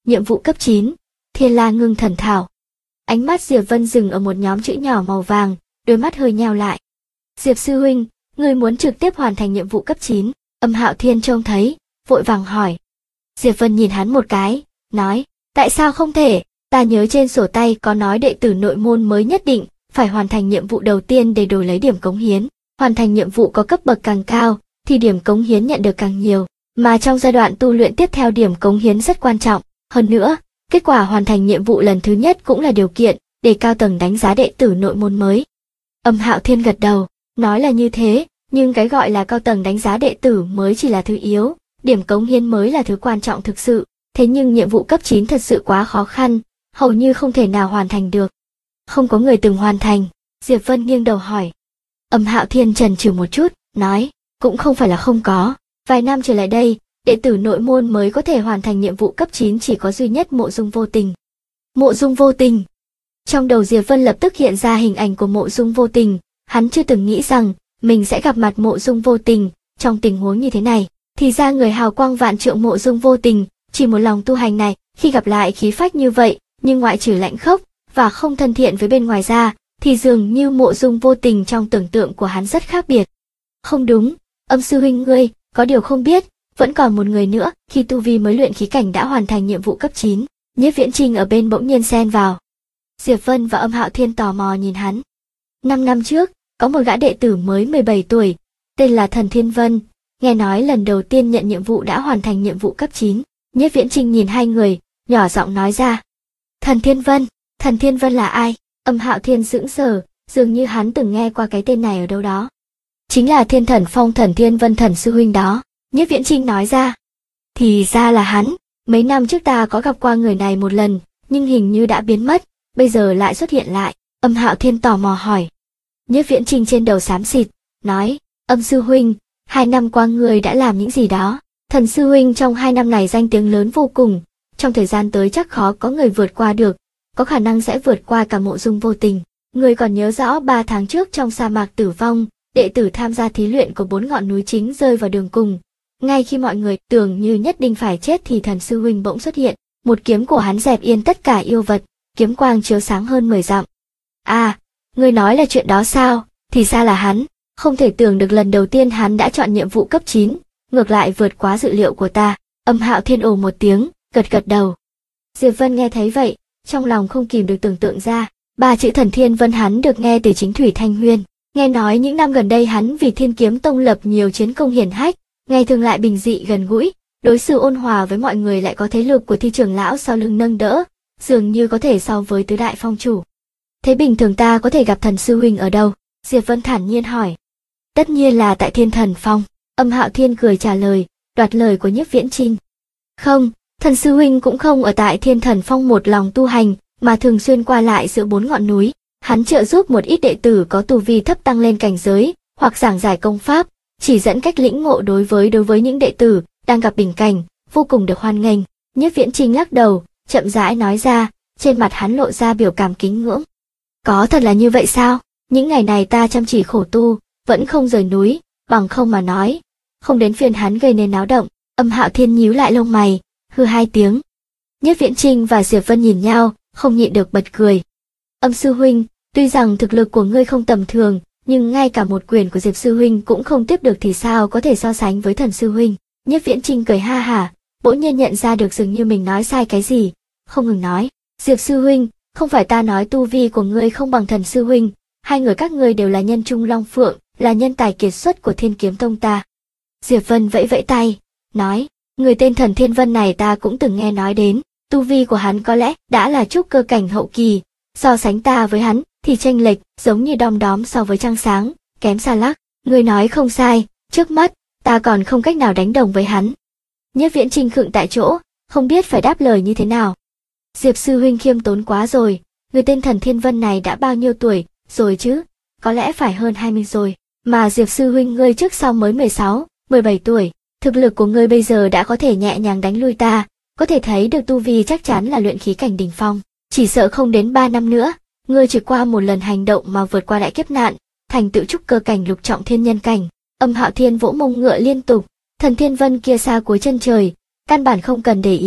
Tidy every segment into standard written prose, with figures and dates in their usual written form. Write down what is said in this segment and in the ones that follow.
nhiệm vụ cấp 9, Thiên La Ngưng Thần Thảo. Ánh mắt Diệp Vân dừng ở một nhóm chữ nhỏ màu vàng, đôi mắt hơi nheo lại. Diệp sư huynh, ngươi muốn trực tiếp hoàn thành nhiệm vụ cấp 9, Âm Hạo Thiên trông thấy, vội vàng hỏi. Diệp Vân nhìn hắn một cái, nói, tại sao không thể, ta nhớ trên sổ tay có nói đệ tử nội môn mới nhất định phải hoàn thành nhiệm vụ đầu tiên để đổi lấy điểm cống hiến, hoàn thành nhiệm vụ có cấp bậc càng cao, thì điểm cống hiến nhận được càng nhiều, mà trong giai đoạn tu luyện tiếp theo điểm cống hiến rất quan trọng, hơn nữa, kết quả hoàn thành nhiệm vụ lần thứ nhất cũng là điều kiện để cao tầng đánh giá đệ tử nội môn mới. Âm Hạo Thiên gật đầu, nói là như thế, nhưng cái gọi là cao tầng đánh giá đệ tử mới chỉ là thứ yếu, điểm cống hiến mới là thứ quan trọng thực sự, thế nhưng nhiệm vụ cấp 9 thật sự quá khó khăn, hầu như không thể nào hoàn thành được. Không có người từng hoàn thành, Diệp Vân nghiêng đầu hỏi. Âm Hạo Thiên chần chừ một chút, nói, cũng không phải là không có, vài năm trở lại đây, đệ tử nội môn mới có thể hoàn thành nhiệm vụ cấp 9 chỉ có duy nhất Mộ Dung Vô Tình. Mộ Dung Vô Tình. Trong đầu Diệp Vân lập tức hiện ra hình ảnh của Mộ Dung Vô Tình, hắn chưa từng nghĩ rằng mình sẽ gặp mặt Mộ Dung Vô Tình trong tình huống như thế này. Thì ra người hào quang vạn trượng Mộ Dung Vô Tình, chỉ một lòng tu hành này, khi gặp lại khí phách như vậy, nhưng ngoại trừ lạnh khốc và không thân thiện với bên ngoài ra, thì dường như Mộ Dung Vô Tình trong tưởng tượng của hắn rất khác biệt. Không đúng, Âm sư huynh ngươi, có điều không biết, vẫn còn một người nữa, khi tu vi mới luyện khí cảnh đã hoàn thành nhiệm vụ cấp 9, Nhiếp Viễn Trinh ở bên bỗng nhiên xen vào. Diệp Vân và Âm Hạo Thiên tò mò nhìn hắn. 5 năm trước, có một gã đệ tử mới 17 tuổi, tên là Thần Thiên Vân, nghe nói lần đầu tiên nhận nhiệm vụ đã hoàn thành nhiệm vụ cấp 9. Nhiếp Viễn Trinh nhìn hai người, nhỏ giọng nói ra. Thần Thiên Vân là ai? Âm Hạo Thiên sững sờ, dường như hắn từng nghe qua cái tên này ở đâu đó. Chính là Thiên Thần Phong Thần Thiên Vân thần sư huynh đó, Nhiếp Viễn Trinh nói ra. Thì ra là hắn, mấy năm trước ta có gặp qua người này một lần, nhưng hình như đã biến mất, bây giờ lại xuất hiện lại. Âm Hạo Thiên tò mò hỏi. Nhiếp Viễn Trinh trên đầu xám xịt, nói, Âm sư huynh, 2 năm qua người đã làm những gì đó? Thần sư huynh trong 2 năm này danh tiếng lớn vô cùng, trong thời gian tới chắc khó có người vượt qua được, có khả năng sẽ vượt qua cả Mộ Dung Vô Tình. Người còn nhớ rõ 3 tháng trước trong sa mạc tử vong, đệ tử tham gia thí luyện của 4 ngọn núi chính rơi vào đường cùng. Ngay khi mọi người tưởng như nhất định phải chết thì thần sư huynh bỗng xuất hiện, một kiếm của hắn dẹp yên tất cả yêu vật, kiếm quang chiếu sáng hơn 10 dặm. À, người nói là chuyện đó sao? Thì ra là hắn, không thể tưởng được lần đầu tiên hắn đã chọn nhiệm vụ cấp 9, ngược lại vượt quá dự liệu của ta. Âm Hạo Thiên ồ một tiếng, gật gật đầu. Diệp Vân nghe thấy vậy, trong lòng không kìm được tưởng tượng ra, 3 chữ Thần Thiên Vân hắn được nghe từ chính Thủy Thanh Huyên. Nghe nói những năm gần đây hắn vì Thiên Kiếm Tông lập nhiều chiến công hiển hách, ngày thường lại bình dị gần gũi, đối xử ôn hòa với mọi người, lại có thế lực của Thi trưởng lão sau lưng nâng đỡ, dường như có thể so với tứ đại phong chủ. Thế bình thường ta có thể gặp thần sư huynh ở đâu? Diệp Vân thản nhiên hỏi. Tất nhiên là tại Thiên Thần Phong. Âm Hạo Thiên cười trả lời, đoạt lời của Nhiếp Viễn Trinh. Không, thần sư huynh cũng không ở tại Thiên Thần Phong một lòng tu hành, mà thường xuyên qua lại giữa 4 ngọn núi. Hắn trợ giúp một ít đệ tử có tu vi thấp tăng lên cảnh giới, hoặc giảng giải công pháp, chỉ dẫn cách lĩnh ngộ đối với những đệ tử đang gặp bình cảnh, vô cùng được hoan nghênh. Nhiếp Viễn Trinh lắc đầu, chậm rãi nói ra, trên mặt hắn lộ ra biểu cảm kính ngưỡng. Có thật là như vậy sao? Những ngày này ta chăm chỉ khổ tu, vẫn không rời núi, bằng không mà nói, không đến phiền hắn gây nên náo động. Âm Hạo Thiên nhíu lại lông mày, hừ 2 tiếng. Nhiếp Viễn Trinh và Diệp Vân nhìn nhau, không nhịn được bật cười. Âm sư huynh, tuy rằng thực lực của ngươi không tầm thường, nhưng ngay cả một quyền của Diệp sư huynh cũng không tiếp được thì sao có thể so sánh với thần sư huynh? Nhiếp Viễn Trinh cười ha hả, bỗng nhiên nhận ra được dường như mình nói sai cái gì, không ngừng nói, Diệp sư huynh, không phải ta nói tu vi của ngươi không bằng thần sư huynh, hai người các ngươi đều là nhân trung long phượng, là nhân tài kiệt xuất của Thiên Kiếm Tông ta. Diệp Vân vẫy vẫy tay, nói, người tên Thần Thiên Vân này ta cũng từng nghe nói đến, tu vi của hắn có lẽ đã là trúc cơ cảnh hậu kỳ, so sánh ta với hắn thì chênh lệch giống như đom đóm so với trăng sáng, kém xa lắc. Người nói không sai, trước mắt ta còn không cách nào đánh đồng với hắn. Nhiếp Viễn Trinh khựng tại chỗ, không biết phải đáp lời như thế nào. Diệp sư huynh khiêm tốn quá rồi, người tên Thần Thiên Vân này đã bao nhiêu tuổi rồi chứ? Có lẽ phải hơn 20 rồi, mà Diệp sư huynh ngươi trước sau mới 16, 17 tuổi, thực lực của ngươi bây giờ đã có thể nhẹ nhàng đánh lui ta, có thể thấy được tu vi chắc chắn là luyện khí cảnh đỉnh phong, chỉ sợ không đến 3 năm nữa, ngươi chỉ qua một lần hành động mà vượt qua đại kiếp nạn, thành tựu trúc cơ cảnh lục trọng thiên nhân cảnh. Âm Hạo Thiên vỗ mông ngựa liên tục, Thần Thiên Vân kia xa cuối chân trời, căn bản không cần để ý,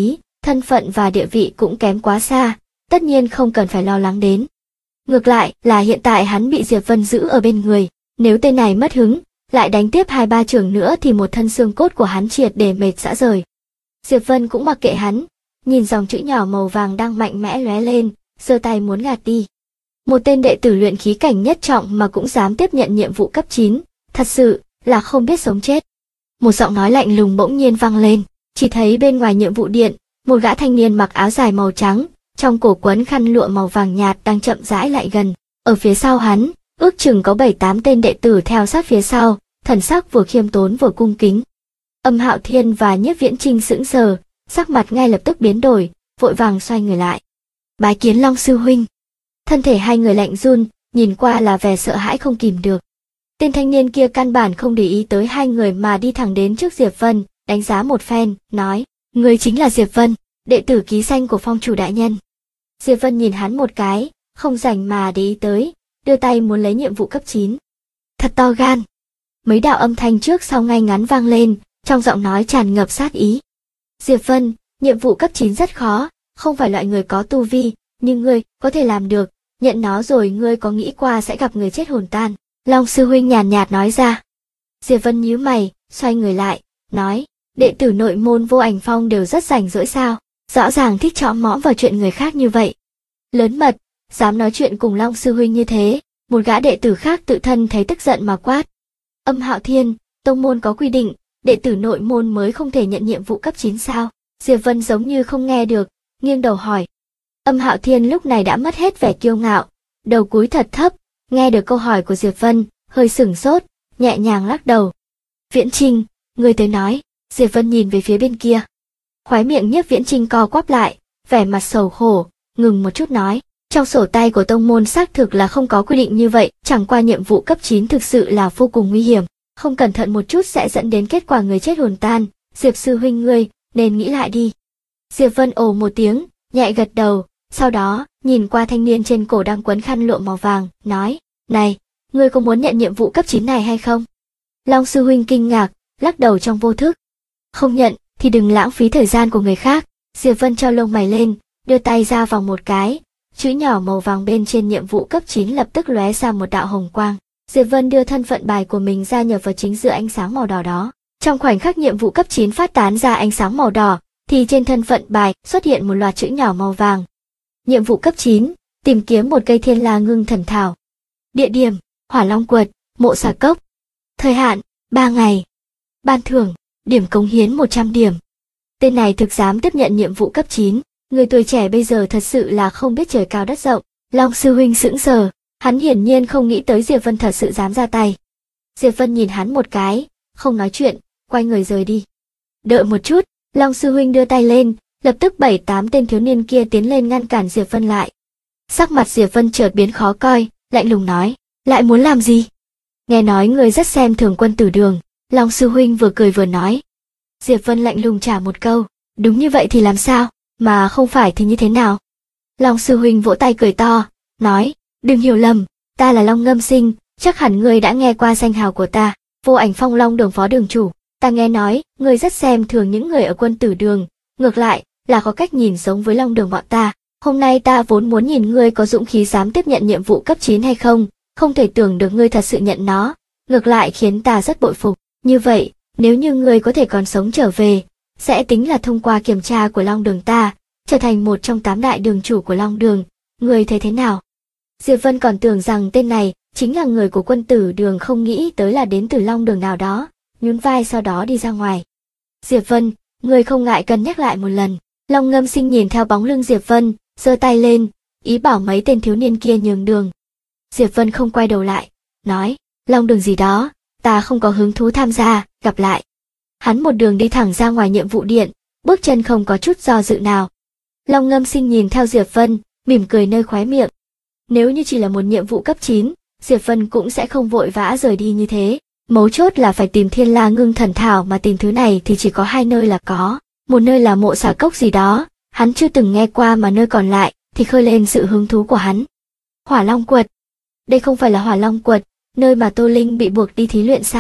thân phận và địa vị cũng kém quá xa, tất nhiên không cần phải lo lắng đến. Ngược lại là hiện tại hắn bị Diệp Vân giữ ở bên người, nếu tên này mất hứng, lại đánh tiếp 2-3 trường nữa thì một thân xương cốt của hắn triệt để mệt rã rời. Diệp Vân cũng mặc kệ hắn, nhìn dòng chữ nhỏ màu vàng đang mạnh mẽ lóe lên, giơ tay muốn gạt đi. Một tên đệ tử luyện khí cảnh nhất trọng mà cũng dám tiếp nhận nhiệm vụ cấp 9, thật sự là không biết sống chết. Một giọng nói lạnh lùng bỗng nhiên vang lên, chỉ thấy bên ngoài nhiệm vụ điện, một gã thanh niên mặc áo dài màu trắng, trong cổ quấn khăn lụa màu vàng nhạt đang chậm rãi lại gần. Ở phía sau hắn, ước chừng có 7-8 tên đệ tử theo sát phía sau, thần sắc vừa khiêm tốn vừa cung kính. Âm Hạo Thiên và Nhiếp Viễn Trinh sững sờ, sắc mặt ngay lập tức biến đổi, vội vàng xoay người lại. Bái kiến Long sư huynh. Thân thể hai người lạnh run, nhìn qua là vẻ sợ hãi không kìm được. Tên thanh niên kia căn bản không để ý tới hai người mà đi thẳng đến trước Diệp Vân, đánh giá một phen, nói, người chính là Diệp Vân, đệ tử ký danh của phong chủ đại nhân. Diệp Vân nhìn hắn một cái, không rảnh mà để ý tới, đưa tay muốn lấy nhiệm vụ cấp 9. Thật to gan. Mấy đạo âm thanh trước sau ngay ngắn vang lên, trong giọng nói tràn ngập sát ý. Diệp Vân, nhiệm vụ cấp 9 rất khó, không phải loại người có tu vi, nhưng ngươi có thể làm được, nhận nó rồi ngươi có nghĩ qua sẽ gặp người chết hồn tan. Long sư huynh nhàn nhạt nói ra. Diệp Vân nhíu mày, xoay người lại, nói, đệ tử nội môn Vô Ảnh Phong đều rất rảnh rỗi sao, rõ ràng thích chõm mõm vào chuyện người khác như vậy. Lớn mật, dám nói chuyện cùng Long sư huynh như thế, một gã đệ tử khác tự thân thấy tức giận mà quát. Âm Hạo Thiên, tông môn có quy định, đệ tử nội môn mới không thể nhận nhiệm vụ cấp 9 sao? Diệp Vân giống như không nghe được, nghiêng đầu hỏi. Âm Hạo Thiên lúc này đã mất hết vẻ kiêu ngạo, đầu cúi thật thấp, nghe được câu hỏi của Diệp Vân, hơi sửng sốt, nhẹ nhàng lắc đầu. Viễn Trinh, ngươi tới nói. Diệp Vân nhìn về phía bên kia. Khóe miệng Nhiếp Viễn Trinh co quắp lại, vẻ mặt sầu khổ, ngừng một chút nói. Trong sổ tay của tông môn xác thực là không có quy định như vậy, chẳng qua nhiệm vụ cấp 9 thực sự là vô cùng nguy hiểm, không cẩn thận một chút sẽ dẫn đến kết quả người chết hồn tan, Diệp sư huynh ngươi, nên nghĩ lại đi. Diệp Vân ồ một tiếng, nhẹ gật đầu, sau đó, nhìn qua thanh niên trên cổ đang quấn khăn lụa màu vàng, nói, này, ngươi có muốn nhận nhiệm vụ cấp 9 này hay không? Long sư huynh kinh ngạc, lắc đầu trong vô thức. Không nhận, thì đừng lãng phí thời gian của người khác. Diệp Vân trao lông mày lên, đưa tay ra vòng một cái, chữ nhỏ màu vàng bên trên nhiệm vụ cấp 9 lập tức lóe ra một đạo hồng quang. Diệp Vân đưa thân phận bài của mình ra nhập vào chính giữa ánh sáng màu đỏ đó. Trong khoảnh khắc nhiệm vụ cấp 9 phát tán ra ánh sáng màu đỏ, thì trên thân phận bài xuất hiện một loạt chữ nhỏ màu vàng. Nhiệm vụ cấp 9, tìm kiếm một cây thiên la ngưng thần thảo. Địa điểm, Hỏa Long Quật, Mộ Xà Cốc. Thời hạn, 3 ngày. Ban thưởng, điểm cống hiến 100 điểm. Tên này thực dám tiếp nhận nhiệm vụ cấp 9, người tuổi trẻ bây giờ thật sự là không biết trời cao đất rộng. Long sư huynh sững sờ, hắn hiển nhiên không nghĩ tới Diệp Vân thật sự dám ra tay. Diệp Vân nhìn hắn một cái, không nói chuyện, quay người rời đi. Đợi một chút, Long sư huynh đưa tay lên, lập tức 7-8 tên thiếu niên kia tiến lên ngăn cản Diệp Vân lại. Sắc mặt Diệp Vân chợt biến khó coi, lạnh lùng nói, lại muốn làm gì? Nghe nói người rất xem thường Quân Tử Đường, Long sư huynh vừa cười vừa nói. Diệp Vân lạnh lùng trả một câu, đúng như vậy thì làm sao, mà không phải thì như thế nào? Long sư huynh vỗ tay cười to, nói, đừng hiểu lầm, ta là Long Ngâm Sinh, chắc hẳn ngươi đã nghe qua danh hào của ta, Vô Ảnh Phong Long Đường phó đường chủ. Ta nghe nói, ngươi rất xem thường những người ở Quân Tử Đường, ngược lại, là có cách nhìn giống với Long Đường bọn ta. Hôm nay ta vốn muốn nhìn ngươi có dũng khí dám tiếp nhận nhiệm vụ cấp 9 hay không, không thể tưởng được ngươi thật sự nhận nó, ngược lại khiến ta rất bội phục. Như vậy, nếu như ngươi có thể còn sống trở về, sẽ tính là thông qua kiểm tra của Long Đường ta, trở thành một trong 8 đại đường chủ của Long Đường, ngươi thấy thế nào? Diệp Vân còn tưởng rằng tên này chính là người của Quân Tử Đường, không nghĩ tới là đến từ Long Đường nào đó, nhún vai sau đó đi ra ngoài. Diệp Vân, ngươi không ngại cân nhắc lại một lần. Long Ngâm Sinh nhìn theo bóng lưng Diệp Vân, giơ tay lên, ý bảo mấy tên thiếu niên kia nhường đường. Diệp Vân không quay đầu lại, nói, Long Đường gì đó, ta không có hứng thú tham gia, gặp lại. Hắn một đường đi thẳng ra ngoài nhiệm vụ điện, bước chân không có chút do dự nào. Long Ngâm Sinh nhìn theo Diệp Vân, mỉm cười nơi khóe miệng. Nếu như chỉ là một nhiệm vụ cấp 9, Diệp Vân cũng sẽ không vội vã rời đi như thế. Mấu chốt là phải tìm Thiên La Ngưng Thần Thảo, mà tìm thứ này thì chỉ có 2 nơi là có. Một nơi là Mộ Xà Cốc gì đó, hắn chưa từng nghe qua, mà nơi còn lại thì khơi lên sự hứng thú của hắn. Hỏa Long Quật. Đây không phải là Hỏa Long Quật, nơi mà Tô Linh bị buộc đi thí luyện sao?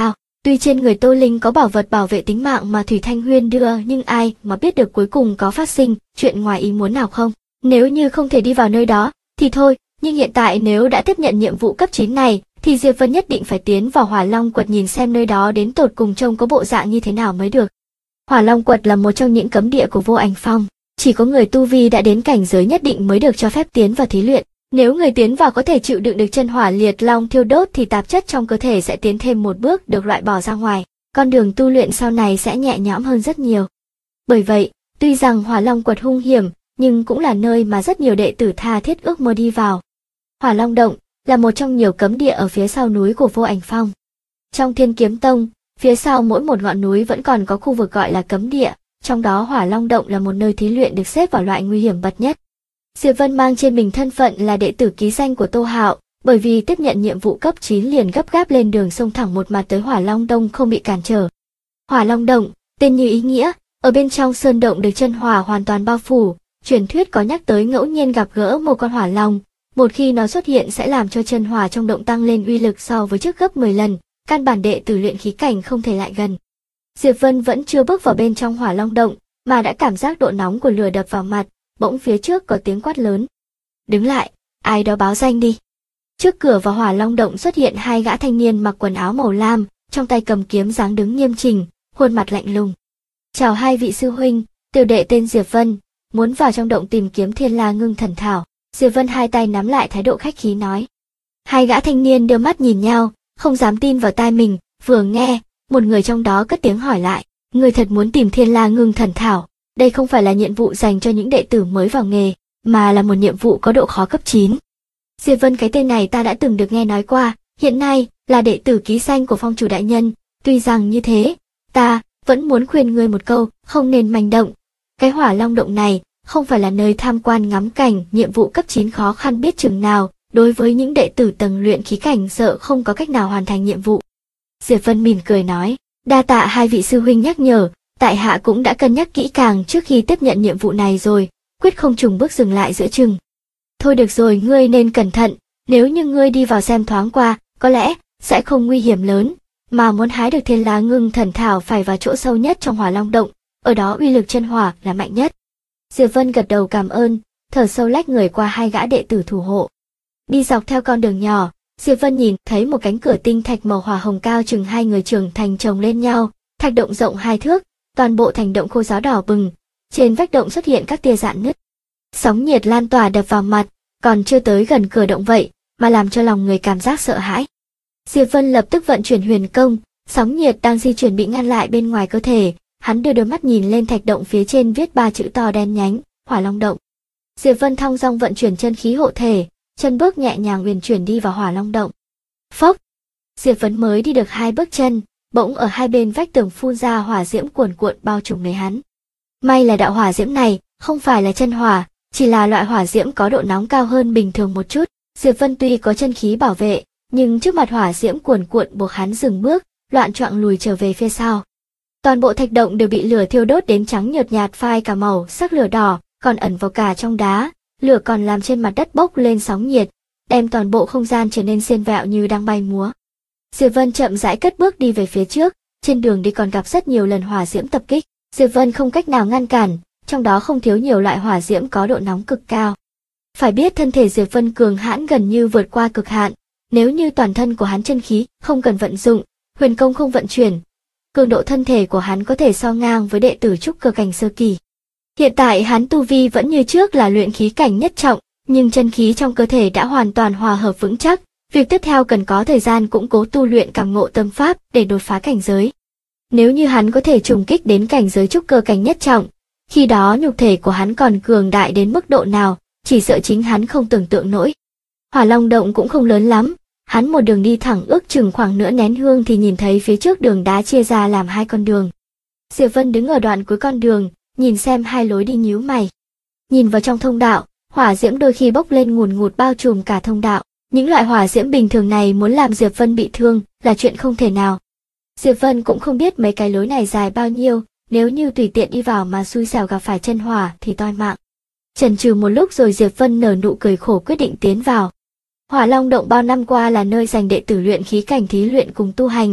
Tuy trên người Tô Linh có bảo vật bảo vệ tính mạng mà Thủy Thanh Huyên đưa, nhưng ai mà biết được cuối cùng có phát sinh chuyện ngoài ý muốn nào không? Nếu như không thể đi vào nơi đó, thì thôi, nhưng hiện tại nếu đã tiếp nhận nhiệm vụ cấp 9 này, thì Diệp Vân nhất định phải tiến vào Hỏa Long Quật nhìn xem nơi đó đến tột cùng trông có bộ dạng như thế nào mới được. Hỏa Long Quật là một trong những cấm địa của Vô Ảnh Phong, chỉ có người tu vi đã đến cảnh giới nhất định mới được cho phép tiến vào thí luyện. Nếu người tiến vào có thể chịu đựng được chân hỏa liệt long thiêu đốt thì tạp chất trong cơ thể sẽ tiến thêm một bước được loại bỏ ra ngoài, con đường tu luyện sau này sẽ nhẹ nhõm hơn rất nhiều. Bởi vậy, tuy rằng Hỏa Long Quật hung hiểm, nhưng cũng là nơi mà rất nhiều đệ tử tha thiết ước mơ đi vào. Hỏa Long Động là một trong nhiều cấm địa ở phía sau núi của Vô Ảnh Phong. Trong Thiên Kiếm Tông, phía sau mỗi một ngọn núi vẫn còn có khu vực gọi là cấm địa, trong đó Hỏa Long Động là một nơi thí luyện được xếp vào loại nguy hiểm bậc nhất. Diệp Vân mang trên mình thân phận là đệ tử ký danh của Tô Hạo, bởi vì tiếp nhận nhiệm vụ cấp 9 liền gấp gáp lên đường xông thẳng một mặt tới Hỏa Long Động không bị cản trở. Hỏa Long Động, tên như ý nghĩa, ở bên trong sơn động được chân hỏa hoàn toàn bao phủ, truyền thuyết có nhắc tới ngẫu nhiên gặp gỡ một con hỏa long, một khi nó xuất hiện sẽ làm cho chân hỏa trong động tăng lên uy lực so với trước gấp 10 lần, căn bản đệ tử luyện khí cảnh không thể lại gần. Diệp Vân vẫn chưa bước vào bên trong Hỏa Long Động, mà đã cảm giác độ nóng của lửa đập vào mặt, bỗng phía trước có tiếng quát lớn. Đứng lại, ai đó báo danh đi. Trước cửa vào Hỏa Long Động xuất hiện hai gã thanh niên mặc quần áo màu lam, trong tay cầm kiếm dáng đứng nghiêm chỉnh, khuôn mặt lạnh lùng. Chào hai vị sư huynh, tiểu đệ tên Diệp Vân, muốn vào trong động tìm kiếm Thiên La Ngưng Thần Thảo. Diệp Vân hai tay nắm lại thái độ khách khí nói. Hai gã thanh niên đưa mắt nhìn nhau, không dám tin vào tai mình, vừa nghe, một người trong đó cất tiếng hỏi lại, người thật muốn tìm Thiên La Ngưng Thần Thảo? Đây không phải là nhiệm vụ dành cho những đệ tử mới vào nghề, mà là một nhiệm vụ có độ khó cấp 9. Diệp Vân, cái tên này ta đã từng được nghe nói qua, hiện nay là đệ tử ký danh của Phong chủ đại nhân, tuy rằng như thế, ta vẫn muốn khuyên ngươi một câu, không nên manh động. Cái Hỏa Long Động này không phải là nơi tham quan ngắm cảnh, nhiệm vụ cấp 9 khó khăn biết chừng nào, đối với những đệ tử tầng luyện khí cảnh sợ không có cách nào hoàn thành nhiệm vụ. Diệp Vân mỉm cười nói, đa tạ hai vị sư huynh nhắc nhở, tại hạ cũng đã cân nhắc kỹ càng trước khi tiếp nhận nhiệm vụ này rồi, quyết không trùng bước dừng lại giữa chừng. Thôi được rồi, ngươi nên cẩn thận, nếu như ngươi đi vào xem thoáng qua, có lẽ sẽ không nguy hiểm lớn, mà muốn hái được Thiên La Ngưng Thần Thảo phải vào chỗ sâu nhất trong Hỏa Long Động, ở đó uy lực chân hỏa là mạnh nhất. Diệp Vân gật đầu cảm ơn, thở sâu lách người qua hai gã đệ tử thủ hộ. Đi dọc theo con đường nhỏ, Diệp Vân nhìn thấy một cánh cửa tinh thạch màu hỏa hồng cao chừng hai người trưởng thành chồng lên nhau, thạch động rộng 2 thước, toàn bộ thành động khô giáo đỏ bừng, trên vách động xuất hiện các tia rạn nứt. Sóng nhiệt lan tỏa đập vào mặt, còn chưa tới gần cửa động vậy, mà làm cho lòng người cảm giác sợ hãi. Diệp Vân lập tức vận chuyển huyền công, sóng nhiệt đang di chuyển bị ngăn lại bên ngoài cơ thể, hắn đưa đôi mắt nhìn lên thạch động phía trên viết 3 chữ to đen nhánh, Hỏa Long Động. Diệp Vân thong dong vận chuyển chân khí hộ thể, chân bước nhẹ nhàng uyển chuyển đi vào Hỏa Long Động. Phốc! Diệp Vân mới đi được 2 bước chân, bỗng ở hai bên vách tường phun ra hỏa diễm cuồn cuộn bao trùm lấy hắn. May là đạo hỏa diễm này không phải là chân hỏa, chỉ là loại hỏa diễm có độ nóng cao hơn bình thường một chút. Diệp Vân tuy có chân khí bảo vệ, nhưng trước mặt hỏa diễm cuồn cuộn buộc hắn dừng bước, loạn choạng lùi trở về phía sau. Toàn bộ thạch động đều bị lửa thiêu đốt đến trắng nhợt nhạt phai cả màu sắc lửa đỏ, còn ẩn vào cả trong đá, lửa còn làm trên mặt đất bốc lên sóng nhiệt, đem toàn bộ không gian trở nên xiên vẹo như đang bay múa. Diệp Vân chậm rãi cất bước đi về phía trước, trên đường đi còn gặp rất nhiều lần hỏa diễm tập kích, Diệp Vân không cách nào ngăn cản, trong đó không thiếu nhiều loại hỏa diễm có độ nóng cực cao. Phải biết thân thể Diệp Vân cường hãn gần như vượt qua cực hạn, nếu như toàn thân của hắn chân khí không cần vận dụng, huyền công không vận chuyển, cường độ thân thể của hắn có thể so ngang với đệ tử trúc cơ cảnh sơ kỳ. Hiện tại hắn tu vi vẫn như trước là luyện khí cảnh nhất trọng, nhưng chân khí trong cơ thể đã hoàn toàn hòa hợp vững chắc, việc tiếp theo cần có thời gian củng cố tu luyện cảm ngộ tâm pháp để đột phá cảnh giới. Nếu như hắn có thể trùng kích đến cảnh giới trúc cơ cảnh nhất trọng, khi đó nhục thể của hắn còn cường đại đến mức độ nào, chỉ sợ chính hắn không tưởng tượng nổi. Hỏa Long Động cũng không lớn lắm, hắn một đường đi thẳng ước chừng khoảng nửa nén hương thì nhìn thấy phía trước đường đá chia ra làm 2 con đường. Diệp Vân đứng ở đoạn cuối con đường, nhìn xem 2 lối đi nhíu mày. Nhìn vào trong thông đạo, hỏa diễm đôi khi bốc lên ngùn ngụt bao trùm cả thông đạo. Những loại hỏa diễm bình thường này muốn làm Diệp Vân bị thương là chuyện không thể nào. Diệp Vân cũng không biết mấy cái lối này dài bao nhiêu, nếu như tùy tiện đi vào mà xui xẻo gặp phải chân hỏa thì toi mạng. Chần chừ một lúc rồi Diệp Vân nở nụ cười khổ quyết định tiến vào. Hỏa Long Động bao năm qua là nơi dành đệ tử luyện khí cảnh thí luyện cùng tu hành,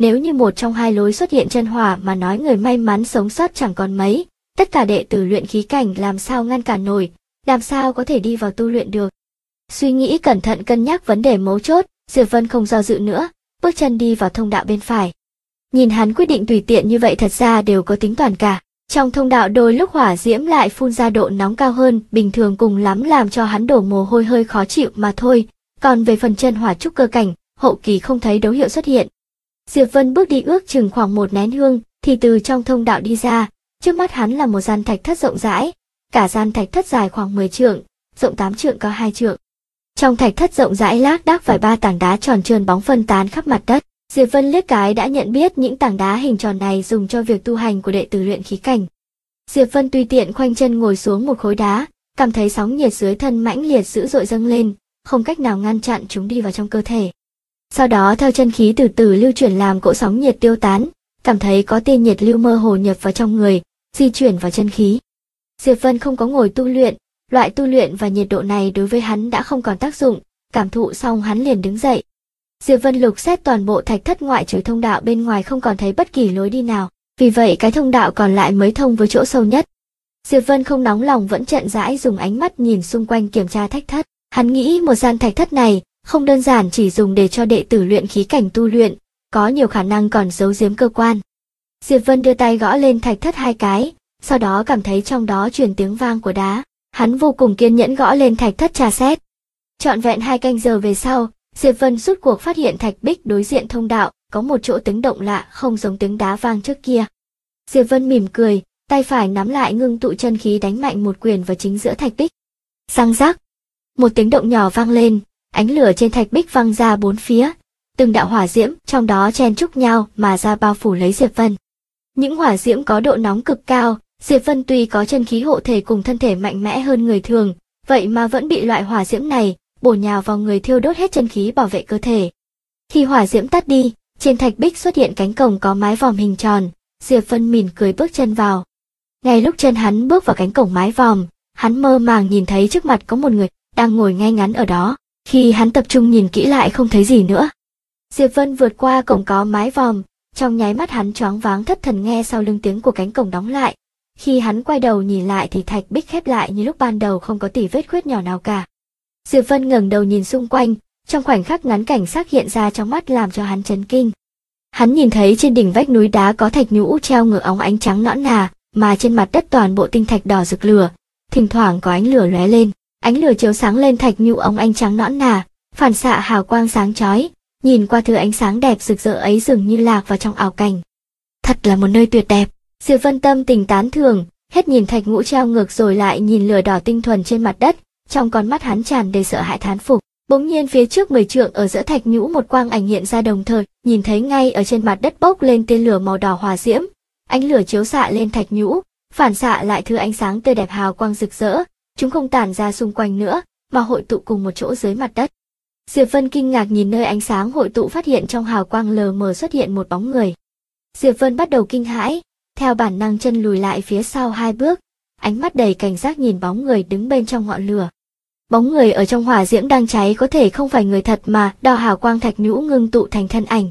Nếu như một trong hai lối xuất hiện chân hỏa mà nói người may mắn sống sót chẳng còn mấy, tất cả đệ tử luyện khí cảnh làm sao ngăn cản nổi, làm sao có thể đi vào tu luyện được. Suy nghĩ cẩn thận cân nhắc vấn đề mấu chốt, Diệp Vân không do dự nữa, bước chân đi vào thông đạo bên phải. Nhìn hắn quyết định tùy tiện như vậy thật ra đều có tính toán cả. Trong thông đạo đôi lúc hỏa diễm lại phun ra độ nóng cao hơn, bình thường cùng lắm làm cho hắn đổ mồ hôi hơi khó chịu mà thôi, còn về phần chân hỏa trúc cơ cảnh, hậu kỳ không thấy dấu hiệu xuất hiện. Diệp Vân bước đi ước chừng khoảng một nén hương, thì từ trong thông đạo đi ra, trước mắt hắn là một gian thạch thất rộng rãi, cả gian thạch thất dài khoảng 10 trượng, rộng 8 trượng cao 2 trượng. Trong thạch thất rộng rãi lác đác vài ba tảng đá tròn trơn bóng phân tán khắp mặt đất. Diệp Vân liếc cái đã nhận biết những tảng đá hình tròn này dùng cho việc tu hành của đệ tử luyện khí cảnh. Diệp Vân tùy tiện khoanh chân ngồi xuống một khối đá, cảm thấy sóng nhiệt dưới thân mãnh liệt dữ dội dâng lên, không cách nào ngăn chặn chúng đi vào trong cơ thể. Sau đó theo chân khí từ từ lưu chuyển làm cỗ sóng nhiệt tiêu tán, cảm thấy có tia nhiệt lưu mơ hồ nhập vào trong người, di chuyển vào chân khí. Diệp Vân không có ngồi tu luyện, loại tu luyện và nhiệt độ này đối với hắn đã không còn tác dụng, cảm thụ xong hắn liền đứng dậy. Diệp Vân lục xét toàn bộ thạch thất ngoại trừ thông đạo bên ngoài không còn thấy bất kỳ lối đi nào, vì vậy cái thông đạo còn lại mới thông với chỗ sâu nhất. Diệp Vân không nóng lòng vẫn chậm rãi dùng ánh mắt nhìn xung quanh kiểm tra thạch thất, hắn nghĩ một gian thạch thất này không đơn giản chỉ dùng để cho đệ tử luyện khí cảnh tu luyện, có nhiều khả năng còn giấu giếm cơ quan. Diệp Vân đưa tay gõ lên thạch thất 2 cái, sau đó cảm thấy trong đó truyền tiếng vang của đá, hắn vô cùng kiên nhẫn gõ lên thạch thất tra xét. Trọn vẹn 2 canh giờ về sau, Diệp Vân rút cuộc phát hiện thạch bích đối diện thông đạo có một chỗ tiếng động lạ không giống tiếng đá vang trước kia. Diệp Vân mỉm cười, tay phải nắm lại ngưng tụ chân khí đánh mạnh một quyền vào chính giữa thạch bích. Răng rắc, một tiếng động nhỏ vang lên, ánh lửa trên thạch bích văng ra bốn phía, từng đạo hỏa diễm trong đó chen chúc nhau mà ra bao phủ lấy Diệp Vân. Những hỏa diễm có độ nóng cực cao, Diệp Vân tuy có chân khí hộ thể cùng thân thể mạnh mẽ hơn người thường, vậy mà vẫn bị loại hỏa diễm này bổ nhào vào người thiêu đốt hết chân khí bảo vệ cơ thể. Khi hỏa diễm tắt đi, trên thạch bích xuất hiện cánh cổng có mái vòm hình tròn, Diệp Vân mỉm cười bước chân vào. Ngay lúc chân hắn bước vào cánh cổng mái vòm, hắn mơ màng nhìn thấy trước mặt có một người đang ngồi ngay ngắn ở đó. Khi hắn tập trung nhìn kỹ lại không thấy gì nữa. Diệp Vân vượt qua cổng có mái vòm, trong nháy mắt hắn choáng váng thất thần nghe sau lưng tiếng của cánh cổng đóng lại. Khi hắn quay đầu nhìn lại thì thạch bích khép lại như lúc ban đầu không có tỉ vết khuyết nhỏ nào cả. Diệp Vân ngẩng đầu nhìn xung quanh, trong khoảnh khắc ngắn cảnh sắc hiện ra trong mắt làm cho hắn chấn kinh. Hắn nhìn thấy trên đỉnh vách núi đá có thạch nhũ treo ngược óng ánh trắng nõn nà, mà trên mặt đất toàn bộ tinh thạch đỏ rực lửa, thỉnh thoảng có ánh lửa lóe lên. Ánh lửa chiếu sáng lên thạch nhũ óng ánh trắng nõn nà, phản xạ hào quang sáng chói, nhìn qua thứ ánh sáng đẹp rực rỡ ấy dường như lạc vào trong ảo cảnh. Thật là một nơi tuyệt đẹp. Diệp Vân tâm tình tán thưởng, hết nhìn thạch nhũ treo ngược rồi lại nhìn lửa đỏ tinh thuần trên mặt đất, trong con mắt hắn tràn đầy sợ hãi thán phục. Bỗng nhiên phía trước 10 trượng ở giữa thạch nhũ một quang ảnh hiện ra đồng thời, nhìn thấy ngay ở trên mặt đất bốc lên tia lửa màu đỏ hỏa diễm, ánh lửa chiếu xạ lên thạch nhũ, phản xạ lại thứ ánh sáng tươi đẹp hào quang rực rỡ. Chúng không tản ra xung quanh nữa, mà hội tụ cùng một chỗ dưới mặt đất. Diệp Vân kinh ngạc nhìn nơi ánh sáng hội tụ phát hiện trong hào quang lờ mờ xuất hiện một bóng người. Diệp Vân bắt đầu kinh hãi, theo bản năng chân lùi lại phía sau 2 bước, ánh mắt đầy cảnh giác nhìn bóng người đứng bên trong ngọn lửa. Bóng người ở trong hỏa diễm đang cháy có thể không phải người thật mà đo hào quang thạch nhũ ngưng tụ thành thân ảnh.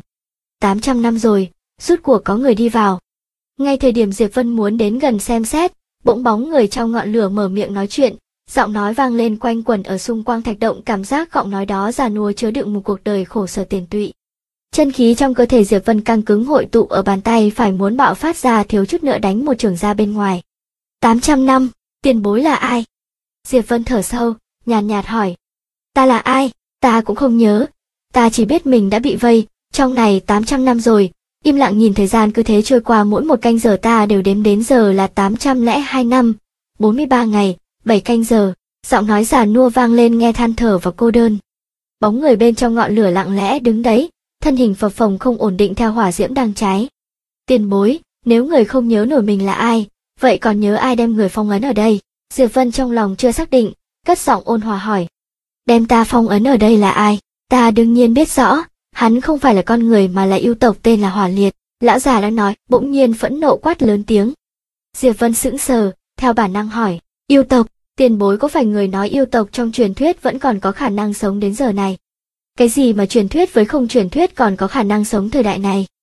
800 năm rồi, rút cuộc có người đi vào. Ngay thời điểm Diệp Vân muốn đến gần xem xét, bỗng bóng người trong ngọn lửa mở miệng nói chuyện, giọng nói vang lên quanh quẩn ở xung quanh thạch động, cảm giác giọng nói đó già nua chứa đựng một cuộc đời khổ sở tiền tụy. Chân khí trong cơ thể Diệp Vân căng cứng hội tụ ở bàn tay phải muốn bạo phát ra, thiếu chút nữa đánh một chưởng ra bên ngoài. 800 năm, tiền bối là ai? Diệp Vân thở sâu, nhàn nhạt hỏi. Ta là ai? Ta cũng không nhớ. Ta chỉ biết mình đã bị vây trong này 800 năm rồi. Im lặng nhìn thời gian cứ thế trôi qua, mỗi một canh giờ ta đều đếm đến giờ là 802 năm, 43 ngày, 7 canh giờ. Giọng nói già nua vang lên nghe than thở và cô đơn. Bóng người bên trong ngọn lửa lặng lẽ đứng đấy, thân hình phập phồng không ổn định theo hỏa diễm đang cháy. Tiền bối, nếu người không nhớ nổi mình là ai, vậy còn nhớ ai đem người phong ấn ở đây? Diệp Vân trong lòng chưa xác định, cất giọng ôn hòa hỏi. Đem ta phong ấn ở đây là ai? Ta đương nhiên biết rõ, hắn không phải là con người mà là yêu tộc tên là Hỏa Liệt. Lão già đang nói, bỗng nhiên phẫn nộ quát lớn tiếng. Diệp Vân sững sờ, theo bản năng hỏi, yêu tộc, tiền bối có phải người nói yêu tộc trong truyền thuyết vẫn còn có khả năng sống đến giờ này? Cái gì mà truyền thuyết với không truyền thuyết còn có khả năng sống thời đại này?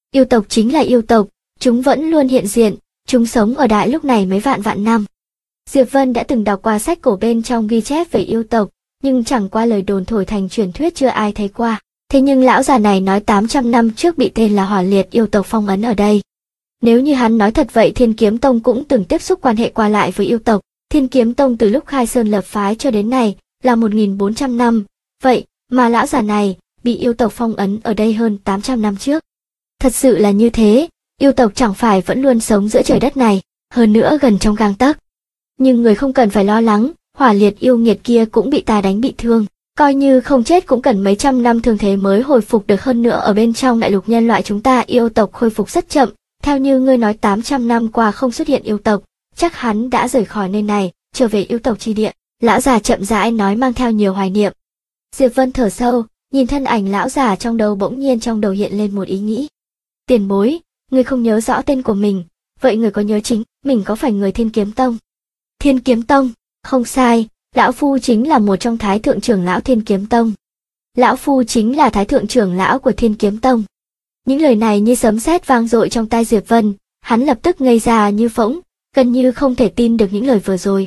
Yêu tộc chính là yêu tộc, chúng vẫn luôn hiện diện, chúng sống ở đại lúc này mấy vạn vạn năm. Diệp Vân đã từng đọc qua sách cổ bên trong ghi chép về yêu tộc, nhưng chẳng qua lời đồn thổi thành truyền thuyết chưa ai thấy qua. Thế nhưng lão già này nói 800 năm trước bị tên là Hỏa Liệt yêu tộc phong ấn ở đây. Nếu như hắn nói thật vậy Thiên Kiếm Tông cũng từng tiếp xúc quan hệ qua lại với yêu tộc. Thiên Kiếm Tông từ lúc khai sơn lập phái cho đến nay là 1400 năm, vậy mà lão già này bị yêu tộc phong ấn ở đây hơn 800 năm trước. Thật sự là như thế, yêu tộc chẳng phải vẫn luôn sống giữa trời đất này, hơn nữa gần trong gang tấc. Nhưng người không cần phải lo lắng, Hỏa Liệt yêu nghiệt kia cũng bị ta đánh bị thương, coi như không chết cũng cần mấy trăm năm thương thế mới hồi phục được, hơn nữa ở bên trong đại lục nhân loại chúng ta yêu tộc khôi phục rất chậm, theo như ngươi nói 800 năm qua không xuất hiện yêu tộc, chắc hắn đã rời khỏi nơi này, trở về yêu tộc chi địa. Lão già chậm rãi nói mang theo nhiều hoài niệm. Diệp Vân thở sâu, nhìn thân ảnh lão già trong đầu, bỗng nhiên trong đầu hiện lên một ý nghĩ. Tiền bối, ngươi không nhớ rõ tên của mình, vậy người có nhớ chính mình có phải người Thiên Kiếm Tông? Thiên Kiếm Tông, không sai, lão phu chính là một trong thái thượng trưởng lão Thiên Kiếm Tông. Lão phu chính là thái thượng trưởng lão của Thiên Kiếm Tông. Những lời này như sấm sét vang dội trong tai Diệp Vân, hắn lập tức ngây ra như phỗng, gần như không thể tin được những lời vừa rồi.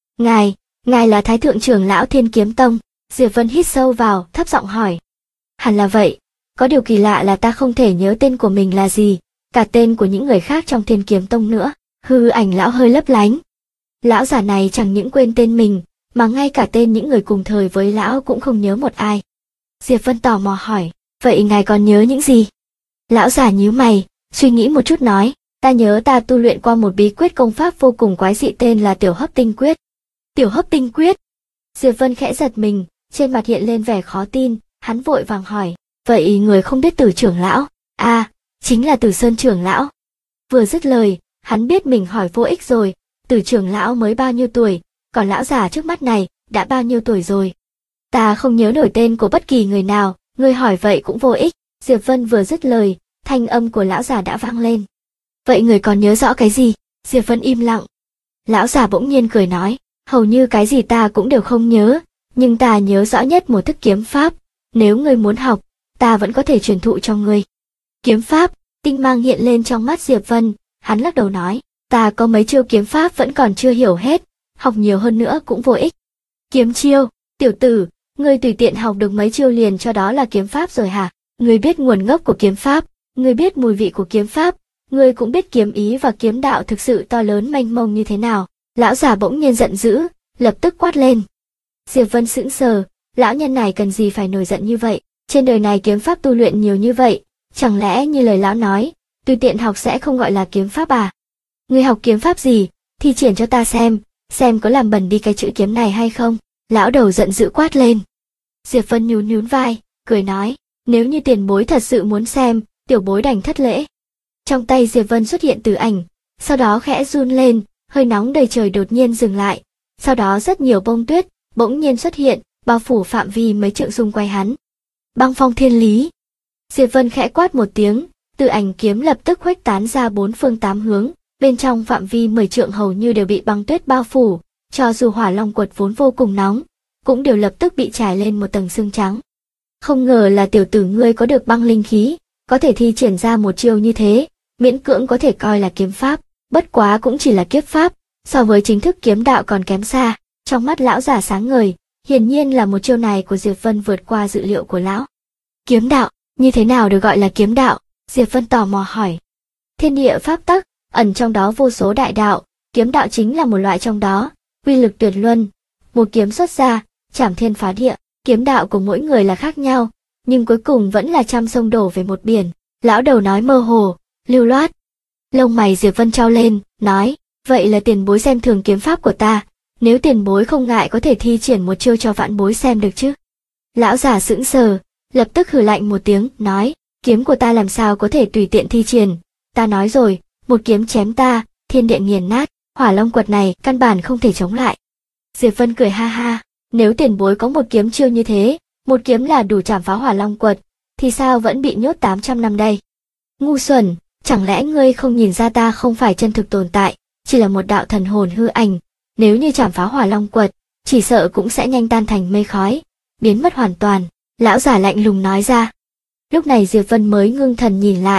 Ngài là thái thượng trưởng lão Thiên Kiếm Tông? Diệp Vân hít sâu vào, thấp giọng hỏi. Hẳn là vậy, có điều kỳ lạ là ta không thể nhớ tên của mình là gì, cả tên của những người khác trong Thiên Kiếm Tông nữa. Hư ảnh lão hơi lấp lánh. Lão già này chẳng những quên tên mình, mà ngay cả tên những người cùng thời với lão cũng không nhớ một ai. Diệp Vân tò mò hỏi, vậy ngài còn nhớ những gì? Lão già nhíu mày, suy nghĩ một chút nói, ta nhớ ta tu luyện qua một bí quyết công pháp vô cùng quái dị tên là Tiểu Hấp Tinh Quyết. Tiểu Hấp Tinh Quyết? Diệp Vân khẽ giật mình, trên mặt hiện lên vẻ khó tin, hắn vội vàng hỏi, vậy người không biết Tử trưởng lão? À, chính là Tử Sơn trưởng lão. Vừa dứt lời, hắn biết mình hỏi vô ích rồi, Tử trưởng lão mới bao nhiêu tuổi, còn lão già trước mắt này đã bao nhiêu tuổi rồi? Ta không nhớ nổi tên của bất kỳ người nào, người hỏi vậy cũng vô ích. Diệp Vân vừa dứt lời, thanh âm của lão già đã vang lên. Vậy người còn nhớ rõ cái gì? Diệp Vân im lặng. Lão già bỗng nhiên cười nói, hầu như cái gì ta cũng đều không nhớ, nhưng ta nhớ rõ nhất một thức kiếm pháp, nếu ngươi muốn học, ta vẫn có thể truyền thụ cho ngươi. Kiếm pháp? Tinh mang hiện lên trong mắt Diệp Vân, hắn lắc đầu nói, ta có mấy chiêu kiếm pháp vẫn còn chưa hiểu hết, học nhiều hơn nữa cũng vô ích. Kiếm chiêu? Tiểu tử, ngươi tùy tiện học được mấy chiêu liền cho đó là kiếm pháp rồi hả? Ngươi biết nguồn gốc của kiếm pháp, ngươi biết mùi vị của kiếm pháp, ngươi cũng biết kiếm ý và kiếm đạo thực sự to lớn mênh mông như thế nào. Lão già bỗng nhiên giận dữ, lập tức quát lên. Diệp Vân sững sờ, lão nhân này cần gì phải nổi giận như vậy, trên đời này kiếm pháp tu luyện nhiều như vậy, chẳng lẽ như lời lão nói, tùy tiện học sẽ không gọi là kiếm pháp à? Ngươi học kiếm pháp gì, thi triển cho ta xem có làm bẩn đi cái chữ kiếm này hay không? Lão đầu giận dữ quát lên. Diệp Vân nhún nhún vai, cười nói, nếu như tiền bối thật sự muốn xem, tiểu bối đành thất lễ. Trong tay Diệp Vân xuất hiện tử ảnh, sau đó khẽ run lên, hơi nóng đầy trời đột nhiên dừng lại, sau đó rất nhiều bông tuyết bỗng nhiên xuất hiện, bao phủ phạm vi mấy trượng xung quanh hắn. Băng phong thiên lý. Diệp Vân khẽ quát một tiếng, tử ảnh kiếm lập tức khuếch tán ra bốn phương tám hướng, bên trong phạm vi 10 trượng hầu như đều bị băng tuyết bao phủ, cho dù hỏa long quật vốn vô cùng nóng, cũng đều lập tức bị trải lên một tầng sương trắng. Không ngờ là tiểu tử ngươi có được băng linh khí, có thể thi triển ra một chiêu như thế, miễn cưỡng có thể coi là kiếm pháp, bất quá cũng chỉ là kiếp pháp, so với chính thức kiếm đạo còn kém xa. Trong mắt lão già sáng ngời, hiển nhiên là một chiêu này của Diệp Vân vượt qua dự liệu của lão. Kiếm đạo, như thế nào được gọi là kiếm đạo? Diệp Vân tò mò hỏi. Thiên địa pháp tắc, ẩn trong đó vô số đại đạo, kiếm đạo chính là một loại trong đó, uy lực tuyệt luân, một kiếm xuất ra, chảm thiên phá địa. Kiếm đạo của mỗi người là khác nhau, nhưng cuối cùng vẫn là trăm sông đổ về một biển. Lão đầu nói mơ hồ, lưu loát. Lông mày Diệp Vân trao lên, nói, vậy là tiền bối xem thường kiếm pháp của ta, nếu tiền bối không ngại có thể thi triển một chiêu cho vãn bối xem được chứ? Lão già sững sờ, lập tức hừ lạnh một tiếng, nói, kiếm của ta làm sao có thể tùy tiện thi triển, ta nói rồi, một kiếm chém ta, thiên địa nghiền nát, hỏa long quật này căn bản không thể chống lại. Diệp Vân cười ha ha, nếu tiền bối có một kiếm chiêu như thế, một kiếm là đủ chảm phá hỏa long quật, thì sao vẫn bị nhốt 800 năm đây? Ngu xuẩn, chẳng lẽ ngươi không nhìn ra ta không phải chân thực tồn tại, chỉ là một đạo thần hồn hư ảnh, nếu như chảm phá hỏa long quật, chỉ sợ cũng sẽ nhanh tan thành mây khói, biến mất hoàn toàn. Lão giả lạnh lùng nói ra. Lúc này Diệp Vân mới ngưng thần nhìn lại,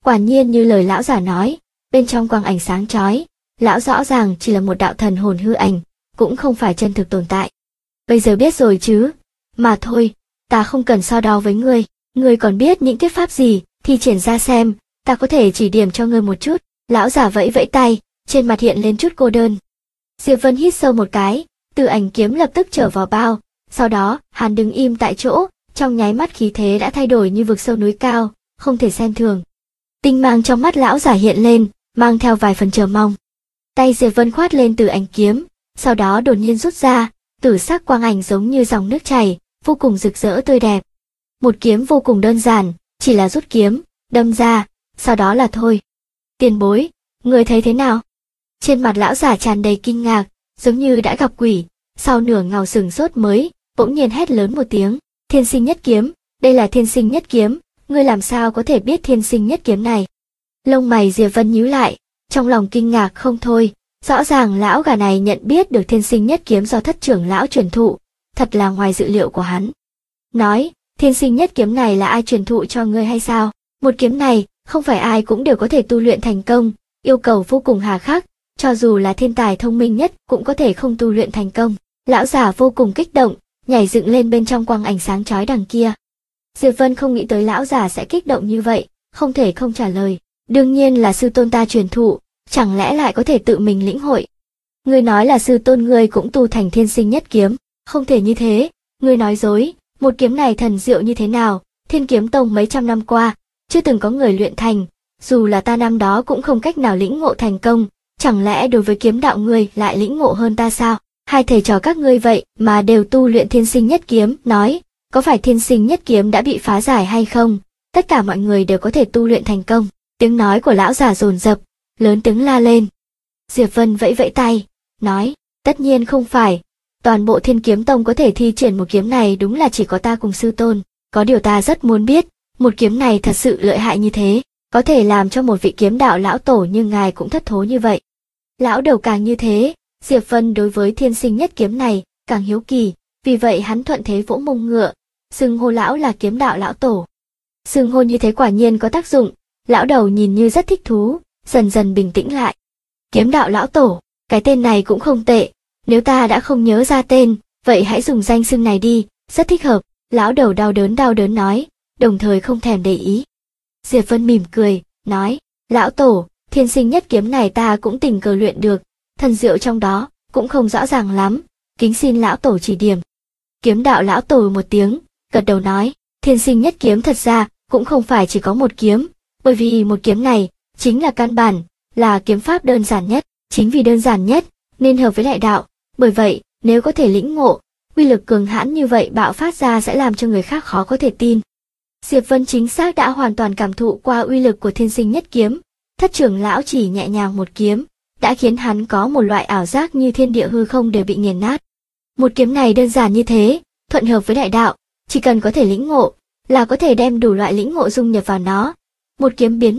Quả nhiên như lời lão giả nói, bên trong quang ảnh sáng chói, lão rõ ràng chỉ là một đạo thần hồn hư ảnh, cũng không phải chân thực tồn tại. Bây giờ biết rồi chứ, mà thôi, ta không cần so đo với ngươi còn biết những kiếp pháp gì, thì triển ra xem, ta có thể chỉ điểm cho ngươi một chút. Lão giả vẫy vẫy tay, trên mặt hiện lên chút cô đơn. Diệp Vân hít sâu một cái, từ ảnh kiếm lập tức trở vào bao, sau đó, hắn đứng im tại chỗ, trong nháy mắt khí thế đã thay đổi như vực sâu núi cao, không thể xem thường. Tinh mang trong mắt lão giả hiện lên, mang theo vài phần chờ mong. Tay Diệp Vân khoát lên từ ảnh kiếm, sau đó đột nhiên rút ra, tử sắc quang ảnh giống như dòng nước chảy, vô cùng rực rỡ tươi đẹp. Một kiếm vô cùng đơn giản, chỉ là rút kiếm, đâm ra, sau đó là thôi. Tiền bối, người thấy thế nào? Trên mặt lão giả tràn đầy kinh ngạc, giống như đã gặp quỷ, sau nửa ngào sừng sốt mới, bỗng nhiên hét lớn một tiếng, Thiên Sinh Nhất Kiếm, đây là Thiên Sinh Nhất Kiếm, ngươi làm sao có thể biết Thiên Sinh Nhất Kiếm này? Lông mày Diệp Vân nhíu lại, trong lòng kinh ngạc không thôi, rõ ràng lão gà này nhận biết được Thiên Sinh Nhất Kiếm do thất trưởng lão truyền thụ, thật là ngoài dự liệu của hắn. Nói, Thiên Sinh Nhất Kiếm này là ai truyền thụ cho ngươi hay sao? Một kiếm này, không phải ai cũng đều có thể tu luyện thành công, yêu cầu vô cùng hà khắc, cho dù là thiên tài thông minh nhất cũng có thể không tu luyện thành công. Lão giả vô cùng kích động, nhảy dựng lên bên trong quang ảnh sáng chói đằng kia. Diệp Vân không nghĩ tới lão giả sẽ kích động như vậy, không thể không trả lời. Đương nhiên là sư tôn ta truyền thụ, chẳng lẽ lại có thể tự mình lĩnh hội? Ngươi nói là sư tôn ngươi cũng tu thành Thiên Sinh Nhất Kiếm, không thể như thế, ngươi nói dối, một kiếm này thần diệu như thế nào, Thiên Kiếm Tông mấy trăm năm qua, chưa từng có người luyện thành, dù là ta năm đó cũng không cách nào lĩnh ngộ thành công, chẳng lẽ đối với kiếm đạo ngươi lại lĩnh ngộ hơn ta sao? Hai thầy trò các ngươi vậy mà đều tu luyện Thiên Sinh Nhất Kiếm, nói, có phải Thiên Sinh Nhất Kiếm đã bị phá giải hay không? Tất cả mọi người đều có thể tu luyện thành công. Tiếng nói của lão giả dồn dập, lớn tiếng la lên. Diệp Vân vẫy vẫy tay, nói, tất nhiên không phải, toàn bộ Thiên Kiếm Tông có thể thi triển một kiếm này đúng là chỉ có ta cùng sư tôn, có điều ta rất muốn biết, một kiếm này thật sự lợi hại như thế, có thể làm cho một vị kiếm đạo lão tổ như ngài cũng thất thố như vậy. Lão đầu càng như thế, Diệp Vân đối với Thiên Sinh Nhất Kiếm này càng hiếu kỳ, vì vậy hắn thuận thế vỗ mông ngựa, xưng hô lão là kiếm đạo lão tổ. Xưng hô như thế quả nhiên có tác dụng, lão đầu nhìn như rất thích thú, dần dần bình tĩnh lại. Kiếm đạo lão tổ, cái tên này cũng không tệ, nếu ta đã không nhớ ra tên, vậy hãy dùng danh xưng này đi, rất thích hợp. Lão đầu đau đớn nói, đồng thời không thèm để ý. Diệp Vân mỉm cười, nói, lão tổ, Thiên Sinh Nhất Kiếm này ta cũng tình cờ luyện được, thần diệu trong đó, cũng không rõ ràng lắm, kính xin lão tổ chỉ điểm. Kiếm đạo lão tổ một tiếng, gật đầu nói, Thiên Sinh Nhất Kiếm thật ra, cũng không phải chỉ có một kiếm, bởi vì một kiếm này, chính là căn bản, là kiếm pháp đơn giản nhất, chính vì đơn giản nhất, nên hợp với đại đạo, bởi vậy, nếu có thể lĩnh ngộ, uy lực cường hãn như vậy bạo phát ra sẽ làm cho người khác khó có thể tin. Diệp Vân chính xác đã hoàn toàn cảm thụ qua uy lực của Thiên Sinh Nhất Kiếm, thất trưởng lão chỉ nhẹ nhàng một kiếm, đã khiến hắn có một loại ảo giác như thiên địa hư không đều bị nghiền nát. Một kiếm này đơn giản như thế, thuận hợp với đại đạo, chỉ cần có thể lĩnh ngộ, là có thể đem đủ loại lĩnh ngộ dung nhập vào nó. Một kiếm biến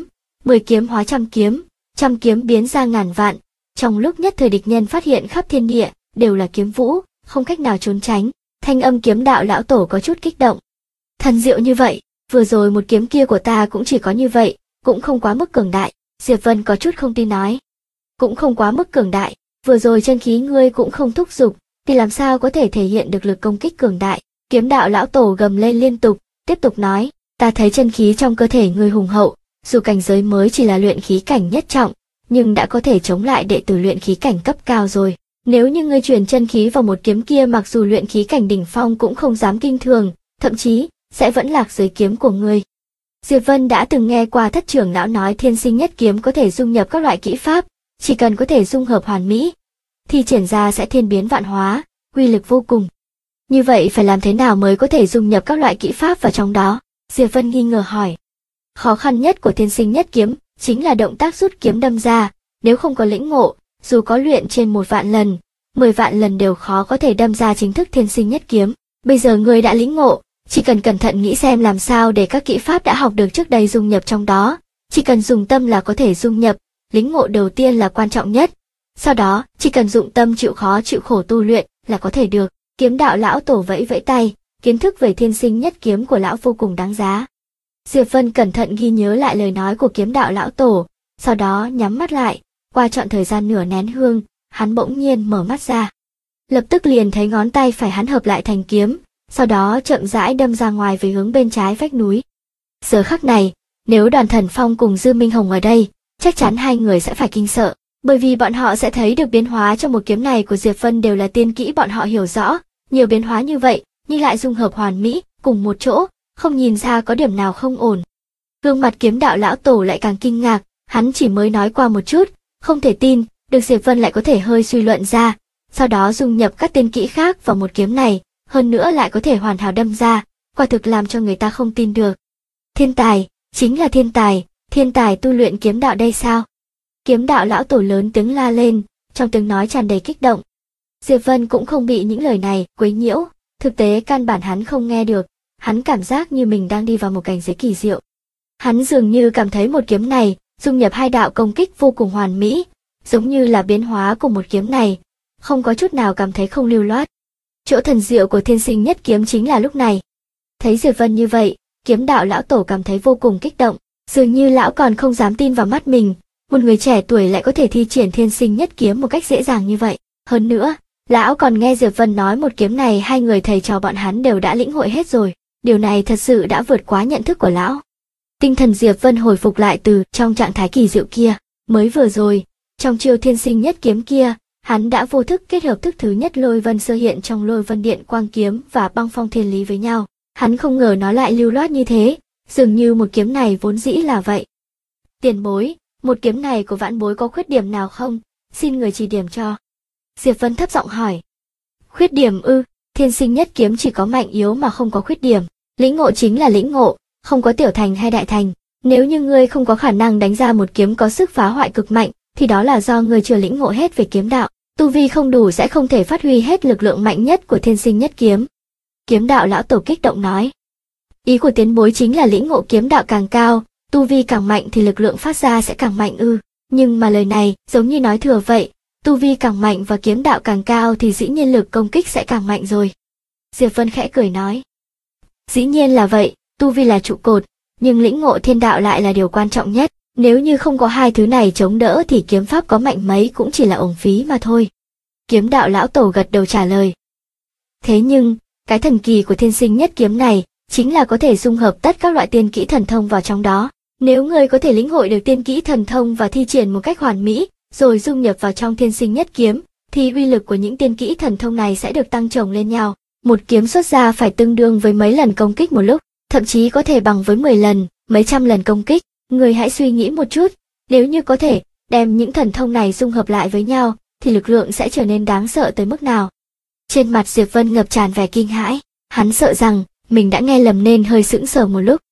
10 kiếm hóa trăm kiếm biến ra ngàn vạn. Trong lúc nhất thời địch nhân phát hiện khắp thiên địa, đều là kiếm vũ, không cách nào trốn tránh. Thanh âm kiếm đạo lão tổ có chút kích động. Thần diệu như vậy, vừa rồi một kiếm kia của ta cũng chỉ có như vậy, cũng không quá mức cường đại. Diệp Vân có chút không tin nói. Cũng không quá mức cường đại, vừa rồi chân khí ngươi cũng không thúc giục, thì làm sao có thể thể hiện được lực công kích cường đại. Kiếm đạo lão tổ gầm lên liên tục, tiếp tục nói, ta thấy chân khí trong cơ thể ngươi hùng hậu, dù cảnh giới mới chỉ là luyện khí cảnh nhất trọng, nhưng đã có thể chống lại đệ tử luyện khí cảnh cấp cao rồi. Nếu như ngươi truyền chân khí vào một kiếm kia mặc dù luyện khí cảnh đỉnh phong cũng không dám kinh thường, thậm chí, sẽ vẫn lạc dưới kiếm của ngươi. Diệp Vân đã từng nghe qua thất trưởng lão nói Thiên Sinh Nhất Kiếm có thể dung nhập các loại kỹ pháp, chỉ cần có thể dung hợp hoàn mỹ, thì triển ra sẽ thiên biến vạn hóa, uy lực vô cùng. Như vậy phải làm thế nào mới có thể dung nhập các loại kỹ pháp vào trong đó? Diệp Vân nghi ngờ hỏi. Khó khăn nhất của Thiên Sinh Nhất Kiếm chính là động tác rút kiếm đâm ra, nếu không có lĩnh ngộ, dù có luyện trên 1 vạn lần, 10 vạn lần đều khó có thể đâm ra chính thức Thiên Sinh Nhất Kiếm. Bây giờ ngươi đã lĩnh ngộ, chỉ cần cẩn thận nghĩ xem làm sao để các kỹ pháp đã học được trước đây dung nhập trong đó, chỉ cần dùng tâm là có thể dung nhập, lĩnh ngộ đầu tiên là quan trọng nhất. Sau đó, chỉ cần dụng tâm chịu khó chịu khổ tu luyện là có thể được. Kiếm đạo lão tổ vẫy vẫy tay, kiến thức về Thiên Sinh Nhất Kiếm của lão vô cùng đáng giá. Diệp Vân cẩn thận ghi nhớ lại lời nói của kiếm đạo lão tổ, sau đó nhắm mắt lại, qua trọn thời gian nửa nén hương, hắn bỗng nhiên mở mắt ra. Lập tức liền thấy ngón tay phải hắn hợp lại thành kiếm, sau đó chậm rãi đâm ra ngoài về hướng bên trái vách núi. Giờ khắc này, nếu Đoàn Thần Phong cùng Dư Minh Hồng ở đây, chắc chắn hai người sẽ phải kinh sợ, bởi vì bọn họ sẽ thấy được biến hóa trong một kiếm này của Diệp Vân đều là tiên kỹ bọn họ hiểu rõ, nhiều biến hóa như vậy, nhưng lại dung hợp hoàn mỹ, cùng một chỗ, không nhìn ra có điểm nào không ổn. Gương mặt kiếm đạo lão tổ lại càng kinh ngạc, hắn chỉ mới nói qua một chút, không thể tin, được Diệp Vân lại có thể hơi suy luận ra, sau đó dung nhập các tiên kỹ khác vào một kiếm này, hơn nữa lại có thể hoàn hảo đâm ra, quả thực làm cho người ta không tin được. Thiên tài, chính là thiên tài tu luyện kiếm đạo đây sao? Kiếm đạo lão tổ lớn tiếng la lên, trong tiếng nói tràn đầy kích động. Diệp Vân cũng không bị những lời này quấy nhiễu, thực tế căn bản hắn không nghe được, hắn cảm giác như mình đang đi vào một cảnh giới kỳ diệu. Hắn dường như cảm thấy một kiếm này, dung nhập hai đạo công kích vô cùng hoàn mỹ, giống như là biến hóa của một kiếm này, không có chút nào cảm thấy không lưu loát. Chỗ thần diệu của Thiên Sinh Nhất Kiếm chính là lúc này. Thấy Diệp Vân như vậy, kiếm đạo lão tổ cảm thấy vô cùng kích động, dường như lão còn không dám tin vào mắt mình, một người trẻ tuổi lại có thể thi triển Thiên Sinh Nhất Kiếm một cách dễ dàng như vậy. Hơn nữa, lão còn nghe Diệp Vân nói một kiếm này hai người thầy trò bọn hắn đều đã lĩnh hội hết rồi, điều này thật sự đã vượt quá nhận thức của lão. Tinh thần Diệp Vân hồi phục lại từ trong trạng thái kỳ diệu kia, mới vừa rồi, trong chiêu Thiên Sinh Nhất Kiếm kia, hắn đã vô thức kết hợp thức thứ nhất Lôi Vân Sơ hiện trong Lôi Vân Điện Quang Kiếm và Băng Phong Thiên Lý với nhau. Hắn không ngờ nó lại lưu loát như thế, dường như một kiếm này vốn dĩ là vậy. Tiền bối, một kiếm này của vãn bối có khuyết điểm nào không? Xin người chỉ điểm cho. Diệp Vân thấp giọng hỏi. Khuyết điểm ư? Thiên Sinh Nhất Kiếm chỉ có mạnh yếu mà không có khuyết điểm. Lĩnh ngộ chính là lĩnh ngộ, không có tiểu thành hay đại thành. Nếu như ngươi không có khả năng đánh ra một kiếm có sức phá hoại cực mạnh, thì đó là do ngươi chưa lĩnh ngộ hết về kiếm đạo. Tu vi không đủ sẽ không thể phát huy hết lực lượng mạnh nhất của Thiên Sinh Nhất Kiếm. Kiếm đạo lão tổ kích động nói. Ý của tiền bối chính là lĩnh ngộ kiếm đạo càng cao, tu vi càng mạnh thì lực lượng phát ra sẽ càng mạnh ư? Nhưng mà lời này giống như nói thừa vậy, tu vi càng mạnh và kiếm đạo càng cao thì dĩ nhiên lực công kích sẽ càng mạnh rồi. Diệp Vân khẽ cười nói. Dĩ nhiên là vậy, tu vi là trụ cột, nhưng lĩnh ngộ thiên đạo lại là điều quan trọng nhất. Nếu như không có hai thứ này chống đỡ thì kiếm pháp có mạnh mấy cũng chỉ là uổng phí mà thôi. Kiếm đạo lão tổ gật đầu trả lời. Thế nhưng, cái thần kỳ của Thiên Sinh Nhất Kiếm này chính là có thể dung hợp tất các loại tiên kỹ thần thông vào trong đó. Nếu người có thể lĩnh hội được tiên kỹ thần thông và thi triển một cách hoàn mỹ, rồi dung nhập vào trong Thiên Sinh Nhất Kiếm, thì uy lực của những tiên kỹ thần thông này sẽ được tăng chồng lên nhau. Một kiếm xuất ra phải tương đương với mấy lần công kích một lúc, thậm chí có thể bằng với 10 lần, mấy trăm lần công kích. Người hãy suy nghĩ một chút, nếu như có thể đem những thần thông này dung hợp lại với nhau, thì lực lượng sẽ trở nên đáng sợ tới mức nào. Trên mặt Diệp Vân ngập tràn vẻ kinh hãi, hắn sợ rằng mình đã nghe lầm nên hơi sững sờ một lúc.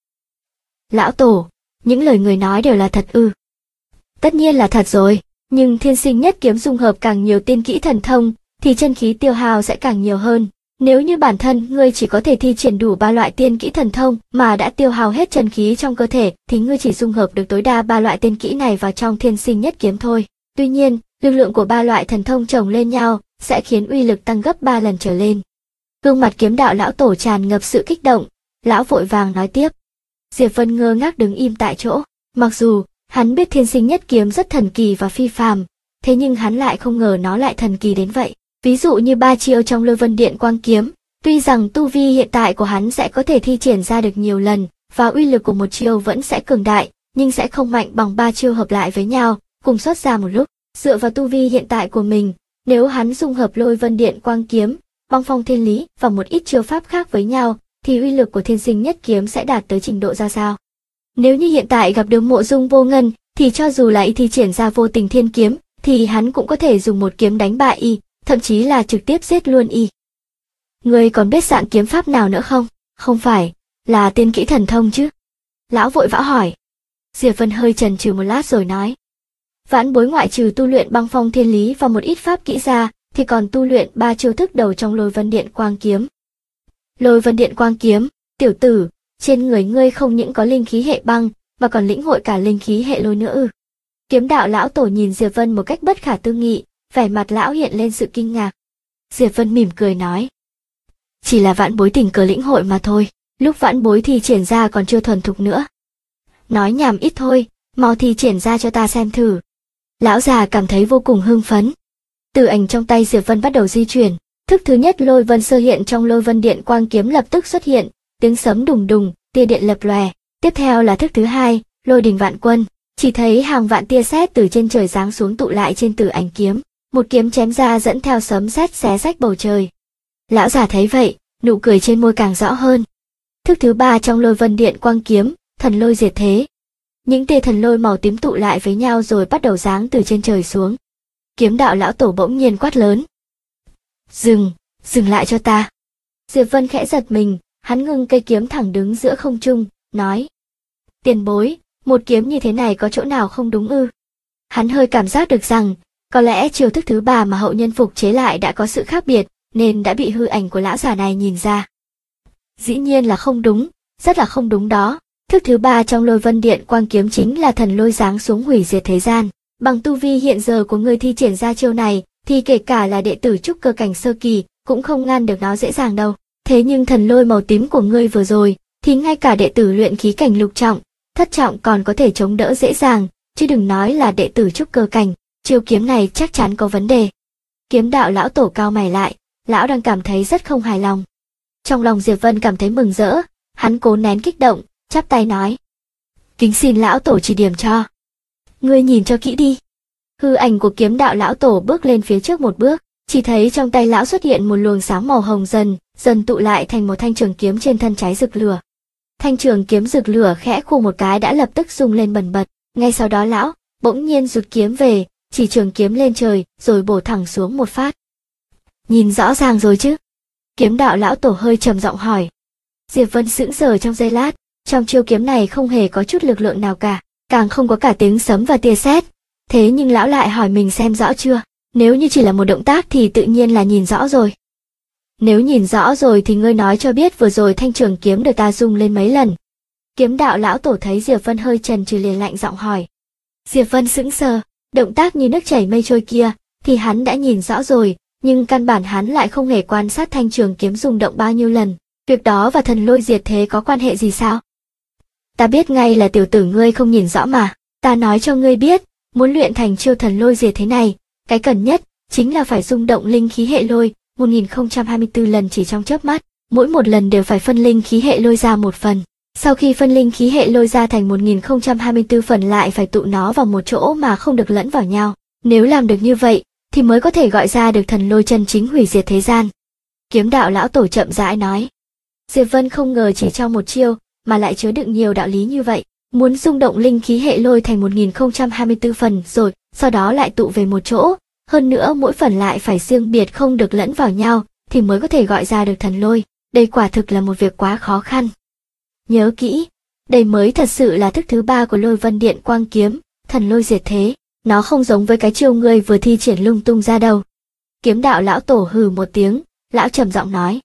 Lão tổ, những lời người nói đều là thật ư? Tất nhiên là thật rồi, nhưng Thiên Sinh Nhất Kiếm dung hợp càng nhiều tiên kỹ thần thông, thì chân khí tiêu hao sẽ càng nhiều hơn. Nếu như bản thân ngươi chỉ có thể thi triển đủ 3 loại tiên kỹ thần thông mà đã tiêu hao hết chân khí trong cơ thể, thì ngươi chỉ dung hợp được tối đa 3 loại tiên kỹ này vào trong Thiên Sinh Nhất Kiếm thôi. Tuy nhiên, lực lượng của 3 loại thần thông chồng lên nhau sẽ khiến uy lực tăng gấp 3 lần trở lên. Gương mặt kiếm đạo lão tổ tràn ngập sự kích động, lão vội vàng nói tiếp. Diệp Vân ngơ ngác đứng im tại chỗ, mặc dù hắn biết Thiên Sinh Nhất Kiếm rất thần kỳ và phi phàm, thế nhưng hắn lại không ngờ nó lại thần kỳ đến vậy. Ví dụ như 3 chiêu trong Lôi Vân Điện Quang Kiếm, tuy rằng tu vi hiện tại của hắn sẽ có thể thi triển ra được nhiều lần, và uy lực của một chiêu vẫn sẽ cường đại, nhưng sẽ không mạnh bằng 3 chiêu hợp lại với nhau, cùng xuất ra một lúc. Dựa vào tu vi hiện tại của mình, nếu hắn dung hợp Lôi Vân Điện Quang Kiếm, Băng Phong Thiên Lý và một ít chiêu pháp khác với nhau, thì uy lực của Thiên Sinh Nhất Kiếm sẽ đạt tới trình độ ra sao? Nếu như hiện tại gặp được Mộ Dung Vô Ngân, thì cho dù là y thi triển ra Vô Tình Thiên Kiếm, thì hắn cũng có thể dùng một kiếm đánh bại y, thậm chí là trực tiếp giết luôn y. Ngươi còn biết dạng kiếm pháp nào nữa không? Không phải là tiên kỹ thần thông chứ? Lão vội vã hỏi. Diệp Vân hơi chần chừ một lát rồi nói. Vãn bối ngoại trừ tu luyện Băng Phong Thiên Lý và một ít pháp kỹ ra, thì còn tu luyện 3 chiêu thức đầu trong Lôi Vân Điện Quang Kiếm. Lôi Vân Điện Quang Kiếm, tiểu tử, trên người ngươi không những có linh khí hệ băng, mà còn lĩnh hội cả linh khí hệ lôi nữa ư? Kiếm đạo lão tổ nhìn Diệp Vân một cách bất khả tư nghị, vẻ mặt lão hiện lên sự kinh ngạc. Diệp Vân mỉm cười nói. Chỉ là vãn bối tình cờ lĩnh hội mà thôi, lúc vãn bối thì triển ra còn chưa thuần thục nữa. nói nhảm ít thôi, mau thi triển ra cho ta xem thử. Lão già cảm thấy vô cùng hưng phấn. Từ ảnh trong tay Diệp Vân bắt đầu di chuyển. Thức thứ nhất lôi vân sơ hiện trong lôi vân điện quang kiếm lập tức xuất hiện, tiếng sấm đùng đùng, tia điện lập lòe. Tiếp theo là thức thứ hai, lôi đình vạn quân. Chỉ thấy hàng vạn tia sét từ trên trời giáng xuống tụ lại trên Tử ảnh kiếm, một kiếm chém ra dẫn theo sấm sét xé rách bầu trời. Lão già thấy vậy, nụ cười trên môi càng rõ hơn. Thức thứ ba trong lôi vân điện quang kiếm, thần lôi diệt thế. Những tia thần lôi màu tím tụ lại với nhau rồi bắt đầu giáng từ trên trời xuống. Kiếm đạo lão tổ bỗng nhiên quát lớn. Dừng, dừng lại cho ta. Diệp Vân khẽ giật mình, hắn ngưng cây kiếm thẳng đứng giữa không trung, nói. Tiền bối, một kiếm như thế này có chỗ nào không đúng ư? Hắn hơi cảm giác được rằng, có lẽ chiêu thức thứ ba mà hậu nhân phục chế lại đã có sự khác biệt, nên đã bị hư ảnh của lão già này nhìn ra. Dĩ nhiên là không đúng, rất là không đúng đó. Thức thứ ba trong lôi vân điện quang kiếm chính là thần lôi giáng xuống hủy diệt thế gian. Bằng tu vi hiện giờ của ngươi thi triển ra chiêu này, thì kể cả là đệ tử trúc cơ cảnh sơ kỳ, cũng không ngăn được nó dễ dàng đâu. Thế nhưng thần lôi màu tím của ngươi vừa rồi, thì ngay cả đệ tử luyện khí cảnh lục trọng, thất trọng còn có thể chống đỡ dễ dàng, chứ đừng nói là đệ tử trúc cơ cảnh. Chiêu kiếm này chắc chắn có vấn đề. Kiếm đạo lão tổ cao mày lại, lão đang cảm thấy rất không hài lòng. Trong lòng Diệp Vân cảm thấy mừng rỡ, hắn cố nén kích động, chắp tay nói. Kính xin lão tổ chỉ điểm cho. Ngươi nhìn cho kỹ đi. Hư ảnh của kiếm đạo lão tổ bước lên phía trước một bước, chỉ thấy trong tay lão xuất hiện một luồng sáng màu hồng dần tụ lại thành một thanh trường kiếm trên thân cháy rực lửa. Thanh trường kiếm rực lửa khẽ khu một cái đã lập tức rung lên bần bật, ngay sau đó lão bỗng nhiên rụt kiếm về, chỉ trường kiếm lên trời rồi bổ thẳng xuống một phát. Nhìn rõ ràng rồi chứ? Kiếm đạo lão tổ hơi trầm giọng hỏi. Diệp Vân sững sờ trong giây lát, trong chiêu kiếm này không hề có chút lực lượng nào cả, càng không có cả tiếng sấm và tia sét. Thế nhưng lão lại hỏi mình xem rõ chưa? Nếu như chỉ là một động tác thì tự nhiên là nhìn rõ rồi. Nếu nhìn rõ rồi thì ngươi nói cho biết vừa rồi thanh trường kiếm được ta rung lên mấy lần. Kiếm đạo lão tổ thấy Diệp Vân hơi chần chừ liền lạnh giọng hỏi. Diệp Vân sững sờ, động tác như nước chảy mây trôi kia thì hắn đã nhìn rõ rồi, nhưng căn bản hắn lại không hề quan sát thanh trường kiếm rung động bao nhiêu lần. Việc đó và thần lôi diệt thế có quan hệ gì sao? Ta biết ngay là tiểu tử ngươi không nhìn rõ mà, ta nói cho ngươi biết, muốn luyện thành chiêu thần lôi diệt thế này, cái cần nhất chính là phải rung động linh khí hệ lôi 1024 lần chỉ trong chớp mắt, mỗi một lần đều phải phân linh khí hệ lôi ra một phần. Sau khi phân linh khí hệ lôi ra thành 1024 phần lại phải tụ nó vào một chỗ mà không được lẫn vào nhau. Nếu làm được như vậy, thì mới có thể gọi ra được thần lôi chân chính hủy diệt thế gian. Kiếm đạo lão tổ chậm rãi nói. Diệp Vân không ngờ chỉ trong một chiêu mà lại chứa đựng nhiều đạo lý như vậy. Muốn rung động linh khí hệ lôi thành 1024 phần rồi, sau đó lại tụ về một chỗ, hơn nữa mỗi phần lại phải riêng biệt không được lẫn vào nhau, thì mới có thể gọi ra được thần lôi. Đây quả thực là một việc quá khó khăn. Nhớ kỹ, đây mới thật sự là thức thứ ba của lôi vân điện quang kiếm, thần lôi diệt thế. Nó không giống với cái chiêu ngươi vừa thi triển lung tung ra đâu. Kiếm đạo lão tổ hừ một tiếng, lão trầm giọng nói.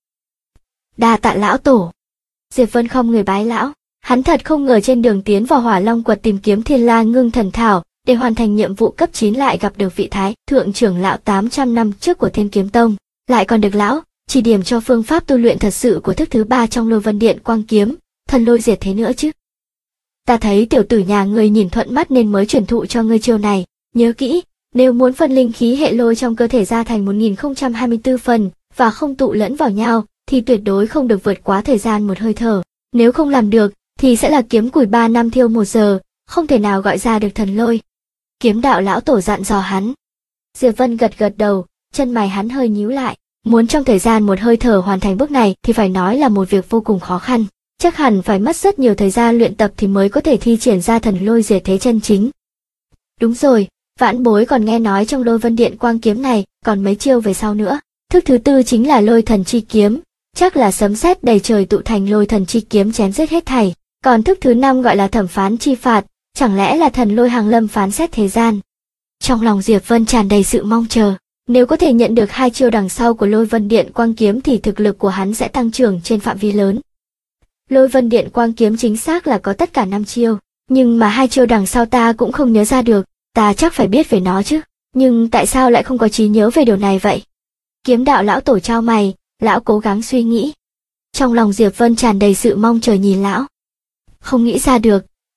Đa tạ lão tổ. Diệp Vân không người bái lão. Hắn thật không ngờ trên đường tiến vào Hỏa Long quật tìm kiếm Thiên La Ngưng Thần Thảo để hoàn thành nhiệm vụ cấp 9 lại gặp được vị thái thượng trưởng lão 800 năm trước của Thiên Kiếm Tông, lại còn được lão chỉ điểm cho phương pháp tu luyện thật sự của thức thứ ba trong lôi vân điện quang kiếm, thần lôi diệt thế nữa chứ. Ta thấy tiểu tử nhà ngươi nhìn thuận mắt nên mới truyền thụ cho ngươi chiêu này, nhớ kỹ, nếu muốn phân linh khí hệ lôi trong cơ thể ra thành 1024 phần và không tụ lẫn vào nhau thì tuyệt đối không được vượt quá thời gian một hơi thở, nếu không làm được thì sẽ là kiếm củi 3 năm thiêu 1 giờ, không thể nào gọi ra được thần lôi. Kiếm đạo lão tổ dặn dò hắn. Diệp Vân gật gật đầu, chân mày hắn hơi nhíu lại, muốn trong thời gian một hơi thở hoàn thành bước này thì phải nói là một việc vô cùng khó khăn, chắc hẳn phải mất rất nhiều thời gian luyện tập thì mới có thể thi triển ra thần lôi diệt thế chân chính. Đúng rồi, vãn bối còn nghe nói trong lôi vân điện quang kiếm này còn mấy chiêu về sau nữa, thức thứ tư chính là lôi thần chi kiếm, chắc là sấm sét đầy trời tụ thành lôi thần chi kiếm chém giết hết thảy. Còn thức thứ năm gọi là thẩm phán chi phạt, chẳng lẽ là thần lôi hàng lâm phán xét thế gian. Trong lòng Diệp Vân tràn đầy sự mong chờ, nếu có thể nhận được hai chiêu đằng sau của lôi vân điện quang kiếm thì thực lực của hắn sẽ tăng trưởng trên phạm vi lớn. Lôi vân điện quang kiếm chính xác là có tất cả 5 chiêu, nhưng mà hai chiêu đằng sau ta cũng không nhớ ra được, ta chắc phải biết về nó chứ, nhưng tại sao lại không có trí nhớ về điều này vậy? Kiếm đạo lão tổ chau mày, lão cố gắng suy nghĩ. Trong lòng Diệp Vân tràn đầy sự mong chờ nhìn lão. Không nghĩ ra được,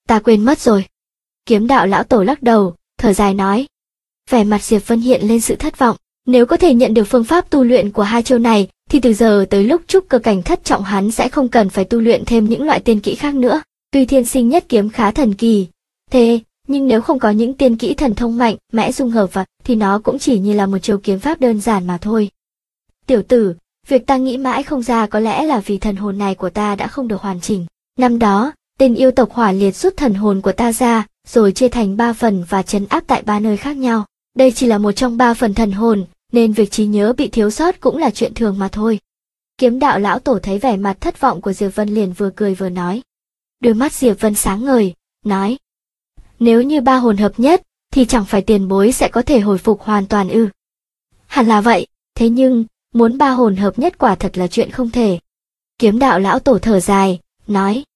Ta quên mất rồi. Kiếm đạo lão tổ lắc đầu, thở dài nói. Vẻ mặt Diệp Vân hiện lên sự thất vọng. Nếu có thể nhận được phương pháp tu luyện của hai chiêu này, thì từ giờ tới lúc trúc cơ cảnh thất trọng hắn sẽ không cần phải tu luyện thêm những loại tiên kỹ khác nữa. Tuy thiên sinh nhất kiếm khá thần kỳ, thế nhưng nếu không có những tiên kỹ thần thông mạnh mẽ dung hợp vào, thì nó cũng chỉ như là một chiêu kiếm pháp đơn giản mà thôi. Tiểu tử, việc ta nghĩ mãi không ra có lẽ là vì thần hồn này của ta đã không được hoàn chỉnh. Năm đó, tên yêu tộc Hỏa Liệt rút thần hồn của ta ra, rồi chia thành 3 phần và trấn áp tại 3 nơi khác nhau. Đây chỉ là một trong 3 phần thần hồn, nên việc trí nhớ bị thiếu sót cũng là chuyện thường mà thôi. Kiếm đạo lão tổ thấy vẻ mặt thất vọng của Diệp Vân liền vừa cười vừa nói. Đôi mắt Diệp Vân sáng ngời, nói. Nếu như 3 hồn hợp nhất, thì chẳng phải tiền bối sẽ có thể hồi phục hoàn toàn ư? Hẳn là vậy, thế nhưng, muốn 3 hồn hợp nhất quả thật là chuyện không thể. Kiếm đạo lão tổ thở dài, nói.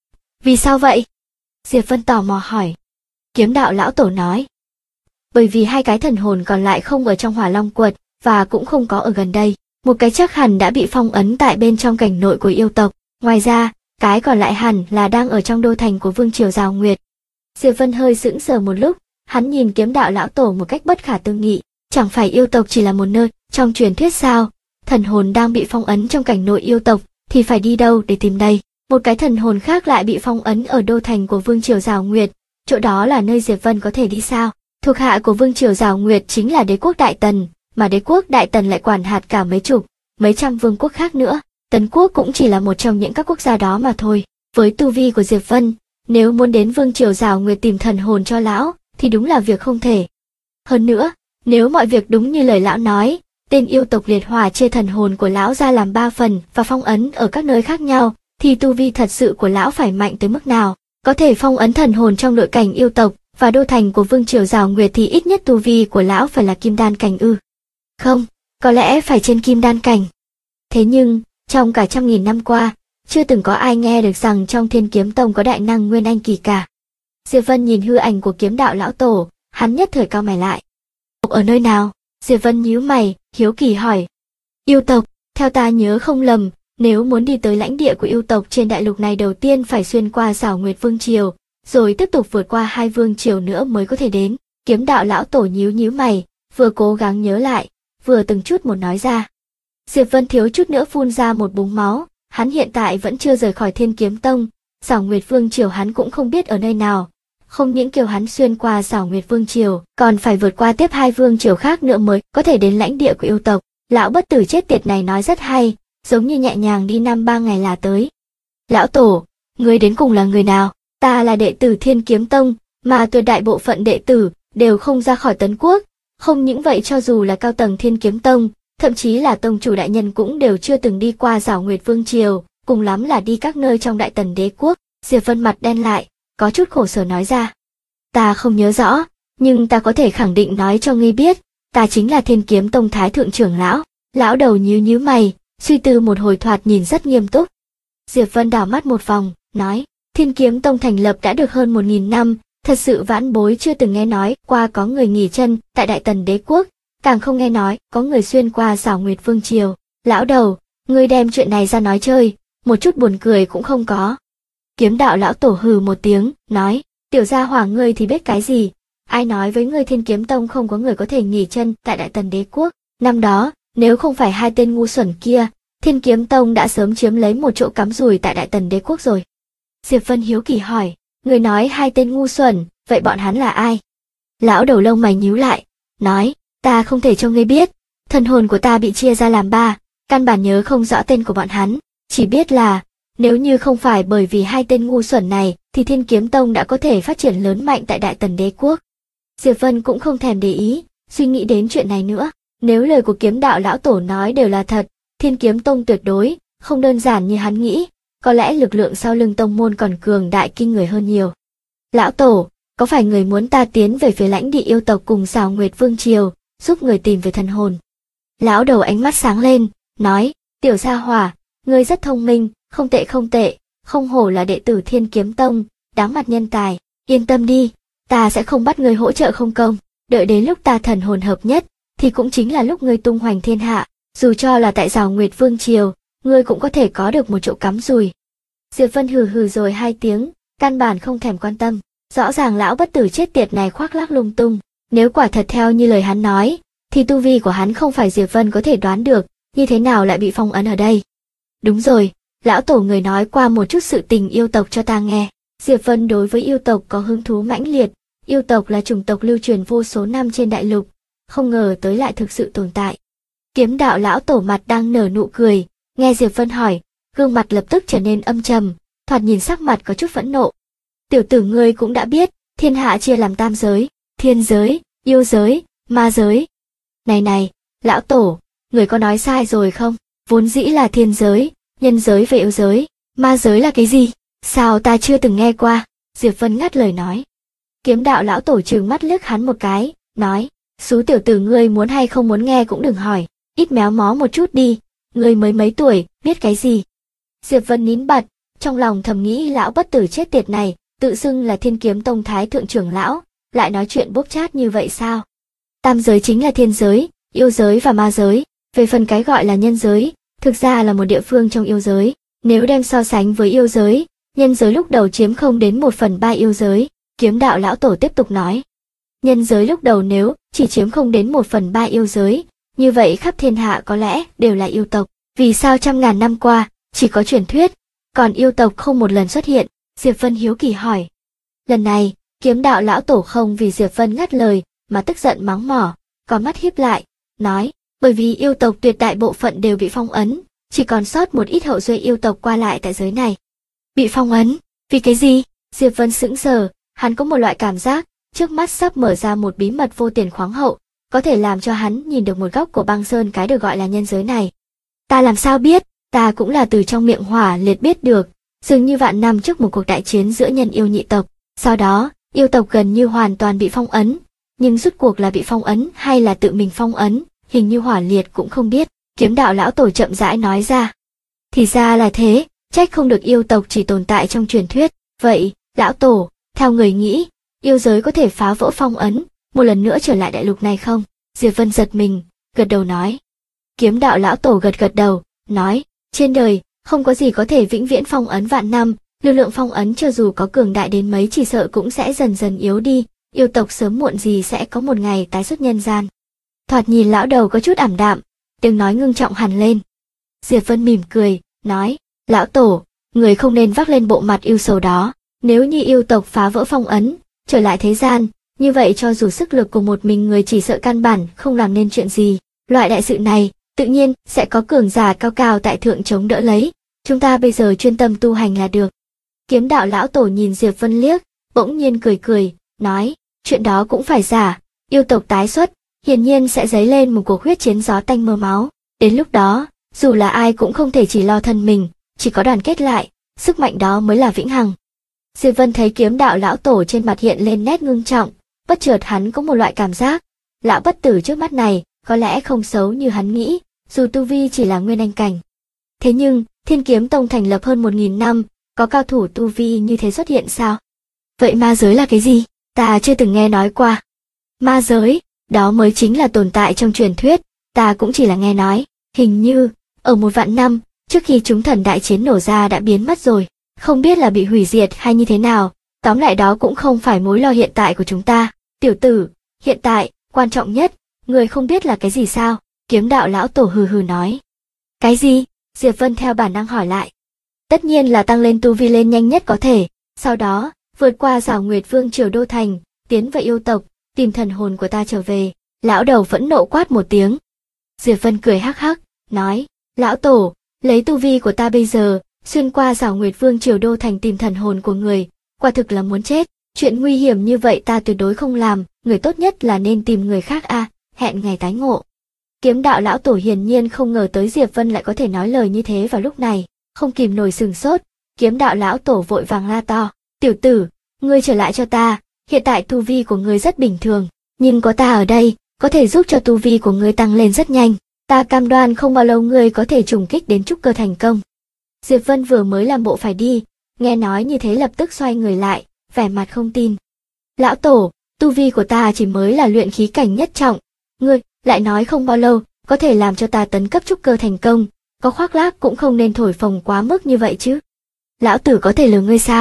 Vì sao vậy? Diệp Vân tò mò hỏi. Kiếm đạo lão tổ nói. Bởi vì 2 cái thần hồn còn lại không ở trong Hỏa Long Quật, và cũng không có ở gần đây. Một cái chắc hẳn đã bị phong ấn tại bên trong cảnh nội của yêu tộc. Ngoài ra, cái còn lại hẳn là đang ở trong đô thành của Vương Triều Giào Nguyệt. Diệp Vân hơi sững sờ một lúc, hắn nhìn kiếm đạo lão tổ một cách bất khả tư nghị. Chẳng phải yêu tộc chỉ là một nơi, trong truyền thuyết sao? Thần hồn đang bị phong ấn trong cảnh nội yêu tộc, thì phải đi đâu để tìm đây? Một cái thần hồn khác lại bị phong ấn ở đô thành của Vương Triều Giào Nguyệt, chỗ đó là nơi Diệp Vân có thể đi sao? Thuộc hạ của Vương Triều Giào Nguyệt chính là đế quốc Đại Tần, mà đế quốc Đại Tần lại quản hạt cả mấy chục, mấy trăm vương quốc khác nữa. Tấn quốc cũng chỉ là một trong những các quốc gia đó mà thôi. Với tu vi của Diệp Vân, nếu muốn đến Vương Triều Giào Nguyệt tìm thần hồn cho lão, thì đúng là việc không thể. Hơn nữa, nếu mọi việc đúng như lời lão nói, tên yêu tộc liệt hỏa chia thần hồn của lão ra làm 3 phần và phong ấn ở các nơi khác nhau, thì tu vi thật sự của lão phải mạnh tới mức nào? Có thể phong ấn thần hồn trong nội cảnh yêu tộc và đô thành của Vương Triều Giào Nguyệt thì ít nhất tu vi của lão phải là kim đan cảnh ư? Không, có lẽ phải trên kim đan cảnh. Thế nhưng, trong cả 100.000 năm qua, chưa từng có ai nghe được rằng trong Thiên Kiếm Tông có đại năng Nguyên Anh kỳ cả. Diệp Vân nhìn hư ảnh của kiếm đạo lão tổ, hắn nhất thời cau mày lại. Ở nơi nào? Diệp Vân nhíu mày, hiếu kỳ hỏi. Yêu tộc, theo ta nhớ không lầm, nếu muốn đi tới lãnh địa của yêu tộc trên đại lục này đầu tiên phải xuyên qua Giảo Nguyệt Vương Triều, rồi tiếp tục vượt qua 2 vương triều nữa mới có thể đến. Kiếm đạo lão tổ nhíu mày, vừa cố gắng nhớ lại, vừa từng chút một nói ra. Diệp Vân thiếu chút nữa phun ra một búng máu, hắn hiện tại vẫn chưa rời khỏi Thiên Kiếm Tông, Giảo Nguyệt Vương Triều hắn cũng không biết ở nơi nào. Không những kiểu hắn xuyên qua Giảo Nguyệt Vương Triều, còn phải vượt qua tiếp 2 vương triều khác nữa mới có thể đến lãnh địa của yêu tộc. Lão bất tử chết tiệt này nói rất hay, giống như nhẹ nhàng đi 5-3 ngày là tới. Lão tổ, ngươi đến cùng là người nào? Ta là đệ tử Thiên Kiếm Tông, mà tuyệt đại bộ phận đệ tử đều không ra khỏi Tấn quốc. Không những vậy, cho dù là cao tầng Thiên Kiếm Tông, thậm chí là tông chủ đại nhân cũng đều chưa từng đi qua Giảo Nguyệt Vương Triều, cùng lắm là đi các nơi trong Đại Tần đế quốc. Diệp Vân mặt đen lại, có chút khổ sở nói ra. Ta không nhớ rõ, nhưng ta có thể khẳng định nói cho ngươi biết, ta chính là Thiên Kiếm Tông Thái Thượng trưởng lão. Lão đầu nhíu mày, suy tư một hồi thoạt nhìn rất nghiêm túc. Diệp Vân đảo mắt một vòng, nói, Thiên Kiếm Tông thành lập đã được hơn 1.000 năm, thật sự vãn bối chưa từng nghe nói qua có người nghỉ chân tại Đại Tần đế quốc, càng không nghe nói có người xuyên qua Giảo Nguyệt Vương Triều. Lão đầu, ngươi đem chuyện này ra nói chơi, một chút buồn cười cũng không có. Kiếm đạo lão tổ hừ một tiếng, nói, tiểu gia hỏa ngươi thì biết cái gì, ai nói với ngươi Thiên Kiếm Tông không có người có thể nghỉ chân tại Đại Tần đế quốc. Năm đó, nếu không phải 2 tên ngu xuẩn kia, Thiên Kiếm Tông đã sớm chiếm lấy một chỗ cắm rùi tại Đại Tần đế quốc rồi. Diệp Vân hiếu kỳ hỏi, người nói 2 tên ngu xuẩn, vậy bọn hắn là ai? Lão đầu lông mày nhíu lại, nói, ta không thể cho ngươi biết, thần hồn của ta bị chia ra làm 3, căn bản nhớ không rõ tên của bọn hắn, chỉ biết là, nếu như không phải bởi vì 2 tên ngu xuẩn này, thì Thiên Kiếm Tông đã có thể phát triển lớn mạnh tại Đại Tần đế quốc. Diệp Vân cũng không thèm để ý, suy nghĩ đến chuyện này nữa. Nếu lời của kiếm đạo lão tổ nói đều là thật, Thiên Kiếm Tông tuyệt đối không đơn giản như hắn nghĩ, có lẽ lực lượng sau lưng tông môn còn cường đại kinh người hơn nhiều. Lão tổ, có phải người muốn ta tiến về phía lãnh địa yêu tộc cùng Giảo Nguyệt Vương Triều, giúp người tìm về thần hồn? Lão đầu ánh mắt sáng lên, nói, tiểu gia hỏa, ngươi rất thông minh, không tệ, không hổ là đệ tử Thiên Kiếm Tông, đáng mặt nhân tài, yên tâm đi, ta sẽ không bắt ngươi hỗ trợ không công, đợi đến lúc ta thần hồn hợp nhất, thì cũng chính là lúc ngươi tung hoành thiên hạ, dù cho là tại Giảo Nguyệt Vương Triều, ngươi cũng có thể có được một chỗ cắm rùi. Diệp Vân hừ rồi 2 tiếng, căn bản không thèm quan tâm. Rõ ràng lão bất tử chết tiệt này khoác lác lung tung. Nếu quả thật theo như lời hắn nói, thì tu vi của hắn không phải Diệp Vân có thể đoán được, như thế nào lại bị phong ấn ở đây. Đúng rồi, lão tổ người nói qua một chút sự tình yêu tộc cho ta nghe. Diệp Vân đối với yêu tộc có hứng thú mãnh liệt, yêu tộc là chủng tộc lưu truyền vô số năm trên đại lục, không ngờ tới lại thực sự tồn tại. Kiếm đạo lão tổ mặt đang nở nụ cười, nghe Diệp Vân hỏi, gương mặt lập tức trở nên âm trầm, thoạt nhìn sắc mặt có chút phẫn nộ. Tiểu tử ngươi cũng đã biết, thiên hạ chia làm tam giới, thiên giới, yêu giới, ma giới. Này, lão tổ, người có nói sai rồi không? Vốn dĩ là thiên giới, nhân giới và yêu giới, ma giới là cái gì? Sao ta chưa từng nghe qua? Diệp Vân ngắt lời nói. Kiếm đạo lão tổ trừng mắt liếc hắn một cái, nói, xú tiểu tử ngươi muốn hay không muốn nghe cũng đừng hỏi, ít méo mó một chút đi, ngươi mới mấy tuổi, biết cái gì? Diệp Vân nín bặt, trong lòng thầm nghĩ lão bất tử chết tiệt này, tự xưng là Thiên Kiếm Tông thái thượng trưởng lão, lại nói chuyện bốc chát như vậy sao? Tam giới chính là thiên giới, yêu giới và ma giới, về phần cái gọi là nhân giới, thực ra là một địa phương trong yêu giới, nếu đem so sánh với yêu giới, nhân giới lúc đầu chiếm không đến 1/3 yêu giới, kiếm đạo lão tổ tiếp tục nói. Nhân giới lúc đầu nếu chỉ chiếm không đến 1/3 yêu giới, như vậy khắp thiên hạ có lẽ đều là yêu tộc, vì sao trăm ngàn năm qua, chỉ có truyền thuyết, còn yêu tộc không một lần xuất hiện, Diệp Vân hiếu kỳ hỏi. Lần này, kiếm đạo lão tổ không vì Diệp Vân ngắt lời, mà tức giận mắng mỏ, con mắt híp lại, nói, bởi vì yêu tộc tuyệt đại bộ phận đều bị phong ấn, chỉ còn sót một ít hậu duệ yêu tộc qua lại tại giới này. Bị phong ấn, vì cái gì? Diệp Vân sững sờ, hắn có một loại cảm giác, trước mắt sắp mở ra một bí mật vô tiền khoáng hậu, có thể làm cho hắn nhìn được một góc của băng sơn cái được gọi là nhân giới này. Ta làm sao biết, ta cũng là từ trong miệng Hỏa Liệt biết được, dường như vạn năm trước một cuộc đại chiến giữa nhân yêu nhị tộc, sau đó, yêu tộc gần như hoàn toàn bị phong ấn, nhưng rốt cuộc là bị phong ấn hay là tự mình phong ấn, hình như Hỏa Liệt cũng không biết, kiếm đạo lão tổ chậm rãi nói ra. Thì ra là thế, trách không được yêu tộc chỉ tồn tại trong truyền thuyết, vậy, lão tổ, theo người nghĩ, yêu giới có thể phá vỡ phong ấn, một lần nữa trở lại đại lục này không? Diệp Vân giật mình, gật đầu nói. Kiếm đạo lão tổ gật đầu, nói, trên đời, không có gì có thể vĩnh viễn phong ấn vạn năm, lực lượng phong ấn cho dù có cường đại đến mấy chỉ sợ cũng sẽ dần dần yếu đi, yêu tộc sớm muộn gì sẽ có một ngày tái xuất nhân gian. Thoạt nhìn lão đầu có chút ảm đạm, tiếng nói ngưng trọng hẳn lên. Diệp Vân mỉm cười, nói, lão tổ, người không nên vác lên bộ mặt yêu sầu đó, nếu như yêu tộc phá vỡ phong ấn, trở lại thế gian, như vậy cho dù sức lực của một mình người chỉ sợ căn bản không làm nên chuyện gì, loại đại sự này, tự nhiên sẽ có cường giả cao cao tại thượng chống đỡ lấy, chúng ta bây giờ chuyên tâm tu hành là được. Kiếm đạo lão tổ nhìn Diệp Vân liếc, bỗng nhiên cười, nói, chuyện đó cũng phải giả, yêu tộc tái xuất, hiển nhiên sẽ dấy lên một cuộc huyết chiến gió tanh mưa máu, đến lúc đó, dù là ai cũng không thể chỉ lo thân mình, chỉ có đoàn kết lại, sức mạnh đó mới là vĩnh hằng. Diệp Vân thấy kiếm đạo lão tổ trên mặt hiện lên nét ngưng trọng, bất chợt hắn có một loại cảm giác, lão bất tử trước mắt này, có lẽ không xấu như hắn nghĩ, dù tu vi chỉ là nguyên anh cảnh. Thế nhưng, Thiên Kiếm Tông thành lập hơn 1000 năm, có cao thủ tu vi như thế xuất hiện sao? Vậy ma giới là cái gì? Ta chưa từng nghe nói qua. Ma giới, đó mới chính là tồn tại trong truyền thuyết, ta cũng chỉ là nghe nói, hình như, ở 1 vạn năm, trước khi chúng thần đại chiến nổ ra đã biến mất rồi, không biết là bị hủy diệt hay như thế nào, tóm lại đó cũng không phải mối lo hiện tại của chúng ta. Tiểu tử, hiện tại, quan trọng nhất, người không biết là cái gì sao? Kiếm đạo lão tổ hừ nói. Cái gì? Diệp Vân theo bản năng hỏi lại. Tất nhiên là tăng lên tu vi lên nhanh nhất có thể, sau đó, vượt qua Giảo Nguyệt Vương triều đô thành, tiến vào yêu tộc, tìm thần hồn của ta trở về. Lão đầu phẫn nộ quát một tiếng. Diệp Vân cười hắc hắc, nói, lão tổ, lấy tu vi của ta bây giờ, xuyên qua Giảo Nguyệt Vương triều đô thành tìm thần hồn của người, quả thực là muốn chết, chuyện nguy hiểm như vậy ta tuyệt đối không làm, người tốt nhất là nên tìm người khác a, hẹn ngày tái ngộ. Kiếm đạo lão tổ hiển nhiên không ngờ tới Diệp Vân lại có thể nói lời như thế vào lúc này, không kìm nổi sừng sốt, kiếm đạo lão tổ vội vàng la to, tiểu tử, ngươi trở lại cho ta, hiện tại tu vi của ngươi rất bình thường, nhưng có ta ở đây, có thể giúp cho tu vi của ngươi tăng lên rất nhanh, ta cam đoan không bao lâu ngươi có thể trùng kích đến trúc cơ thành công. Diệp Vân vừa mới làm bộ phải đi, nghe nói như thế lập tức xoay người lại, vẻ mặt không tin. Lão tổ, tu vi của ta chỉ mới là luyện khí cảnh nhất trọng, ngươi lại nói không bao lâu có thể làm cho ta tấn cấp trúc cơ thành công, có khoác lác cũng không nên thổi phồng quá mức như vậy chứ. Lão tử có thể lừa ngươi sao?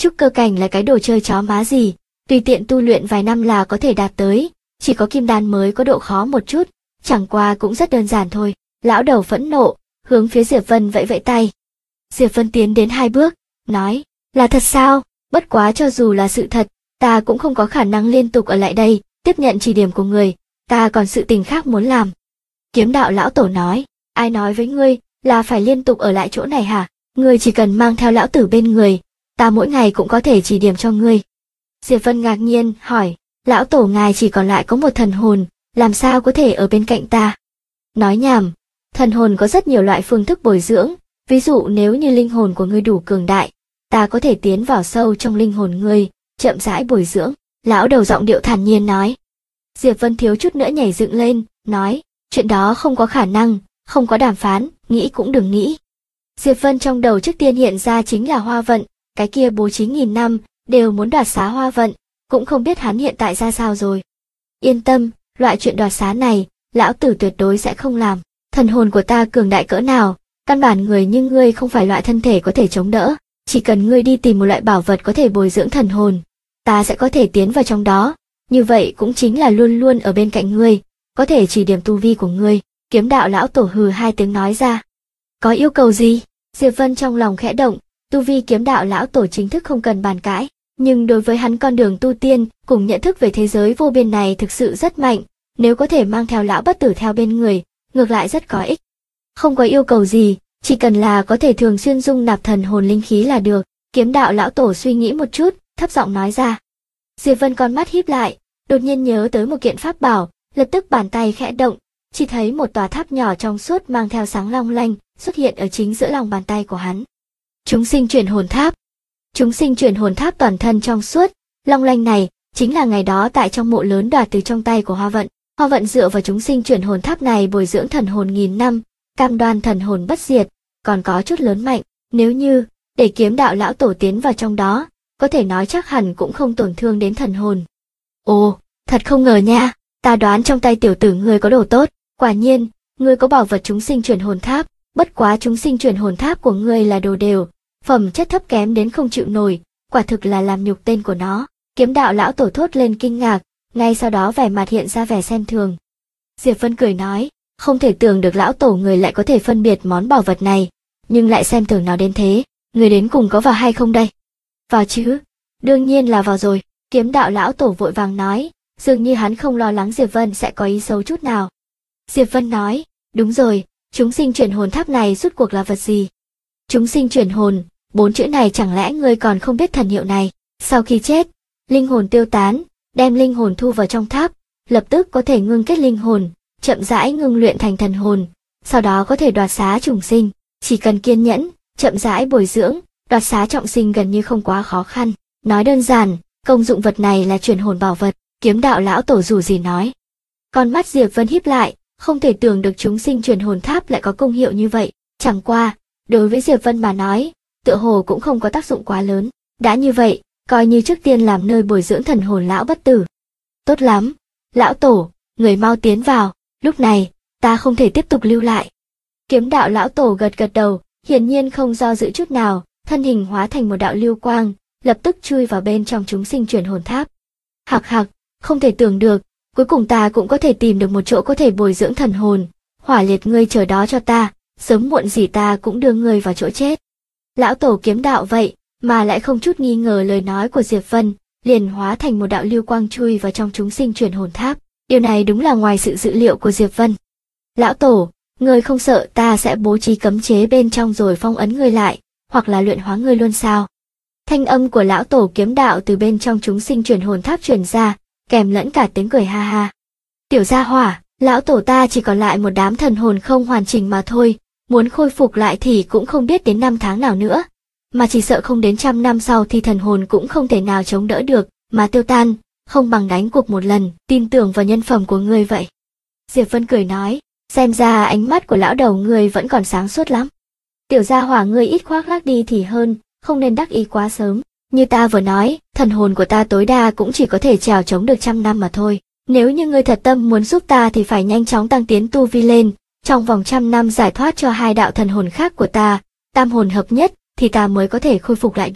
Trúc cơ cảnh là cái đồ chơi chó má gì, tùy tiện tu luyện vài năm là có thể đạt tới, chỉ có kim đan mới có độ khó một chút, chẳng qua cũng rất đơn giản thôi. Lão đầu phẫn nộ, hướng phía Diệp Vân vẫy vẫy tay. Diệp Vân tiến đến 2 bước, nói, là thật sao? Bất quá cho dù là sự thật, ta cũng không có khả năng liên tục ở lại đây, tiếp nhận chỉ điểm của người, ta còn sự tình khác muốn làm. Kiếm đạo lão tổ nói, ai nói với ngươi, là phải liên tục ở lại chỗ này hả? Ngươi chỉ cần mang theo lão tử bên người, ta mỗi ngày cũng có thể chỉ điểm cho ngươi. Diệp Vân ngạc nhiên, hỏi, lão tổ ngài chỉ còn lại có một thần hồn, làm sao có thể ở bên cạnh ta? Nói nhảm, thần hồn có rất nhiều loại phương thức bồi dưỡng, ví dụ nếu như linh hồn của ngươi đủ cường đại, ta có thể tiến vào sâu trong linh hồn ngươi, chậm rãi bồi dưỡng. Lão đầu giọng điệu thản nhiên nói. Diệp Vân thiếu chút nữa nhảy dựng lên, nói, chuyện đó không có khả năng, không có đàm phán, nghĩ cũng đừng nghĩ. Diệp Vân trong đầu trước tiên hiện ra chính là Hoa Vận, cái kia bố trí 1000 năm, đều muốn đoạt xá Hoa Vận, cũng không biết hắn hiện tại ra sao rồi. Yên tâm, loại chuyện đoạt xá này, lão tử tuyệt đối sẽ không làm. Thần hồn của ta cường đại cỡ nào, căn bản người như ngươi không phải loại thân thể có thể chống đỡ, chỉ cần ngươi đi tìm một loại bảo vật có thể bồi dưỡng thần hồn, ta sẽ có thể tiến vào trong đó, như vậy cũng chính là luôn luôn ở bên cạnh ngươi, có thể chỉ điểm tu vi của ngươi. Kiếm đạo lão tổ hừ 2 tiếng nói ra. Có yêu cầu gì? Diệp Vân trong lòng khẽ động, tu vi kiếm đạo lão tổ chính thức không cần bàn cãi, nhưng đối với hắn con đường tu tiên cùng nhận thức về thế giới vô biên này thực sự rất mạnh, nếu có thể mang theo lão bất tử theo bên người, ngược lại rất có ích. Không có yêu cầu gì, chỉ cần là có thể thường xuyên dung nạp thần hồn linh khí là được. Kiếm đạo lão tổ suy nghĩ một chút, thấp giọng nói ra. Diệp Vân con mắt híp lại, đột nhiên nhớ tới một kiện pháp bảo, lập tức bàn tay khẽ động, chỉ thấy một tòa tháp nhỏ trong suốt mang theo sáng long lanh xuất hiện ở chính giữa lòng bàn tay của hắn. Chúng sinh chuyển hồn tháp. Chúng sinh chuyển hồn tháp toàn thân trong suốt, long lanh này chính là ngày đó tại trong mộ lớn đoạt từ trong tay của Hoa Vận. Hoa Vận dựa vào chúng sinh chuyển hồn tháp này bồi dưỡng thần hồn 1000 năm, cam đoan thần hồn bất diệt, còn có chút lớn mạnh, nếu như để kiếm đạo lão tổ tiến vào trong đó, có thể nói chắc hẳn cũng không tổn thương đến thần hồn. Ồ, thật không ngờ nha, ta đoán trong tay tiểu tử ngươi có đồ tốt, quả nhiên, ngươi có bảo vật chúng sinh chuyển hồn tháp, bất quá chúng sinh chuyển hồn tháp của ngươi là đồ đều, phẩm chất thấp kém đến không chịu nổi, quả thực là làm nhục tên của nó. Kiếm đạo lão tổ thốt lên kinh ngạc, ngay sau đó vẻ mặt hiện ra vẻ xem thường. Diệp Vân cười nói, không thể tưởng được lão tổ người lại có thể phân biệt món bảo vật này, nhưng lại xem thường nó đến thế, người đến cùng có vào hay không đây? Vào chứ, đương nhiên là vào rồi. Kiếm đạo lão tổ vội vàng nói, dường như hắn không lo lắng Diệp Vân sẽ có ý xấu chút nào. Diệp Vân nói, đúng rồi, chúng sinh chuyển hồn tháp này rốt cuộc là vật gì? Chúng sinh chuyển hồn, 4 chữ này chẳng lẽ ngươi còn không biết thần hiệu này? Sau khi chết, linh hồn tiêu tán, đem linh hồn thu vào trong tháp, lập tức có thể ngưng kết linh hồn, chậm rãi ngưng luyện thành thần hồn, sau đó có thể đoạt xá trùng sinh, chỉ cần kiên nhẫn, chậm rãi bồi dưỡng, đoạt xá trọng sinh gần như không quá khó khăn. Nói đơn giản, công dụng vật này là chuyển hồn bảo vật. Kiếm đạo lão tổ dù gì nói. Con mắt Diệp Vân híp lại, không thể tưởng được chúng sinh chuyển hồn tháp lại có công hiệu như vậy. Chẳng qua, đối với Diệp Vân mà nói, tựa hồ cũng không có tác dụng quá lớn. Đã như vậy, coi như trước tiên làm nơi bồi dưỡng thần hồn lão bất tử. Tốt lắm, lão tổ, người mau tiến vào, lúc này, ta không thể tiếp tục lưu lại. Kiếm đạo lão tổ gật gật đầu, hiển nhiên không do dự chút nào, thân hình hóa thành một đạo lưu quang, lập tức chui vào bên trong chúng sinh chuyển hồn tháp. Hạc hạc, không thể tưởng được, cuối cùng ta cũng có thể tìm được một chỗ có thể bồi dưỡng thần hồn, hỏa liệt ngươi chờ đó cho ta, sớm muộn gì ta cũng đưa ngươi vào chỗ chết. Lão tổ kiếm đạo vậy, mà lại không chút nghi ngờ lời nói của Diệp Vân, liền hóa thành một đạo lưu quang chui vào trong chúng sinh chuyển hồn tháp, điều này đúng là ngoài sự dự liệu của Diệp Vân. Lão tổ, ngươi không sợ ta sẽ bố trí cấm chế bên trong rồi phong ấn ngươi lại, hoặc là luyện hóa ngươi luôn sao? Thanh âm của lão tổ kiếm đạo từ bên trong chúng sinh chuyển hồn tháp truyền ra, kèm lẫn cả tiếng cười ha ha. Tiểu gia hỏa, lão tổ ta chỉ còn lại một đám thần hồn không hoàn chỉnh mà thôi, muốn khôi phục lại thì cũng không biết đến 5 tháng nào nữa, mà chỉ sợ không đến 100 năm sau thì thần hồn cũng không thể nào chống đỡ được, mà tiêu tan, không bằng đánh cuộc một lần, tin tưởng vào nhân phẩm của ngươi vậy. Diệp Vân cười nói, xem ra ánh mắt của lão đầu ngươi vẫn còn sáng suốt lắm. Tiểu gia hỏa ngươi ít khoác lác đi thì hơn, không nên đắc ý quá sớm. Như ta vừa nói, thần hồn của ta tối đa cũng chỉ có thể trèo chống được 100 năm mà thôi. Nếu như ngươi thật tâm muốn giúp ta thì phải nhanh chóng tăng tiến tu vi lên, trong vòng 100 năm giải thoát cho 2 đạo thần hồn khác của ta, tam hồn hợp nhất, thì ta mới có thể khôi phục lại được.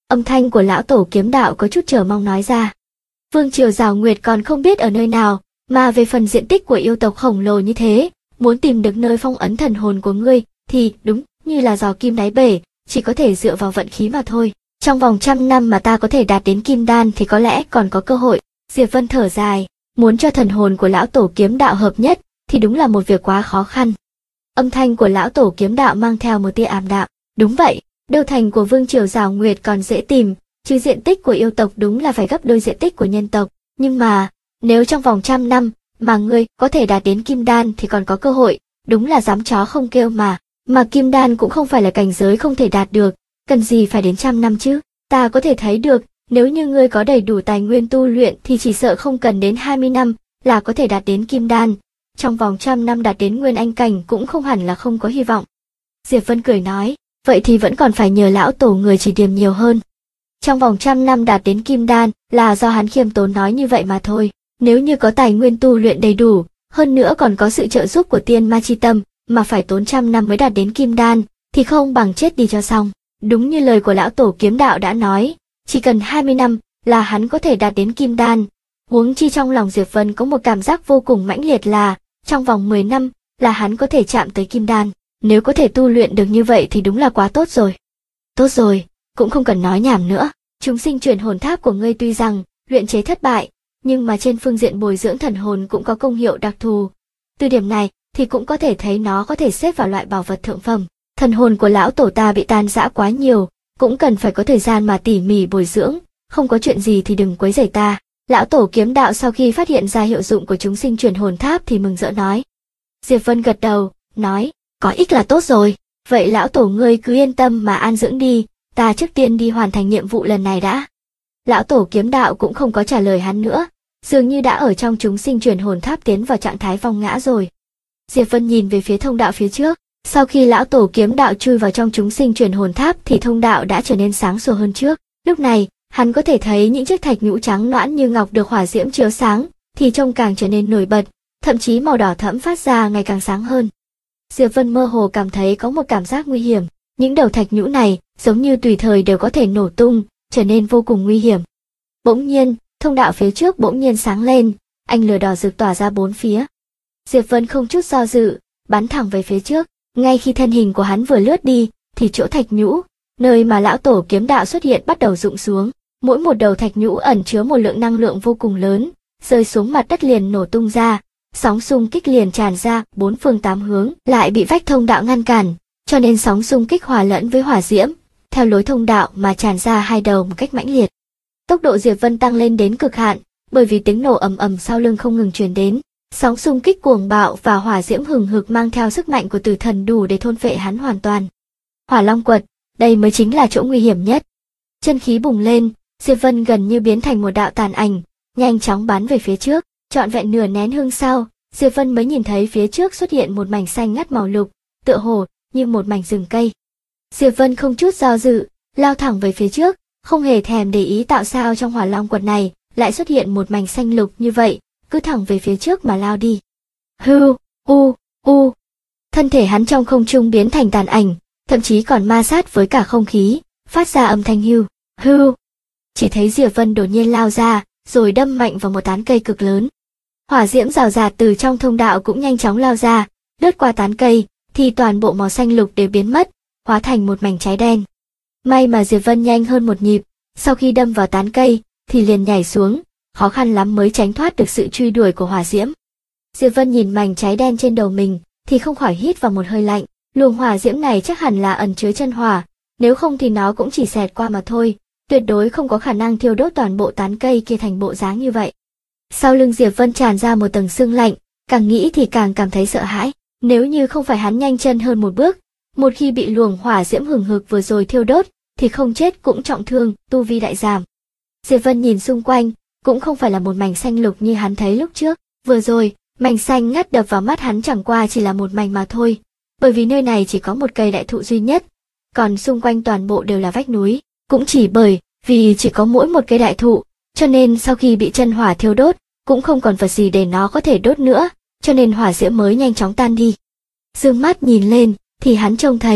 Âm thanh của lão tổ kiếm đạo có chút chờ mong nói ra. Vương triều Giảo Nguyệt còn không biết ở nơi nào, mà về phần diện tích của yêu tộc khổng lồ như thế, muốn tìm được nơi phong ấn thần hồn của ngươi, thì đúng như là giò kim đáy bể, chỉ có thể dựa vào vận khí mà thôi. Trong vòng 100 năm mà ta có thể đạt đến kim đan thì có lẽ còn có cơ hội. Diệp Vân thở dài, muốn cho thần hồn của lão tổ kiếm đạo hợp nhất, thì đúng là một việc quá khó khăn. Âm thanh của lão tổ kiếm đạo mang theo một tia ảm đạm. Đúng vậy, đô thành của Vương triều Giảo Nguyệt còn dễ tìm, chứ diện tích của yêu tộc đúng là phải gấp đôi diện tích của nhân tộc. Nhưng mà, nếu trong vòng 100 năm mà ngươi có thể đạt đến kim đan thì còn có cơ hội, đúng là dám chó không kêu mà. Mà kim đan cũng không phải là cảnh giới không thể đạt được, cần gì phải đến 100 năm chứ. Ta có thể thấy được, nếu như ngươi có đầy đủ tài nguyên tu luyện thì chỉ sợ không cần đến 20 năm là có thể đạt đến kim đan. Trong vòng 100 năm đạt đến nguyên anh cảnh cũng không hẳn là không có hy vọng. Diệp Vân cười nói, vậy thì vẫn còn phải nhờ lão tổ người chỉ điểm nhiều hơn. Trong vòng 100 năm đạt đến kim đan là do hắn khiêm tốn nói như vậy mà thôi. Nếu như có tài nguyên tu luyện đầy đủ, hơn nữa còn có sự trợ giúp của tiên ma chi tâm, mà phải tốn 100 năm mới đạt đến kim đan, thì không bằng chết đi cho xong. Đúng như lời của lão tổ kiếm đạo đã nói, chỉ cần 20 năm là hắn có thể đạt đến kim đan. Huống chi trong lòng Diệp Vân có một cảm giác vô cùng mãnh liệt là, trong vòng 10 năm là hắn có thể chạm tới kim đan. Nếu có thể tu luyện được như vậy thì đúng là quá tốt rồi. Tốt rồi, cũng không cần nói nhảm nữa. Chúng sinh truyền hồn tháp của ngươi tuy rằng luyện chế thất bại, nhưng mà trên phương diện bồi dưỡng thần hồn cũng có công hiệu đặc thù. Từ điểm này thì cũng có thể thấy nó có thể xếp vào loại bảo vật thượng phẩm. Thần hồn của lão tổ ta bị tan rã quá nhiều, cũng cần phải có thời gian mà tỉ mỉ bồi dưỡng, không có chuyện gì thì đừng quấy rầy ta. Lão tổ kiếm đạo sau khi phát hiện ra hiệu dụng của chúng sinh truyền hồn tháp thì mừng rỡ nói. Diệp Vân gật đầu, nói, có ích là tốt rồi, vậy lão tổ ngươi cứ yên tâm mà an dưỡng đi, ta trước tiên đi hoàn thành nhiệm vụ lần này đã. Lão tổ kiếm đạo cũng không có trả lời hắn nữa, dường như đã ở trong chúng sinh truyền hồn tháp tiến vào trạng thái vong ngã rồi. Diệp Vân nhìn về phía thông đạo phía trước, sau khi lão tổ kiếm đạo chui vào trong chúng sinh truyền hồn tháp thì thông đạo đã trở nên sáng sủa hơn trước. Lúc này, hắn có thể thấy những chiếc thạch nhũ trắng nõn như ngọc được hỏa diễm chiếu sáng, thì trông càng trở nên nổi bật, thậm chí màu đỏ thẫm phát ra ngày càng sáng hơn. Diệp Vân mơ hồ cảm thấy có một cảm giác nguy hiểm, những đầu thạch nhũ này giống như tùy thời đều có thể nổ tung, trở nên vô cùng nguy hiểm. Bỗng nhiên, thông đạo phía trước bỗng nhiên sáng lên, ánh lửa đỏ rực tỏa ra bốn phía. Diệp Vân không chút do dự, bắn thẳng về phía trước, ngay khi thân hình của hắn vừa lướt đi, thì chỗ thạch nhũ, nơi mà lão tổ kiếm đạo xuất hiện bắt đầu rụng xuống. Mỗi một đầu thạch nhũ ẩn chứa một lượng năng lượng vô cùng lớn, rơi xuống mặt đất liền nổ tung ra, sóng xung kích liền tràn ra bốn phương tám hướng, lại bị vách thông đạo ngăn cản, cho nên sóng xung kích hòa lẫn với hỏa diễm, theo lối thông đạo mà tràn ra hai đầu một cách mãnh liệt. Tốc độ Diệp Vân tăng lên đến cực hạn, bởi vì tiếng nổ ầm ầm sau lưng không ngừng truyền đến, sóng xung kích cuồng bạo và hỏa diễm hừng hực mang theo sức mạnh của tử thần đủ để thôn phệ hắn hoàn toàn. Hỏa Long Quật, đây mới chính là chỗ nguy hiểm nhất. Chân khí bùng lên, Diệp Vân gần như biến thành một đạo tàn ảnh, nhanh chóng bắn về phía trước. Trọn vẹn nửa nén hương sau, Diệp Vân mới nhìn thấy phía trước xuất hiện một mảnh xanh ngắt màu lục, tựa hồ như một mảnh rừng cây. Diệp Vân không chút do dự, lao thẳng về phía trước, không hề thèm để ý tạo sao trong Hỏa Long Quật này lại xuất hiện một mảnh xanh lục như vậy, cứ thẳng về phía trước mà lao đi. Hưu, u. Thân thể hắn trong không trung biến thành tàn ảnh, thậm chí còn ma sát với cả không khí, phát ra âm thanh hưu. Chỉ thấy Diệp Vân đột nhiên lao ra, rồi đâm mạnh vào một tán cây cực lớn. Hỏa diễm rào rạt từ trong thông đạo cũng nhanh chóng lao ra, lướt qua tán cây, thì toàn bộ màu xanh lục đều biến mất, hóa thành một mảnh cháy đen. May mà Diệp Vân nhanh hơn một nhịp, sau khi đâm vào tán cây, thì liền nhảy xuống, khó khăn lắm mới tránh thoát được sự truy đuổi của hỏa diễm. Diệp Vân nhìn mảnh cháy đen trên đầu mình, thì không khỏi hít vào một hơi lạnh, luồng hỏa diễm này chắc hẳn là ẩn chứa chân hỏa, nếu không thì nó cũng chỉ xẹt qua mà thôi, tuyệt đối không có khả năng thiêu đốt toàn bộ tán cây kia thành bộ dáng như vậy. Sau lưng Diệp Vân tràn ra một tầng sương lạnh, càng nghĩ thì càng cảm thấy sợ hãi, nếu như không phải hắn nhanh chân hơn một bước, một khi bị luồng hỏa diễm hừng hực vừa rồi thiêu đốt, thì không chết cũng trọng thương, tu vi đại giảm. Diệp Vân nhìn xung quanh, cũng không phải là một mảnh xanh lục như hắn thấy lúc trước, vừa rồi, mảnh xanh ngắt đập vào mắt hắn chẳng qua chỉ là một mảnh mà thôi, bởi vì nơi này chỉ có một cây đại thụ duy nhất, còn xung quanh toàn bộ đều là vách núi, cũng chỉ bởi vì chỉ có mỗi một cây đại thụ, cho nên sau khi bị chân hỏa thiêu đốt, cũng không còn vật gì để nó có thể đốt nữa, cho nên hỏa diễm mới nhanh chóng tan đi. Dương mắt nhìn lên, thì hắn trông thấy,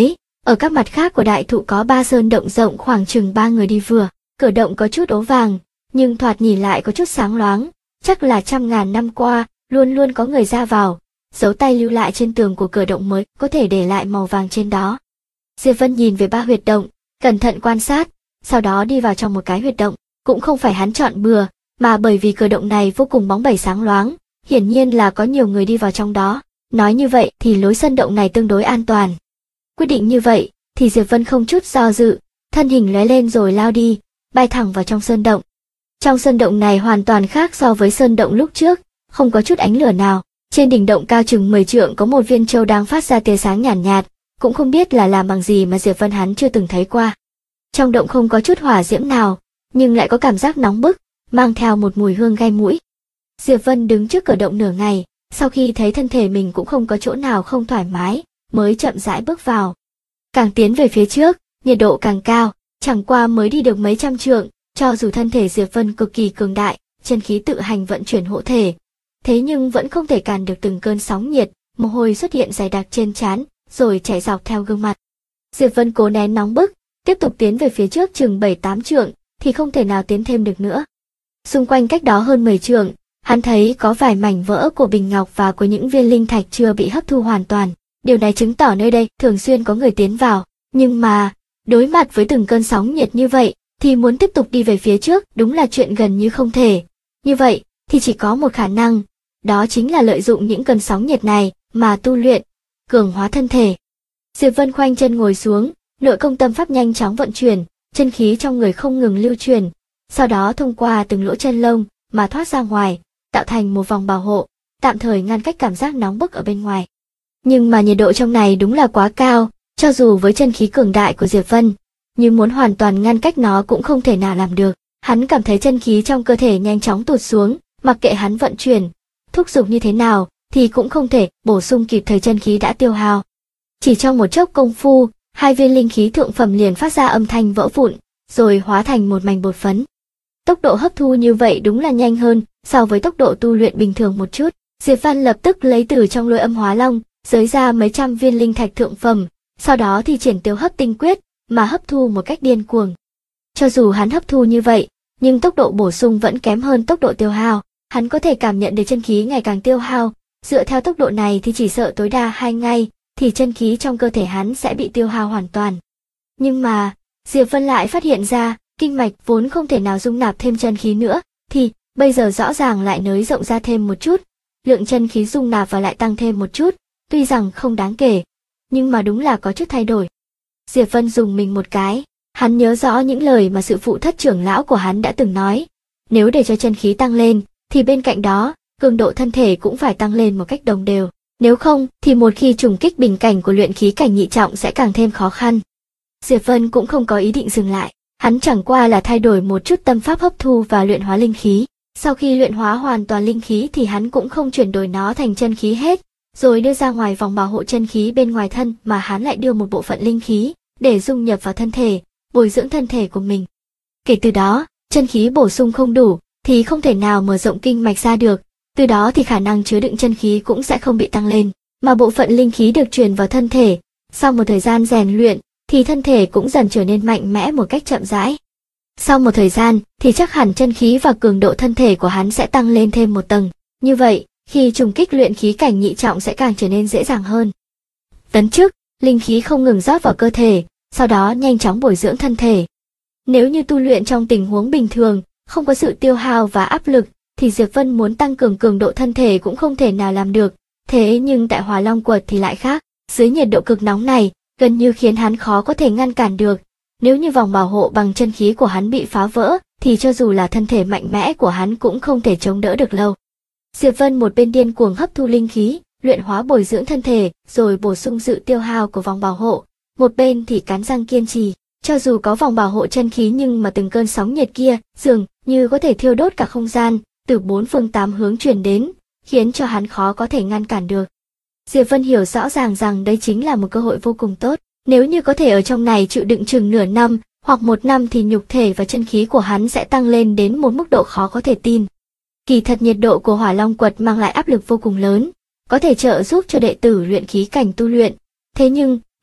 Ở các mặt khác của đại thụ có 3 sơn động rộng khoảng chừng 3 người đi vừa, cửa động có chút ố vàng, nhưng thoạt nhìn lại có chút sáng loáng, chắc là trăm ngàn năm qua, luôn luôn có người ra vào, dấu tay lưu lại trên tường của cửa động mới có thể để lại màu vàng trên đó. Diệp Vân nhìn về 3 huyệt động, cẩn thận quan sát, sau đó đi vào trong một cái huyệt động, cũng không phải hắn chọn bừa, mà bởi vì cửa động này vô cùng bóng bẩy sáng loáng, hiển nhiên là có nhiều người đi vào trong đó. Nói như vậy thì lối sân động này tương đối an toàn. Quyết định như vậy, thì Diệp Vân không chút do dự, thân hình lóe lên rồi lao đi, bay thẳng vào trong sơn động. Trong sơn động này hoàn toàn khác so với sơn động lúc trước, không có chút ánh lửa nào. Trên đỉnh động cao chừng 10 trượng có một viên châu đang phát ra tia sáng nhàn nhạt, cũng không biết là làm bằng gì mà Diệp Vân hắn chưa từng thấy qua. Trong động không có chút hỏa diễm nào, nhưng lại có cảm giác nóng bức, mang theo một mùi hương gai mũi. Diệp Vân đứng trước cửa động nửa ngày, sau khi thấy thân thể mình cũng không có chỗ nào không thoải mái, mới chậm rãi bước vào. Càng tiến về phía trước, nhiệt độ càng cao, chẳng qua mới đi được mấy trăm trượng, cho dù thân thể Diệp Vân cực kỳ cường đại, chân khí tự hành vận chuyển hộ thể, thế nhưng vẫn không thể cản được từng cơn sóng nhiệt, mồ hôi xuất hiện dày đặc trên trán, rồi chảy dọc theo gương mặt. Diệp Vân cố nén nóng bức, tiếp tục tiến về phía trước chừng 7-8 trượng, thì không thể nào tiến thêm được nữa. Xung quanh cách đó hơn 10 trượng, hắn thấy có vài mảnh vỡ của bình ngọc và của những viên linh thạch chưa bị hấp thu hoàn toàn. Điều này chứng tỏ nơi đây thường xuyên có người tiến vào, nhưng mà, đối mặt với từng cơn sóng nhiệt như vậy, thì muốn tiếp tục đi về phía trước đúng là chuyện gần như không thể. Như vậy, thì chỉ có một khả năng, đó chính là lợi dụng những cơn sóng nhiệt này mà tu luyện, cường hóa thân thể. Diệp Vân khoanh chân ngồi xuống, nội công tâm pháp nhanh chóng vận chuyển, chân khí trong người không ngừng lưu truyền, sau đó thông qua từng lỗ chân lông mà thoát ra ngoài, tạo thành một vòng bảo hộ, tạm thời ngăn cách cảm giác nóng bức ở bên ngoài. Nhưng mà nhiệt độ trong này đúng là quá cao, cho dù với chân khí cường đại của Diệp Vân, nhưng muốn hoàn toàn ngăn cách nó cũng không thể nào làm được. Hắn cảm thấy chân khí trong cơ thể nhanh chóng tụt xuống, mặc kệ hắn vận chuyển, thúc giục như thế nào, thì cũng không thể bổ sung kịp thời chân khí đã tiêu hao. Chỉ trong một chốc công phu, 2 viên linh khí thượng phẩm liền phát ra âm thanh vỡ vụn, rồi hóa thành một mảnh bột phấn. Tốc độ hấp thu như vậy đúng là nhanh hơn so với tốc độ tu luyện bình thường một chút. Diệp Văn lập tức lấy từ trong Lôi Âm Hóa Long, giới ra mấy trăm viên linh thạch thượng phẩm, sau đó thì triển tiêu hấp tinh quyết, mà hấp thu một cách điên cuồng. Cho dù hắn hấp thu như vậy, nhưng tốc độ bổ sung vẫn kém hơn tốc độ tiêu hao. Hắn có thể cảm nhận được chân khí ngày càng tiêu hao, dựa theo tốc độ này thì chỉ sợ tối đa 2 ngày, thì chân khí trong cơ thể hắn sẽ bị tiêu hao hoàn toàn. Nhưng mà, Diệp Vân lại phát hiện ra, kinh mạch vốn không thể nào dung nạp thêm chân khí nữa, thì bây giờ rõ ràng lại nới rộng ra thêm một chút, lượng chân khí dung nạp và lại tăng thêm một chút, tuy rằng không đáng kể, nhưng mà đúng là có chút thay đổi. Diệp Vân dùng mình một cái, hắn nhớ rõ những lời mà sự phụ thất trưởng lão của hắn đã từng nói, nếu để cho chân khí tăng lên, thì bên cạnh đó, cường độ thân thể cũng phải tăng lên một cách đồng đều, nếu không thì một khi trùng kích bình cảnh của luyện khí cảnh nhị trọng sẽ càng thêm khó khăn. Diệp Vân cũng không có ý định dừng lại, hắn chẳng qua là thay đổi một chút tâm pháp hấp thu và luyện hóa linh khí. Sau khi luyện hóa hoàn toàn linh khí thì hắn cũng không chuyển đổi nó thành chân khí hết, rồi đưa ra ngoài vòng bảo hộ chân khí bên ngoài thân, mà hắn lại đưa một bộ phận linh khí để dung nhập vào thân thể, bồi dưỡng thân thể của mình. Kể từ đó, chân khí bổ sung không đủ thì không thể nào mở rộng kinh mạch ra được, từ đó thì khả năng chứa đựng chân khí cũng sẽ không bị tăng lên, mà bộ phận linh khí được truyền vào thân thể, sau một thời gian rèn luyện thì thân thể cũng dần trở nên mạnh mẽ một cách chậm rãi. Sau một thời gian thì chắc hẳn chân khí và cường độ thân thể của hắn sẽ tăng lên thêm một tầng, như vậy, khi trùng kích luyện khí cảnh nhị trọng sẽ càng trở nên dễ dàng hơn. Tấn chức, linh khí không ngừng rót vào cơ thể, sau đó nhanh chóng bồi dưỡng thân thể. Nếu như tu luyện trong tình huống bình thường, không có sự tiêu hao và áp lực, thì Diệp Vân muốn tăng cường cường độ thân thể cũng không thể nào làm được. Thế nhưng tại Hỏa Long Quật thì lại khác, dưới nhiệt độ cực nóng này, gần như khiến hắn khó có thể ngăn cản được. Nếu như vòng bảo hộ bằng chân khí của hắn bị phá vỡ, thì cho dù là thân thể mạnh mẽ của hắn cũng không thể chống đỡ được lâu. Diệp Vân một bên điên cuồng hấp thu linh khí, luyện hóa bồi dưỡng thân thể, rồi bổ sung sự tiêu hao của vòng bảo hộ, một bên thì cắn răng kiên trì. Cho dù có vòng bảo hộ chân khí nhưng mà từng cơn sóng nhiệt kia dường như có thể thiêu đốt cả không gian, từ 4 phương 8 hướng truyền đến, khiến cho hắn khó có thể ngăn cản được. Diệp Vân hiểu rõ ràng rằng đây chính là một cơ hội vô cùng tốt, nếu như có thể ở trong này chịu đựng chừng nửa năm hoặc 1 năm thì nhục thể và chân khí của hắn sẽ tăng lên đến một mức độ khó có thể tin. Kỳ thật nhiệt độ của Hỏa Long Quật mang lại áp lực vô cùng lớn, có thể trợ giúp cho đệ tử luyện khí cảnh tu luyện, thế nhưng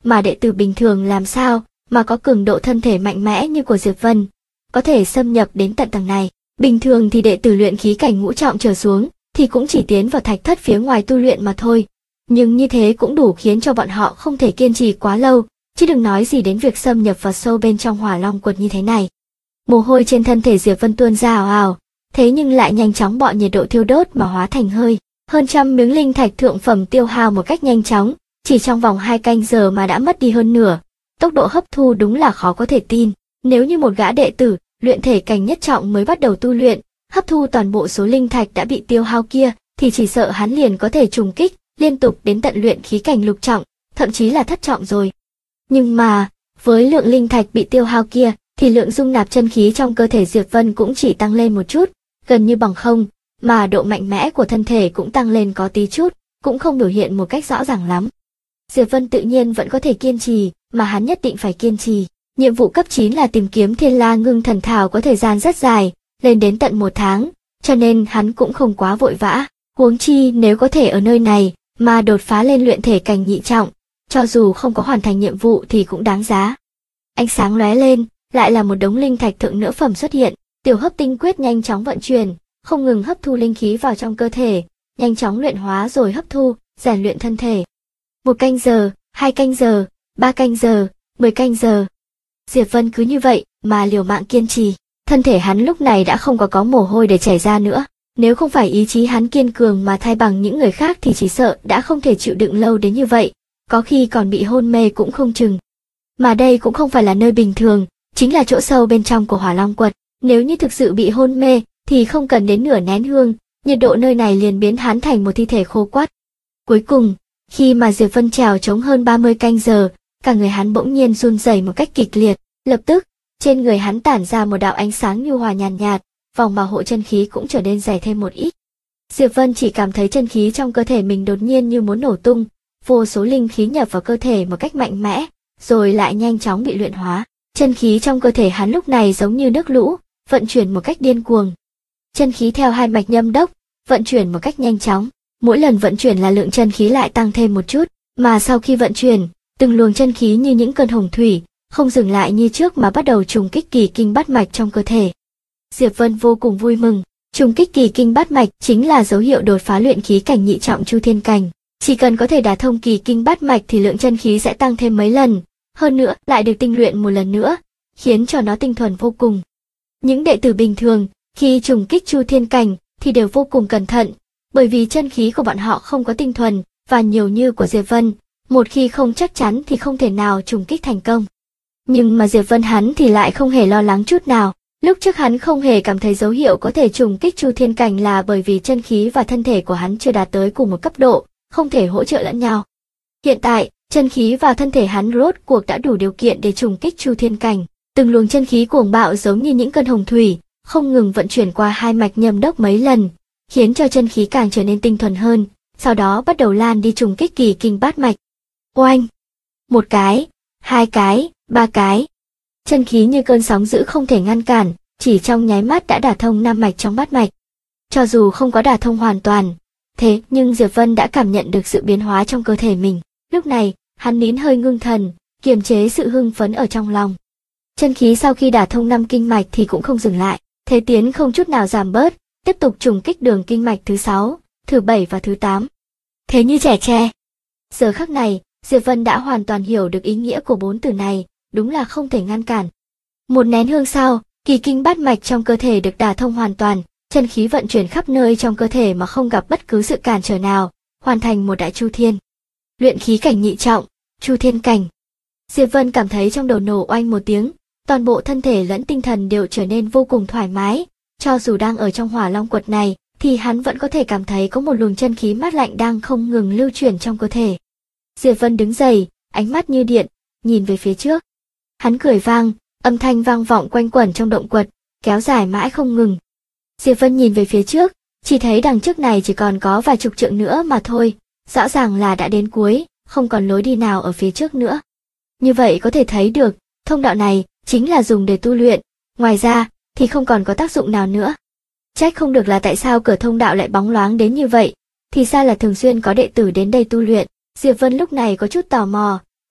mà đệ tử bình thường làm sao mà có cường độ thân thể mạnh mẽ như của Diệp Vân, có thể xâm nhập đến tận tầng này. Bình thường thì đệ tử luyện khí cảnh ngũ trọng trở xuống thì cũng chỉ tiến vào thạch thất phía ngoài tu luyện mà thôi, nhưng như thế cũng đủ khiến cho bọn họ không thể kiên trì quá lâu, chứ đừng nói gì đến việc xâm nhập vào sâu bên trong Hỏa Long quật như thế này. Mồ hôi trên thân thể Diệp Vân tuôn ra ào ào, thế nhưng lại nhanh chóng bọn nhiệt độ thiêu đốt mà hóa thành hơi. Hơn trăm miếng linh thạch thượng phẩm tiêu hao một cách nhanh chóng, chỉ trong vòng 2 canh giờ mà đã mất đi hơn nửa. Tốc độ hấp thu đúng là khó có thể tin. Nếu như một gã đệ tử luyện thể cảnh nhất trọng mới bắt đầu tu luyện, hấp thu toàn bộ số linh thạch đã bị tiêu hao kia, thì chỉ sợ hắn liền có thể trùng kích liên tục đến tận luyện khí cảnh lục trọng, thậm chí là thất trọng rồi. Nhưng mà, với lượng linh thạch bị tiêu hao kia, thì lượng dung nạp chân khí trong cơ thể Diệp Vân cũng chỉ tăng lên một chút, gần như bằng không, mà độ mạnh mẽ của thân thể cũng tăng lên có tí chút, cũng không biểu hiện một cách rõ ràng lắm. Diệp Vân tự nhiên vẫn có thể kiên trì, mà hắn nhất định phải kiên trì. Nhiệm vụ cấp 9 là tìm kiếm Thiên La Ngưng Thần Thảo có thời gian rất dài, lên đến tận 1 tháng, cho nên hắn cũng không quá vội vã. Huống chi nếu có thể ở nơi này mà đột phá lên luyện thể cảnh nhị trọng, cho dù không có hoàn thành nhiệm vụ thì cũng đáng giá. Ánh sáng lóe lên, lại là một đống linh thạch thượng nửa phẩm xuất hiện. Tiểu Hấp Tinh Quyết nhanh chóng vận chuyển, không ngừng hấp thu linh khí vào trong cơ thể, nhanh chóng luyện hóa rồi hấp thu, rèn luyện thân thể. 1 canh giờ, 2 canh giờ, 3 canh giờ, 10 canh giờ. Diệp Vân cứ như vậy mà liều mạng kiên trì. Thân thể hắn lúc này đã không có mồ hôi để chảy ra nữa. Nếu không phải ý chí hắn kiên cường mà thay bằng những người khác thì chỉ sợ đã không thể chịu đựng lâu đến như vậy, có khi còn bị hôn mê cũng không chừng. Mà đây cũng không phải là nơi bình thường, chính là chỗ sâu bên trong của Hỏa Long quật. Nếu như thực sự bị hôn mê thì không cần đến nửa nén hương, nhiệt độ nơi này liền biến hắn thành một thi thể khô quắt. Cuối cùng, khi mà Diệp Vân trèo trống hơn 30 canh giờ, cả người hắn bỗng nhiên run rẩy một cách kịch liệt, lập tức, trên người hắn tản ra một đạo ánh sáng nhu hòa nhàn nhạt, vòng bảo hộ chân khí cũng trở nên dày thêm một ít. Diệp Vân chỉ cảm thấy chân khí trong cơ thể mình đột nhiên như muốn nổ tung, vô số linh khí nhập vào cơ thể một cách mạnh mẽ, rồi lại nhanh chóng bị luyện hóa. Chân khí trong cơ thể hắn lúc này giống như nước lũ, vận chuyển một cách điên cuồng. Chân khí theo 2 mạch nhâm đốc, vận chuyển một cách nhanh chóng. Mỗi lần vận chuyển là lượng chân khí lại tăng thêm một chút, mà sau khi vận chuyển, từng luồng chân khí như những cơn hồng thủy, không dừng lại như trước mà bắt đầu trùng kích kỳ kinh bát mạch trong cơ thể. Diệp Vân vô cùng vui mừng, trùng kích kỳ kinh bát mạch chính là dấu hiệu đột phá luyện khí cảnh nhị trọng Chu Thiên cảnh. Chỉ cần có thể đả thông kỳ kinh bát mạch thì lượng chân khí sẽ tăng thêm mấy lần, hơn nữa lại được tinh luyện một lần nữa, khiến cho nó tinh thuần vô cùng. Những đệ tử bình thường, khi trùng kích Chu Thiên cảnh thì đều vô cùng cẩn thận, bởi vì chân khí của bọn họ không có tinh thuần và nhiều như của Diệp Vân, một khi không chắc chắn thì không thể nào trùng kích thành công. Nhưng mà Diệp Vân hắn thì lại không hề lo lắng chút nào. Lúc trước hắn không hề cảm thấy dấu hiệu có thể trùng kích Chu Thiên cảnh là bởi vì chân khí và thân thể của hắn chưa đạt tới cùng một cấp độ, không thể hỗ trợ lẫn nhau. Hiện tại, chân khí và thân thể hắn rốt cuộc đã đủ điều kiện để trùng kích Chu Thiên cảnh. Từng luồng chân khí cuồng bạo giống như những cơn hồng thủy, không ngừng vận chuyển qua 2 mạch nhâm đốc mấy lần, khiến cho chân khí càng trở nên tinh thuần hơn, sau đó bắt đầu lan đi trùng kích kỳ kinh bát mạch. Oanh! 1 cái, 2 cái, 3 cái. Chân khí như cơn sóng dữ không thể ngăn cản, chỉ trong nháy mắt đã đả thông 5 mạch trong bát mạch. Cho dù không có đả thông hoàn toàn, thế nhưng Diệp Vân đã cảm nhận được sự biến hóa trong cơ thể mình. Lúc này, hắn nín hơi ngưng thần, kiềm chế sự hưng phấn ở trong lòng. Chân khí sau khi đả thông 5 kinh mạch thì cũng không dừng lại, thế tiến không chút nào giảm bớt, tiếp tục trùng kích đường kinh mạch thứ 6, thứ 7 và thứ 8. Thế như trẻ tre. Giờ khắc này, Diệp Vân đã hoàn toàn hiểu được ý nghĩa của 4 từ này, đúng là không thể ngăn cản. 1 nén hương sau, kỳ kinh bát mạch trong cơ thể được đả thông hoàn toàn, chân khí vận chuyển khắp nơi trong cơ thể mà không gặp bất cứ sự cản trở nào, hoàn thành một đại chu thiên. Luyện khí cảnh nhị trọng, Chu Thiên cảnh. Diệp Vân cảm thấy trong đầu nổ oanh một tiếng, toàn bộ thân thể lẫn tinh thần đều trở nên vô cùng thoải mái, cho dù đang ở trong Hỏa Long quật này, thì hắn vẫn có thể cảm thấy có một luồng chân khí mát lạnh đang không ngừng lưu chuyển trong cơ thể. Diệp Vân đứng dậy, ánh mắt như điện, nhìn về phía trước. Hắn cười vang, âm thanh vang vọng quanh quẩn trong động quật, kéo dài mãi không ngừng. Diệp Vân nhìn về phía trước, chỉ thấy đằng trước này chỉ còn có vài chục trượng nữa mà thôi, rõ ràng là đã đến cuối, không còn lối đi nào ở phía trước nữa. Như vậy có thể thấy được, thông đạo này chính là dùng để tu luyện, ngoài ra thì không còn có tác dụng nào nữa. Trách không được là tại sao cửa thông đạo lại bóng loáng đến như vậy, thì ra là thường xuyên có đệ tử đến đây tu luyện. Diệp Vân lúc này có chút tò mò,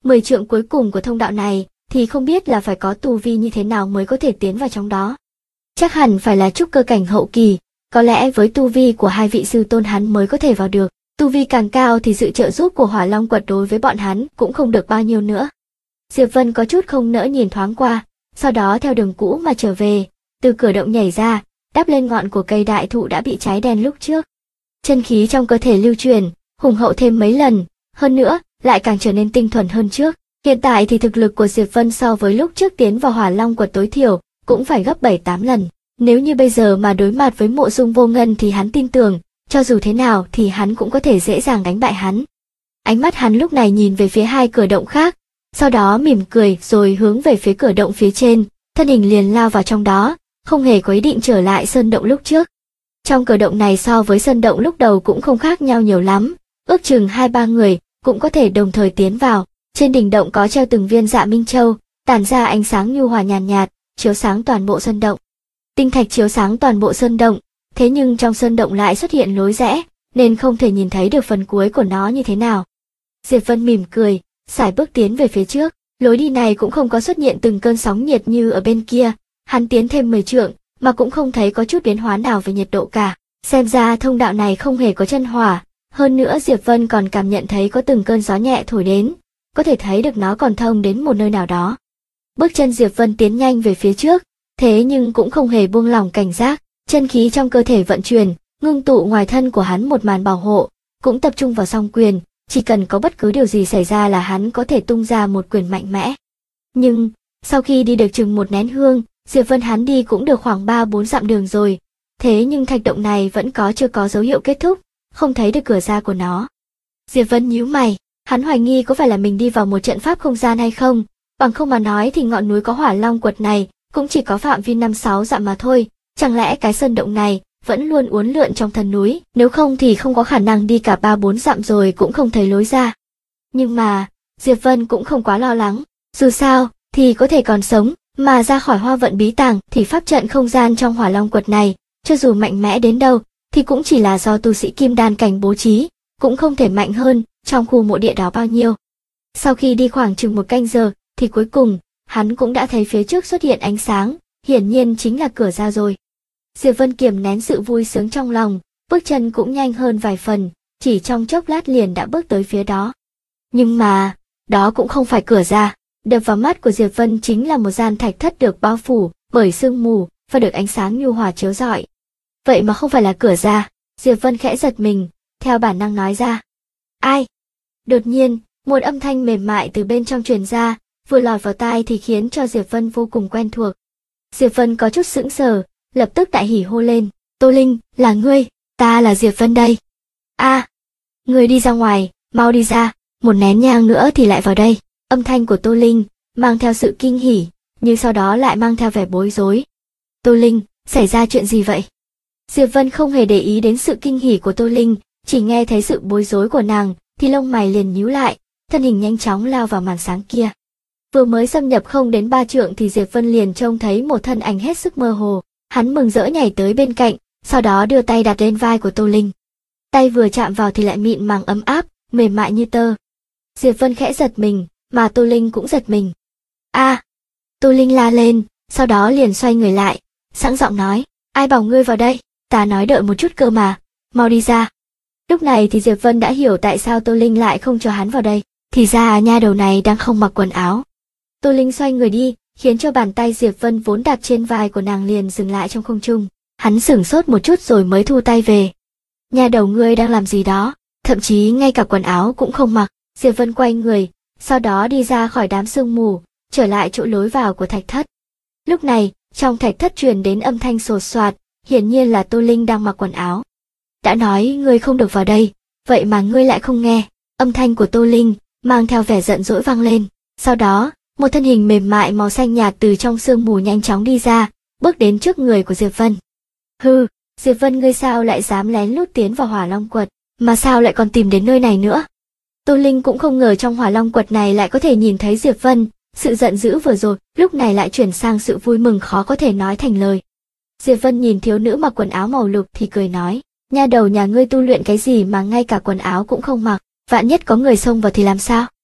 10 trượng cuối cùng của thông đạo này thì không biết là phải có tu vi như thế nào mới có thể tiến vào trong đó. Chắc hẳn phải là trúc cơ cảnh hậu kỳ, có lẽ với tu vi của hai vị sư tôn hắn mới có thể vào được. Tu vi càng cao thì sự trợ giúp của Hỏa Long Quật đối với bọn hắn cũng không được bao nhiêu nữa. Diệp Vân có chút không nỡ nhìn thoáng qua, sau đó theo đường cũ mà trở về, từ cửa động nhảy ra, đáp lên ngọn của cây đại thụ đã bị cháy đen lúc trước. Chân khí trong cơ thể lưu truyền, hùng hậu thêm mấy lần, hơn nữa, lại càng trở nên tinh thuần hơn trước. Hiện tại thì thực lực của Diệp Vân so với lúc trước tiến vào Hỏa Long Quật tối thiểu, cũng phải gấp 7-8 lần. Nếu như bây giờ mà đối mặt với Mộ Dung Vô Ngân thì hắn tin tưởng, cho dù thế nào thì hắn cũng có thể dễ dàng đánh bại hắn. Ánh mắt hắn lúc này nhìn về phía hai cửa động khác, sau đó mỉm cười rồi hướng về phía cửa động phía trên, thân hình liền lao vào trong đó, không hề có ý định trở lại sơn động lúc trước. Trong cửa động này so với sơn động lúc đầu cũng không khác nhau nhiều lắm, ước chừng 2-3 người cũng có thể đồng thời tiến vào. Trên đỉnh động có treo từng viên Dạ Minh Châu, tản ra ánh sáng nhu hòa nhàn nhạt, chiếu sáng toàn bộ sơn động. Tinh thạch chiếu sáng toàn bộ sơn động, thế nhưng trong sơn động lại xuất hiện lối rẽ, nên không thể nhìn thấy được phần cuối của nó như thế nào. Diệp Vân mỉm cười, sải bước tiến về phía trước, lối đi này cũng không có xuất hiện từng cơn sóng nhiệt như ở bên kia, hắn tiến thêm 10 trượng, mà cũng không thấy có chút biến hóa nào về nhiệt độ cả. Xem ra thông đạo này không hề có chân hỏa, hơn nữa Diệp Vân còn cảm nhận thấy có từng cơn gió nhẹ thổi đến, có thể thấy được nó còn thông đến một nơi nào đó. Bước chân Diệp Vân tiến nhanh về phía trước, thế nhưng cũng không hề buông lỏng cảnh giác, chân khí trong cơ thể vận chuyển, ngưng tụ ngoài thân của hắn một màn bảo hộ, cũng tập trung vào song quyền, chỉ cần có bất cứ điều gì xảy ra là hắn có thể tung ra một quyền mạnh mẽ. Nhưng, sau khi đi được chừng một nén hương, Diệp Vân hắn đi cũng được khoảng 3-4 dặm đường rồi, thế nhưng thạch động này vẫn chưa có dấu hiệu kết thúc, không thấy được cửa ra của nó. Diệp Vân nhíu mày, hắn hoài nghi có phải là mình đi vào một trận pháp không gian hay không, bằng không mà nói thì ngọn núi có Hỏa Long Quật này cũng chỉ có phạm vi 5-6 dặm mà thôi, chẳng lẽ cái sơn động này vẫn luôn uốn lượn trong thân núi, nếu không thì không có khả năng đi cả 3-4 dặm rồi cũng không thấy lối ra. Nhưng mà, Diệp Vân cũng không quá lo lắng, dù sao thì có thể còn sống, mà ra khỏi Hoa Vận Bí Tàng thì pháp trận không gian trong Hỏa Long Quật này, cho dù mạnh mẽ đến đâu thì cũng chỉ là do tu sĩ kim đan cảnh bố trí, cũng không thể mạnh hơn trong khu mộ địa đó bao nhiêu. Sau khi đi khoảng chừng 1 canh giờ thì cuối cùng hắn cũng đã thấy phía trước xuất hiện ánh sáng, hiển nhiên chính là cửa ra rồi. Diệp Vân kiềm nén sự vui sướng trong lòng, bước chân cũng nhanh hơn vài phần, chỉ trong chốc lát liền đã bước tới phía đó. Nhưng mà, đó cũng không phải cửa ra, đập vào mắt của Diệp Vân chính là một gian thạch thất được bao phủ bởi sương mù và được ánh sáng nhu hòa chiếu rọi. Vậy mà không phải là cửa ra, Diệp Vân khẽ giật mình, theo bản năng nói ra. Ai? Đột nhiên, một âm thanh mềm mại từ bên trong truyền ra, vừa lọt vào tai thì khiến cho Diệp Vân vô cùng quen thuộc. Diệp Vân có chút sững sờ, lập tức đại hỉ hô lên, Tô Linh, là ngươi, ta là Diệp Vân đây. A, ngươi đi ra ngoài, mau đi ra, một nén nhang nữa thì lại vào đây. Âm thanh của Tô Linh mang theo sự kinh hỉ, nhưng sau đó lại mang theo vẻ bối rối. Tô Linh, xảy ra chuyện gì vậy? Diệp Vân không hề để ý đến sự kinh hỉ của Tô Linh, chỉ nghe thấy sự bối rối của nàng, thì lông mày liền nhíu lại, thân hình nhanh chóng lao vào màn sáng kia. Vừa mới xâm nhập không đến 3 trượng thì Diệp Vân liền trông thấy một thân ảnh hết sức mơ hồ, hắn mừng rỡ nhảy tới bên cạnh, sau đó đưa tay đặt lên vai của Tô Linh. Tay vừa chạm vào thì lại mịn màng ấm áp, mềm mại như tơ. Diệp Vân khẽ giật mình, mà Tô Linh cũng giật mình. A! Tô Linh la lên, sau đó liền xoay người lại, sẵn giọng nói, ai bảo ngươi vào đây, ta nói đợi một chút cơ mà, mau đi ra. Lúc này thì Diệp Vân đã hiểu tại sao Tô Linh lại không cho hắn vào đây, thì ra nha đầu này đang không mặc quần áo. Tô Linh xoay người đi, khiến cho bàn tay Diệp Vân vốn đặt trên vai của nàng liền dừng lại trong không trung. Hắn sửng sốt một chút rồi mới thu tay về. Nha đầu ngươi đang làm gì đó, thậm chí ngay cả quần áo cũng không mặc. Diệp Vân quay người, sau đó đi ra khỏi đám sương mù, trở lại chỗ lối vào của thạch thất. Lúc này, trong thạch thất truyền đến âm thanh sột soạt, hiển nhiên là Tô Linh đang mặc quần áo. Đã nói ngươi không được vào đây, vậy mà ngươi lại không nghe. Âm thanh của Tô Linh mang theo vẻ giận dỗi vang lên. Sau đó, một thân hình mềm mại màu xanh nhạt từ trong sương mù nhanh chóng đi ra, bước đến trước người của Diệp Vân. Hừ, Diệp Vân ngươi sao lại dám lén lút tiến vào Hỏa Long Quật, mà sao lại còn tìm đến nơi này nữa? Tô Linh cũng không ngờ trong Hỏa Long Quật này lại có thể nhìn thấy Diệp Vân, sự giận dữ vừa rồi, lúc này lại chuyển sang sự vui mừng khó có thể nói thành lời. Diệp Vân nhìn thiếu nữ mặc quần áo màu lục thì cười nói, nha đầu nhà ngươi tu luyện cái gì mà ngay cả quần áo cũng không mặc, vạn nhất có người xông vào thì làm sao?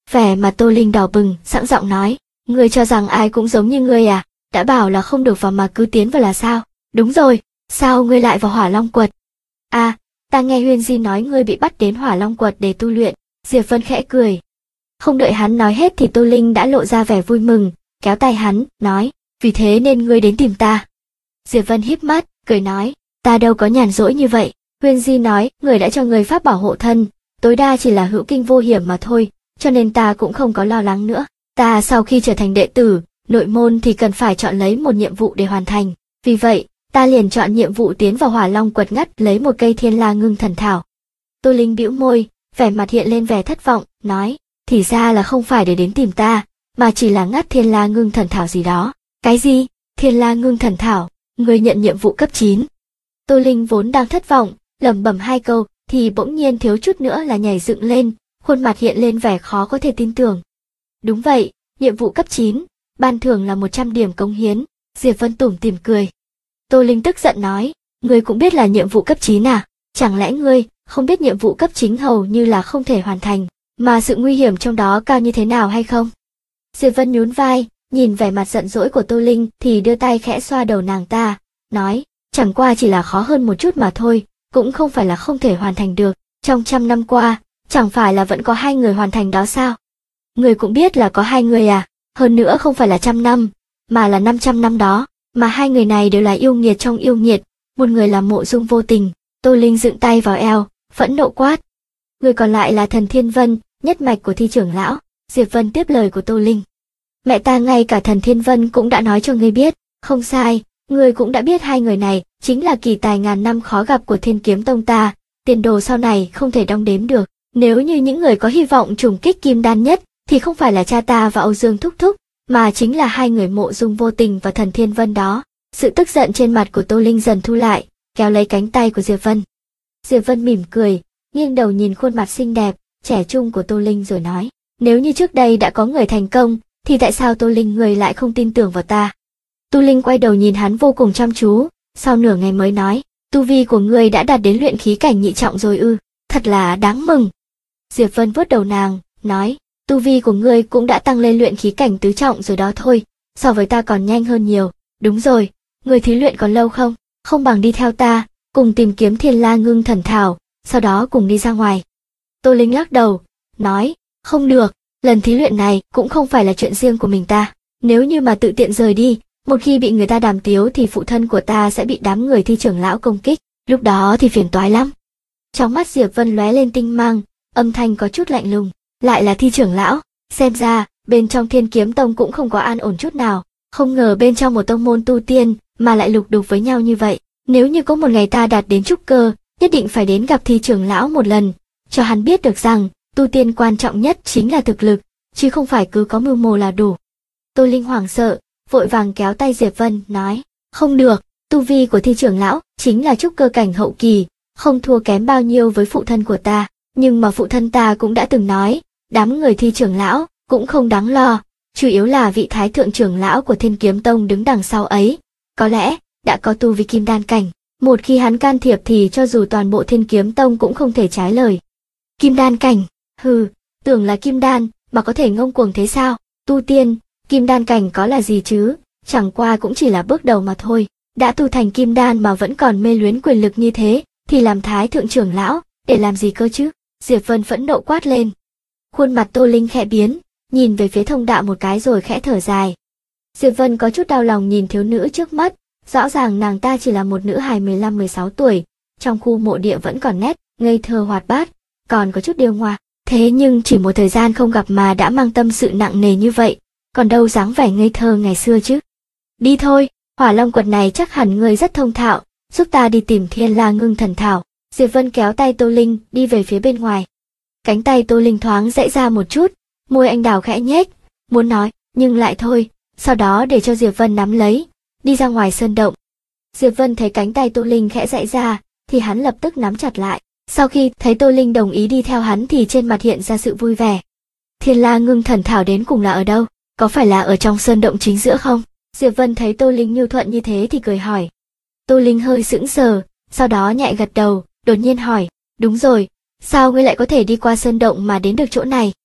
Vẻ mặt Tô Linh đỏ bừng, sẵn giọng nói, ngươi cho rằng ai cũng giống như ngươi à, đã bảo là không được vào mà cứ tiến vào là sao? Đúng rồi, sao ngươi lại vào Hỏa Long Quật? À, ta nghe Huyên Di nói ngươi bị bắt đến Hỏa Long Quật để tu luyện. Diệp Vân khẽ cười. Không đợi hắn nói hết thì Tô Linh đã lộ ra vẻ vui mừng, kéo tay hắn, nói, vì thế nên ngươi đến tìm ta. Diệp Vân híp mắt, cười nói, ta đâu có nhàn rỗi như vậy. Huyên Di nói, người đã cho người pháp bảo hộ thân, tối đa chỉ là hữu kinh vô hiểm mà thôi, cho nên ta cũng không có lo lắng nữa. Ta sau khi trở thành đệ tử, nội môn thì cần phải chọn lấy một nhiệm vụ để hoàn thành. Vì vậy, ta liền chọn nhiệm vụ tiến vào Hỏa Long Quật ngắt lấy một cây Thiên La Ngưng Thần Thảo. Tô Linh bĩu môi, vẻ mặt hiện lên vẻ thất vọng, nói, thì ra là không phải để đến tìm ta, mà chỉ là ngắt Thiên La Ngưng Thần Thảo gì đó. Cái gì? Thiên La Ngưng Thần Thảo, người nhận nhiệm vụ cấp 9. Tô Linh vốn đang thất vọng, lẩm bẩm hai câu, thì bỗng nhiên thiếu chút nữa là nhảy dựng lên, khuôn mặt hiện lên vẻ khó có thể tin tưởng. Đúng vậy, nhiệm vụ cấp 9, ban thưởng là 100 điểm cống hiến. Diệp Vân tủm tỉm cười. Tô Linh tức giận nói, ngươi cũng biết là nhiệm vụ cấp 9 à? Chẳng lẽ ngươi không biết nhiệm vụ cấp 9 hầu như là không thể hoàn thành, mà sự nguy hiểm trong đó cao như thế nào hay không? Diệp Vân nhún vai, nhìn vẻ mặt giận dỗi của Tô Linh thì đưa tay khẽ xoa đầu nàng ta, nói, chẳng qua chỉ là khó hơn một chút mà thôi, cũng không phải là không thể hoàn thành được. Trong 100 năm qua, chẳng phải là vẫn có 2 người hoàn thành đó sao? Người cũng biết là có 2 người à, hơn nữa không phải là 100 năm, mà là 500 năm đó, mà 2 người này đều là yêu nghiệt trong yêu nghiệt, một người là Mộ Dung Vô Tình. Tô Linh dựng tay vào eo, phẫn nộ quát. Người còn lại là Thần Thiên Vân, nhất mạch của Thi trưởng lão. Diệp Vân tiếp lời của Tô Linh. Mẹ ta ngay cả Thần Thiên Vân cũng đã nói cho ngươi biết, không sai, ngươi cũng đã biết 2 người này chính là kỳ tài ngàn năm khó gặp của Thiên Kiếm Tông ta, tiền đồ sau này không thể đong đếm được. Nếu như những người có hy vọng trùng kích kim đan nhất thì không phải là cha ta và Âu Dương Thúc Thúc, mà chính là 2 người Mộ Dung Vô Tình và Thần Thiên Vân đó. Sự tức giận trên mặt của Tô Linh dần thu lại, kéo lấy cánh tay của Diệp Vân. Diệp Vân mỉm cười, nghiêng đầu nhìn khuôn mặt xinh đẹp, trẻ trung của Tô Linh rồi nói, nếu như trước đây đã có người thành công, thì tại sao Tô Linh người lại không tin tưởng vào ta? Tô Linh quay đầu nhìn hắn vô cùng chăm chú, sau nửa ngày mới nói, tu vi của ngươi đã đạt đến luyện khí cảnh nhị trọng rồi ư, thật là đáng mừng. Diệp Vân vuốt đầu nàng, nói, tu vi của ngươi cũng đã tăng lên luyện khí cảnh tứ trọng rồi đó thôi, so với ta còn nhanh hơn nhiều. Đúng rồi, ngươi thí luyện còn lâu không? Không bằng đi theo ta, cùng tìm kiếm Thiên La Ngưng Thần Thảo, sau đó cùng đi ra ngoài. Tô Linh lắc đầu, nói, không được, lần thí luyện này cũng không phải là chuyện riêng của mình ta. Nếu như mà tự tiện rời đi, một khi bị người ta đàm tiếu thì phụ thân của ta sẽ bị đám người Thi trưởng lão công kích, lúc đó thì phiền toái lắm. Trong mắt Diệp Vân lóe lên tinh mang, âm thanh có chút lạnh lùng, lại là Thi trưởng lão, xem ra bên trong Thiên Kiếm Tông cũng không có an ổn chút nào, không ngờ bên trong một tông môn tu tiên mà lại lục đục với nhau như vậy. Nếu như có một ngày ta đạt đến trúc cơ, nhất định phải đến gặp Thi trưởng lão một lần, cho hắn biết được rằng tu tiên quan trọng nhất chính là thực lực, chứ không phải cứ có mưu mô là đủ. Tô Linh hoảng sợ, vội vàng kéo tay Diệp Vân, nói, không được, tu vi của Thi trưởng lão chính là trúc cơ cảnh hậu kỳ, không thua kém bao nhiêu với phụ thân của ta, nhưng mà phụ thân ta cũng đã từng nói, đám người Thi trưởng lão cũng không đáng lo, chủ yếu là vị thái thượng trưởng lão của Thiên Kiếm Tông đứng đằng sau ấy, có lẽ đã có tu vi kim đan cảnh, một khi hắn can thiệp thì cho dù toàn bộ Thiên Kiếm Tông cũng không thể trái lời. Kim đan cảnh, hừ, tưởng là kim đan mà có thể ngông cuồng thế sao? Tu tiên, kim đan cảnh có là gì chứ, chẳng qua cũng chỉ là bước đầu mà thôi. Đã tu thành kim đan mà vẫn còn mê luyến quyền lực như thế, thì làm thái thượng trưởng lão, để làm gì cơ chứ? Diệp Vân phẫn nộ quát lên. Khuôn mặt Tô Linh khẽ biến, nhìn về phía thông đạo một cái rồi khẽ thở dài. Diệp Vân có chút đau lòng nhìn thiếu nữ trước mắt, rõ ràng nàng ta chỉ là một nữ hài 15-16 tuổi, trong khu mộ địa vẫn còn nét, ngây thơ hoạt bát, còn có chút điêu ngoa. Thế nhưng chỉ một thời gian không gặp mà đã mang tâm sự nặng nề như vậy, còn đâu dáng vẻ ngây thơ ngày xưa chứ. Đi thôi, Hỏa Long Quật này chắc hẳn ngươi rất thông thạo, giúp ta đi tìm Thiên La Ngưng Thần Thảo. Diệp Vân kéo tay Tô Linh đi về phía bên ngoài. Cánh tay Tô Linh thoáng giãy ra một chút, môi anh đào khẽ nhếch, muốn nói, nhưng lại thôi, sau đó để cho Diệp Vân nắm lấy, đi ra ngoài sơn động. Diệp Vân thấy cánh tay Tô Linh khẽ giãy ra, thì hắn lập tức nắm chặt lại. Sau khi thấy Tô Linh đồng ý đi theo hắn thì trên mặt hiện ra sự vui vẻ. Thiên La Ngưng Thần Thảo đến cùng là ở đâu? Có phải là ở trong sơn động chính giữa không? Diệp Vân thấy Tô Linh nhu thuận như thế thì cười hỏi. Tô Linh hơi sững sờ, sau đó nhẹ gật đầu, đột nhiên hỏi, đúng rồi, sao ngươi lại có thể đi qua sơn động mà đến được chỗ này?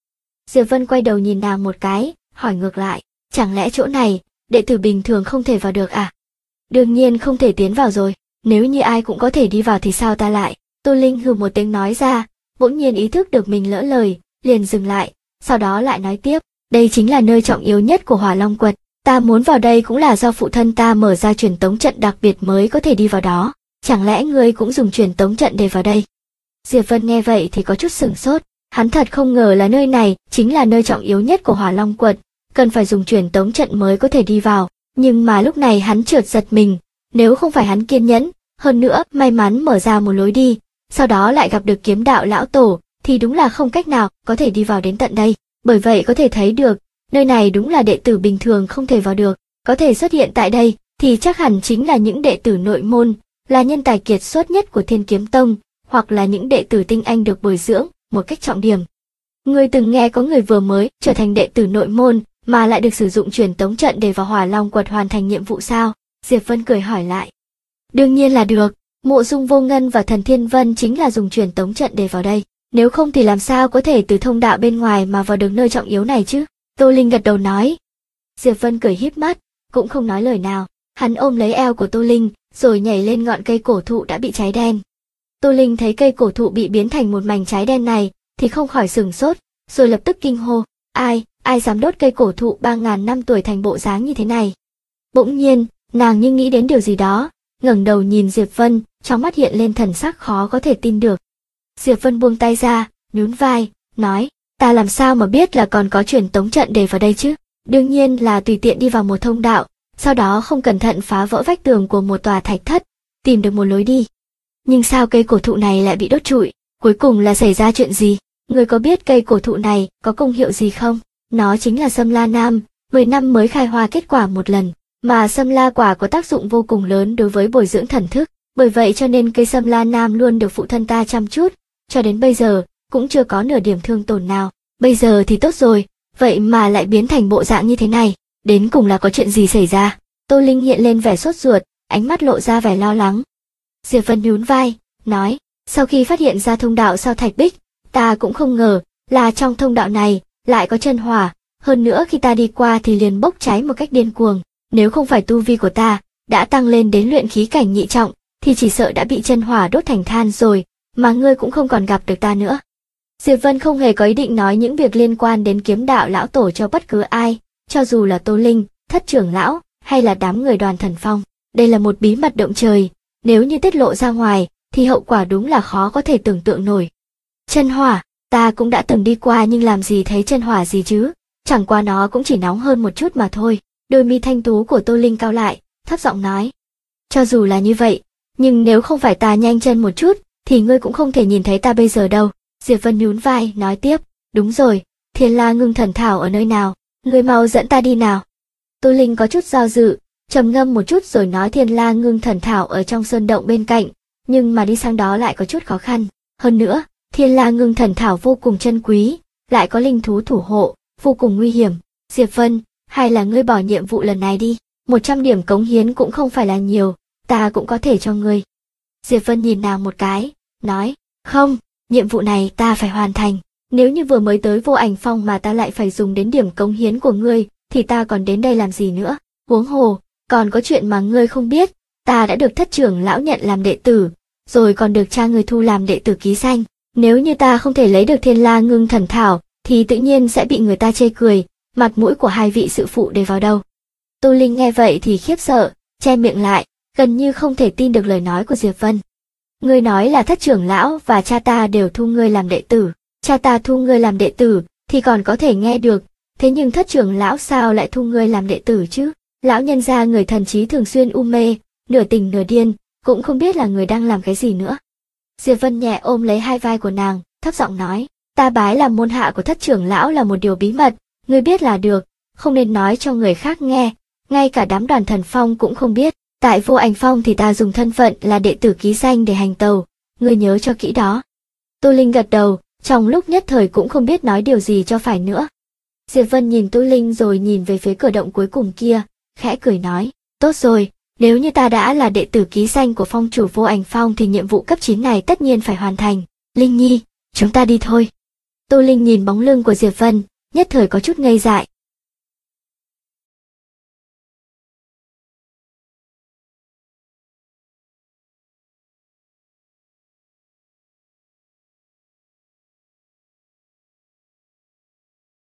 Diệp Vân quay đầu nhìn nàng một cái, hỏi ngược lại, chẳng lẽ chỗ này, đệ tử bình thường không thể vào được à? Đương nhiên không thể tiến vào rồi, nếu như ai cũng có thể đi vào thì sao ta lại? Tô Linh hừ một tiếng nói ra, bỗng nhiên ý thức được mình lỡ lời, liền dừng lại, sau đó lại nói tiếp, đây chính là nơi trọng yếu nhất của Hỏa Long Quật, ta muốn vào đây cũng là do phụ thân ta mở ra truyền tống trận đặc biệt mới có thể đi vào đó, chẳng lẽ ngươi cũng dùng truyền tống trận để vào đây? Diệp Vân nghe vậy thì có chút sửng sốt, hắn thật không ngờ là nơi này chính là nơi trọng yếu nhất của Hỏa Long Quật, cần phải dùng truyền tống trận mới có thể đi vào, nhưng mà lúc này hắn chợt giật mình, nếu không phải hắn kiên nhẫn, hơn nữa may mắn mở ra một lối đi, sau đó lại gặp được kiếm đạo lão tổ, thì đúng là không cách nào có thể đi vào đến tận đây, bởi vậy có thể thấy được, nơi này đúng là đệ tử bình thường không thể vào được, có thể xuất hiện tại đây, thì chắc hẳn chính là những đệ tử nội môn, là nhân tài kiệt xuất nhất của Thiên Kiếm Tông, hoặc là những đệ tử tinh anh được bồi dưỡng một cách trọng điểm. Ngươi từng nghe có người vừa mới trở thành đệ tử nội môn mà lại được sử dụng truyền tống trận để vào Hỏa Long Quật hoàn thành nhiệm vụ sao? Diệp Vân cười hỏi lại. Đương nhiên là được, Mộ Dung Vô Ngân và Thần Thiên Vân chính là dùng truyền tống trận để vào đây, nếu không thì làm sao có thể từ thông đạo bên ngoài mà vào được nơi trọng yếu này chứ? Tô Linh gật đầu nói. Diệp Vân cười híp mắt, cũng không nói lời nào, hắn ôm lấy eo của Tô Linh, rồi nhảy lên ngọn cây cổ thụ đã bị cháy đen. Tô Linh thấy cây cổ thụ bị biến thành một mảnh cháy đen này, thì không khỏi sửng sốt, rồi lập tức kinh hô, ai dám đốt cây cổ thụ 3.000 năm tuổi thành bộ dáng như thế này? Bỗng nhiên, nàng như nghĩ đến điều gì đó, ngẩng đầu nhìn Diệp Vân, trong mắt hiện lên thần sắc khó có thể tin được. Diệp Vân buông tay ra, nhún vai, nói, ta làm sao mà biết là còn có truyền tống trận để vào đây chứ? Đương nhiên là tùy tiện đi vào một thông đạo, sau đó không cẩn thận phá vỡ vách tường của một tòa thạch thất, tìm được một lối đi. Nhưng sao cây cổ thụ này lại bị đốt trụi? Cuối cùng là xảy ra chuyện gì? Người có biết cây cổ thụ này có công hiệu gì không? Nó chính là Sâm La Nam, 10 năm mới khai hoa kết quả một lần, mà Sâm La quả có tác dụng vô cùng lớn đối với bồi dưỡng thần thức, bởi vậy cho nên cây Sâm La Nam luôn được phụ thân ta chăm chút, cho đến bây giờ cũng chưa có nửa điểm thương tổn nào. Bây giờ thì tốt rồi, vậy mà lại biến thành bộ dạng như thế này, đến cùng là có chuyện gì xảy ra? Tô Linh hiện lên vẻ sốt ruột, ánh mắt lộ ra vẻ lo lắng. Diệp Vân nhún vai, nói, sau khi phát hiện ra thông đạo sau thạch bích, ta cũng không ngờ là trong thông đạo này lại có chân hỏa, hơn nữa khi ta đi qua thì liền bốc cháy một cách điên cuồng, nếu không phải tu vi của ta đã tăng lên đến luyện khí cảnh nhị trọng, thì chỉ sợ đã bị chân hỏa đốt thành than rồi, mà ngươi cũng không còn gặp được ta nữa. Diệp Vân không hề có ý định nói những việc liên quan đến kiếm đạo lão tổ cho bất cứ ai, cho dù là Tô Linh, Thất trưởng lão, hay là đám người Đoàn Thần Phong. Đây là một bí mật động trời, nếu như tiết lộ ra ngoài, thì hậu quả đúng là khó có thể tưởng tượng nổi. Chân hỏa, ta cũng đã từng đi qua nhưng làm gì thấy chân hỏa gì chứ, chẳng qua nó cũng chỉ nóng hơn một chút mà thôi. Đôi mi thanh tú của Tô Linh cau lại, thấp giọng nói. Cho dù là như vậy, nhưng nếu không phải ta nhanh chân một chút, thì ngươi cũng không thể nhìn thấy ta bây giờ đâu. Diệp Vân nhún vai, nói tiếp, đúng rồi, Thiên La Ngưng Thần Thảo ở nơi nào, ngươi mau dẫn ta đi nào. Tô Linh có chút do dự, trầm ngâm một chút rồi nói Thiên La Ngưng Thần Thảo ở trong sơn động bên cạnh, nhưng mà đi sang đó lại có chút khó khăn. Hơn nữa, Thiên La Ngưng Thần Thảo vô cùng chân quý, lại có linh thú thủ hộ, vô cùng nguy hiểm. Diệp Vân, hay là ngươi bỏ nhiệm vụ lần này đi, 100 điểm cống hiến cũng không phải là nhiều, ta cũng có thể cho ngươi. Diệp Vân nhìn nàng một cái, nói, không, nhiệm vụ này ta phải hoàn thành, nếu như vừa mới tới Vô Ảnh Phong mà ta lại phải dùng đến điểm cống hiến của ngươi, thì ta còn đến đây làm gì nữa, huống hồ, còn có chuyện mà ngươi không biết, ta đã được Thất trưởng lão nhận làm đệ tử, rồi còn được cha ngươi thu làm đệ tử ký danh, nếu như ta không thể lấy được Thiên La Ngưng Thần Thảo, thì tự nhiên sẽ bị người ta chê cười, mặt mũi của hai vị sự phụ để vào đâu. Tô Linh nghe vậy thì khiếp sợ, che miệng lại, gần như không thể tin được lời nói của Diệp Vân. Ngươi nói là Thất trưởng lão và cha ta đều thu ngươi làm đệ tử, cha ta thu ngươi làm đệ tử thì còn có thể nghe được, thế nhưng Thất trưởng lão sao lại thu ngươi làm đệ tử chứ? Lão nhân gia người thần trí thường xuyên u mê, nửa tình nửa điên, cũng không biết là người đang làm cái gì nữa. Diệp Vân nhẹ ôm lấy hai vai của nàng, thấp giọng nói, ta bái làm môn hạ của Thất trưởng lão là một điều bí mật, ngươi biết là được, không nên nói cho người khác nghe, ngay cả đám Đoàn Thần Phong cũng không biết. Tại Vô Ảnh Phong thì ta dùng thân phận là đệ tử ký danh để hành tàu, ngươi nhớ cho kỹ đó. Tô Linh gật đầu, trong lúc nhất thời cũng không biết nói điều gì cho phải nữa. Diệp Vân nhìn Tô Linh rồi nhìn về phía cửa động cuối cùng kia, khẽ cười nói, tốt rồi, nếu như ta đã là đệ tử ký danh của phong chủ Vô Ảnh Phong thì nhiệm vụ cấp 9 này tất nhiên phải hoàn thành. Linh Nhi, chúng ta đi thôi. Tô Linh nhìn bóng lưng của Diệp Vân, nhất thời có chút ngây dại,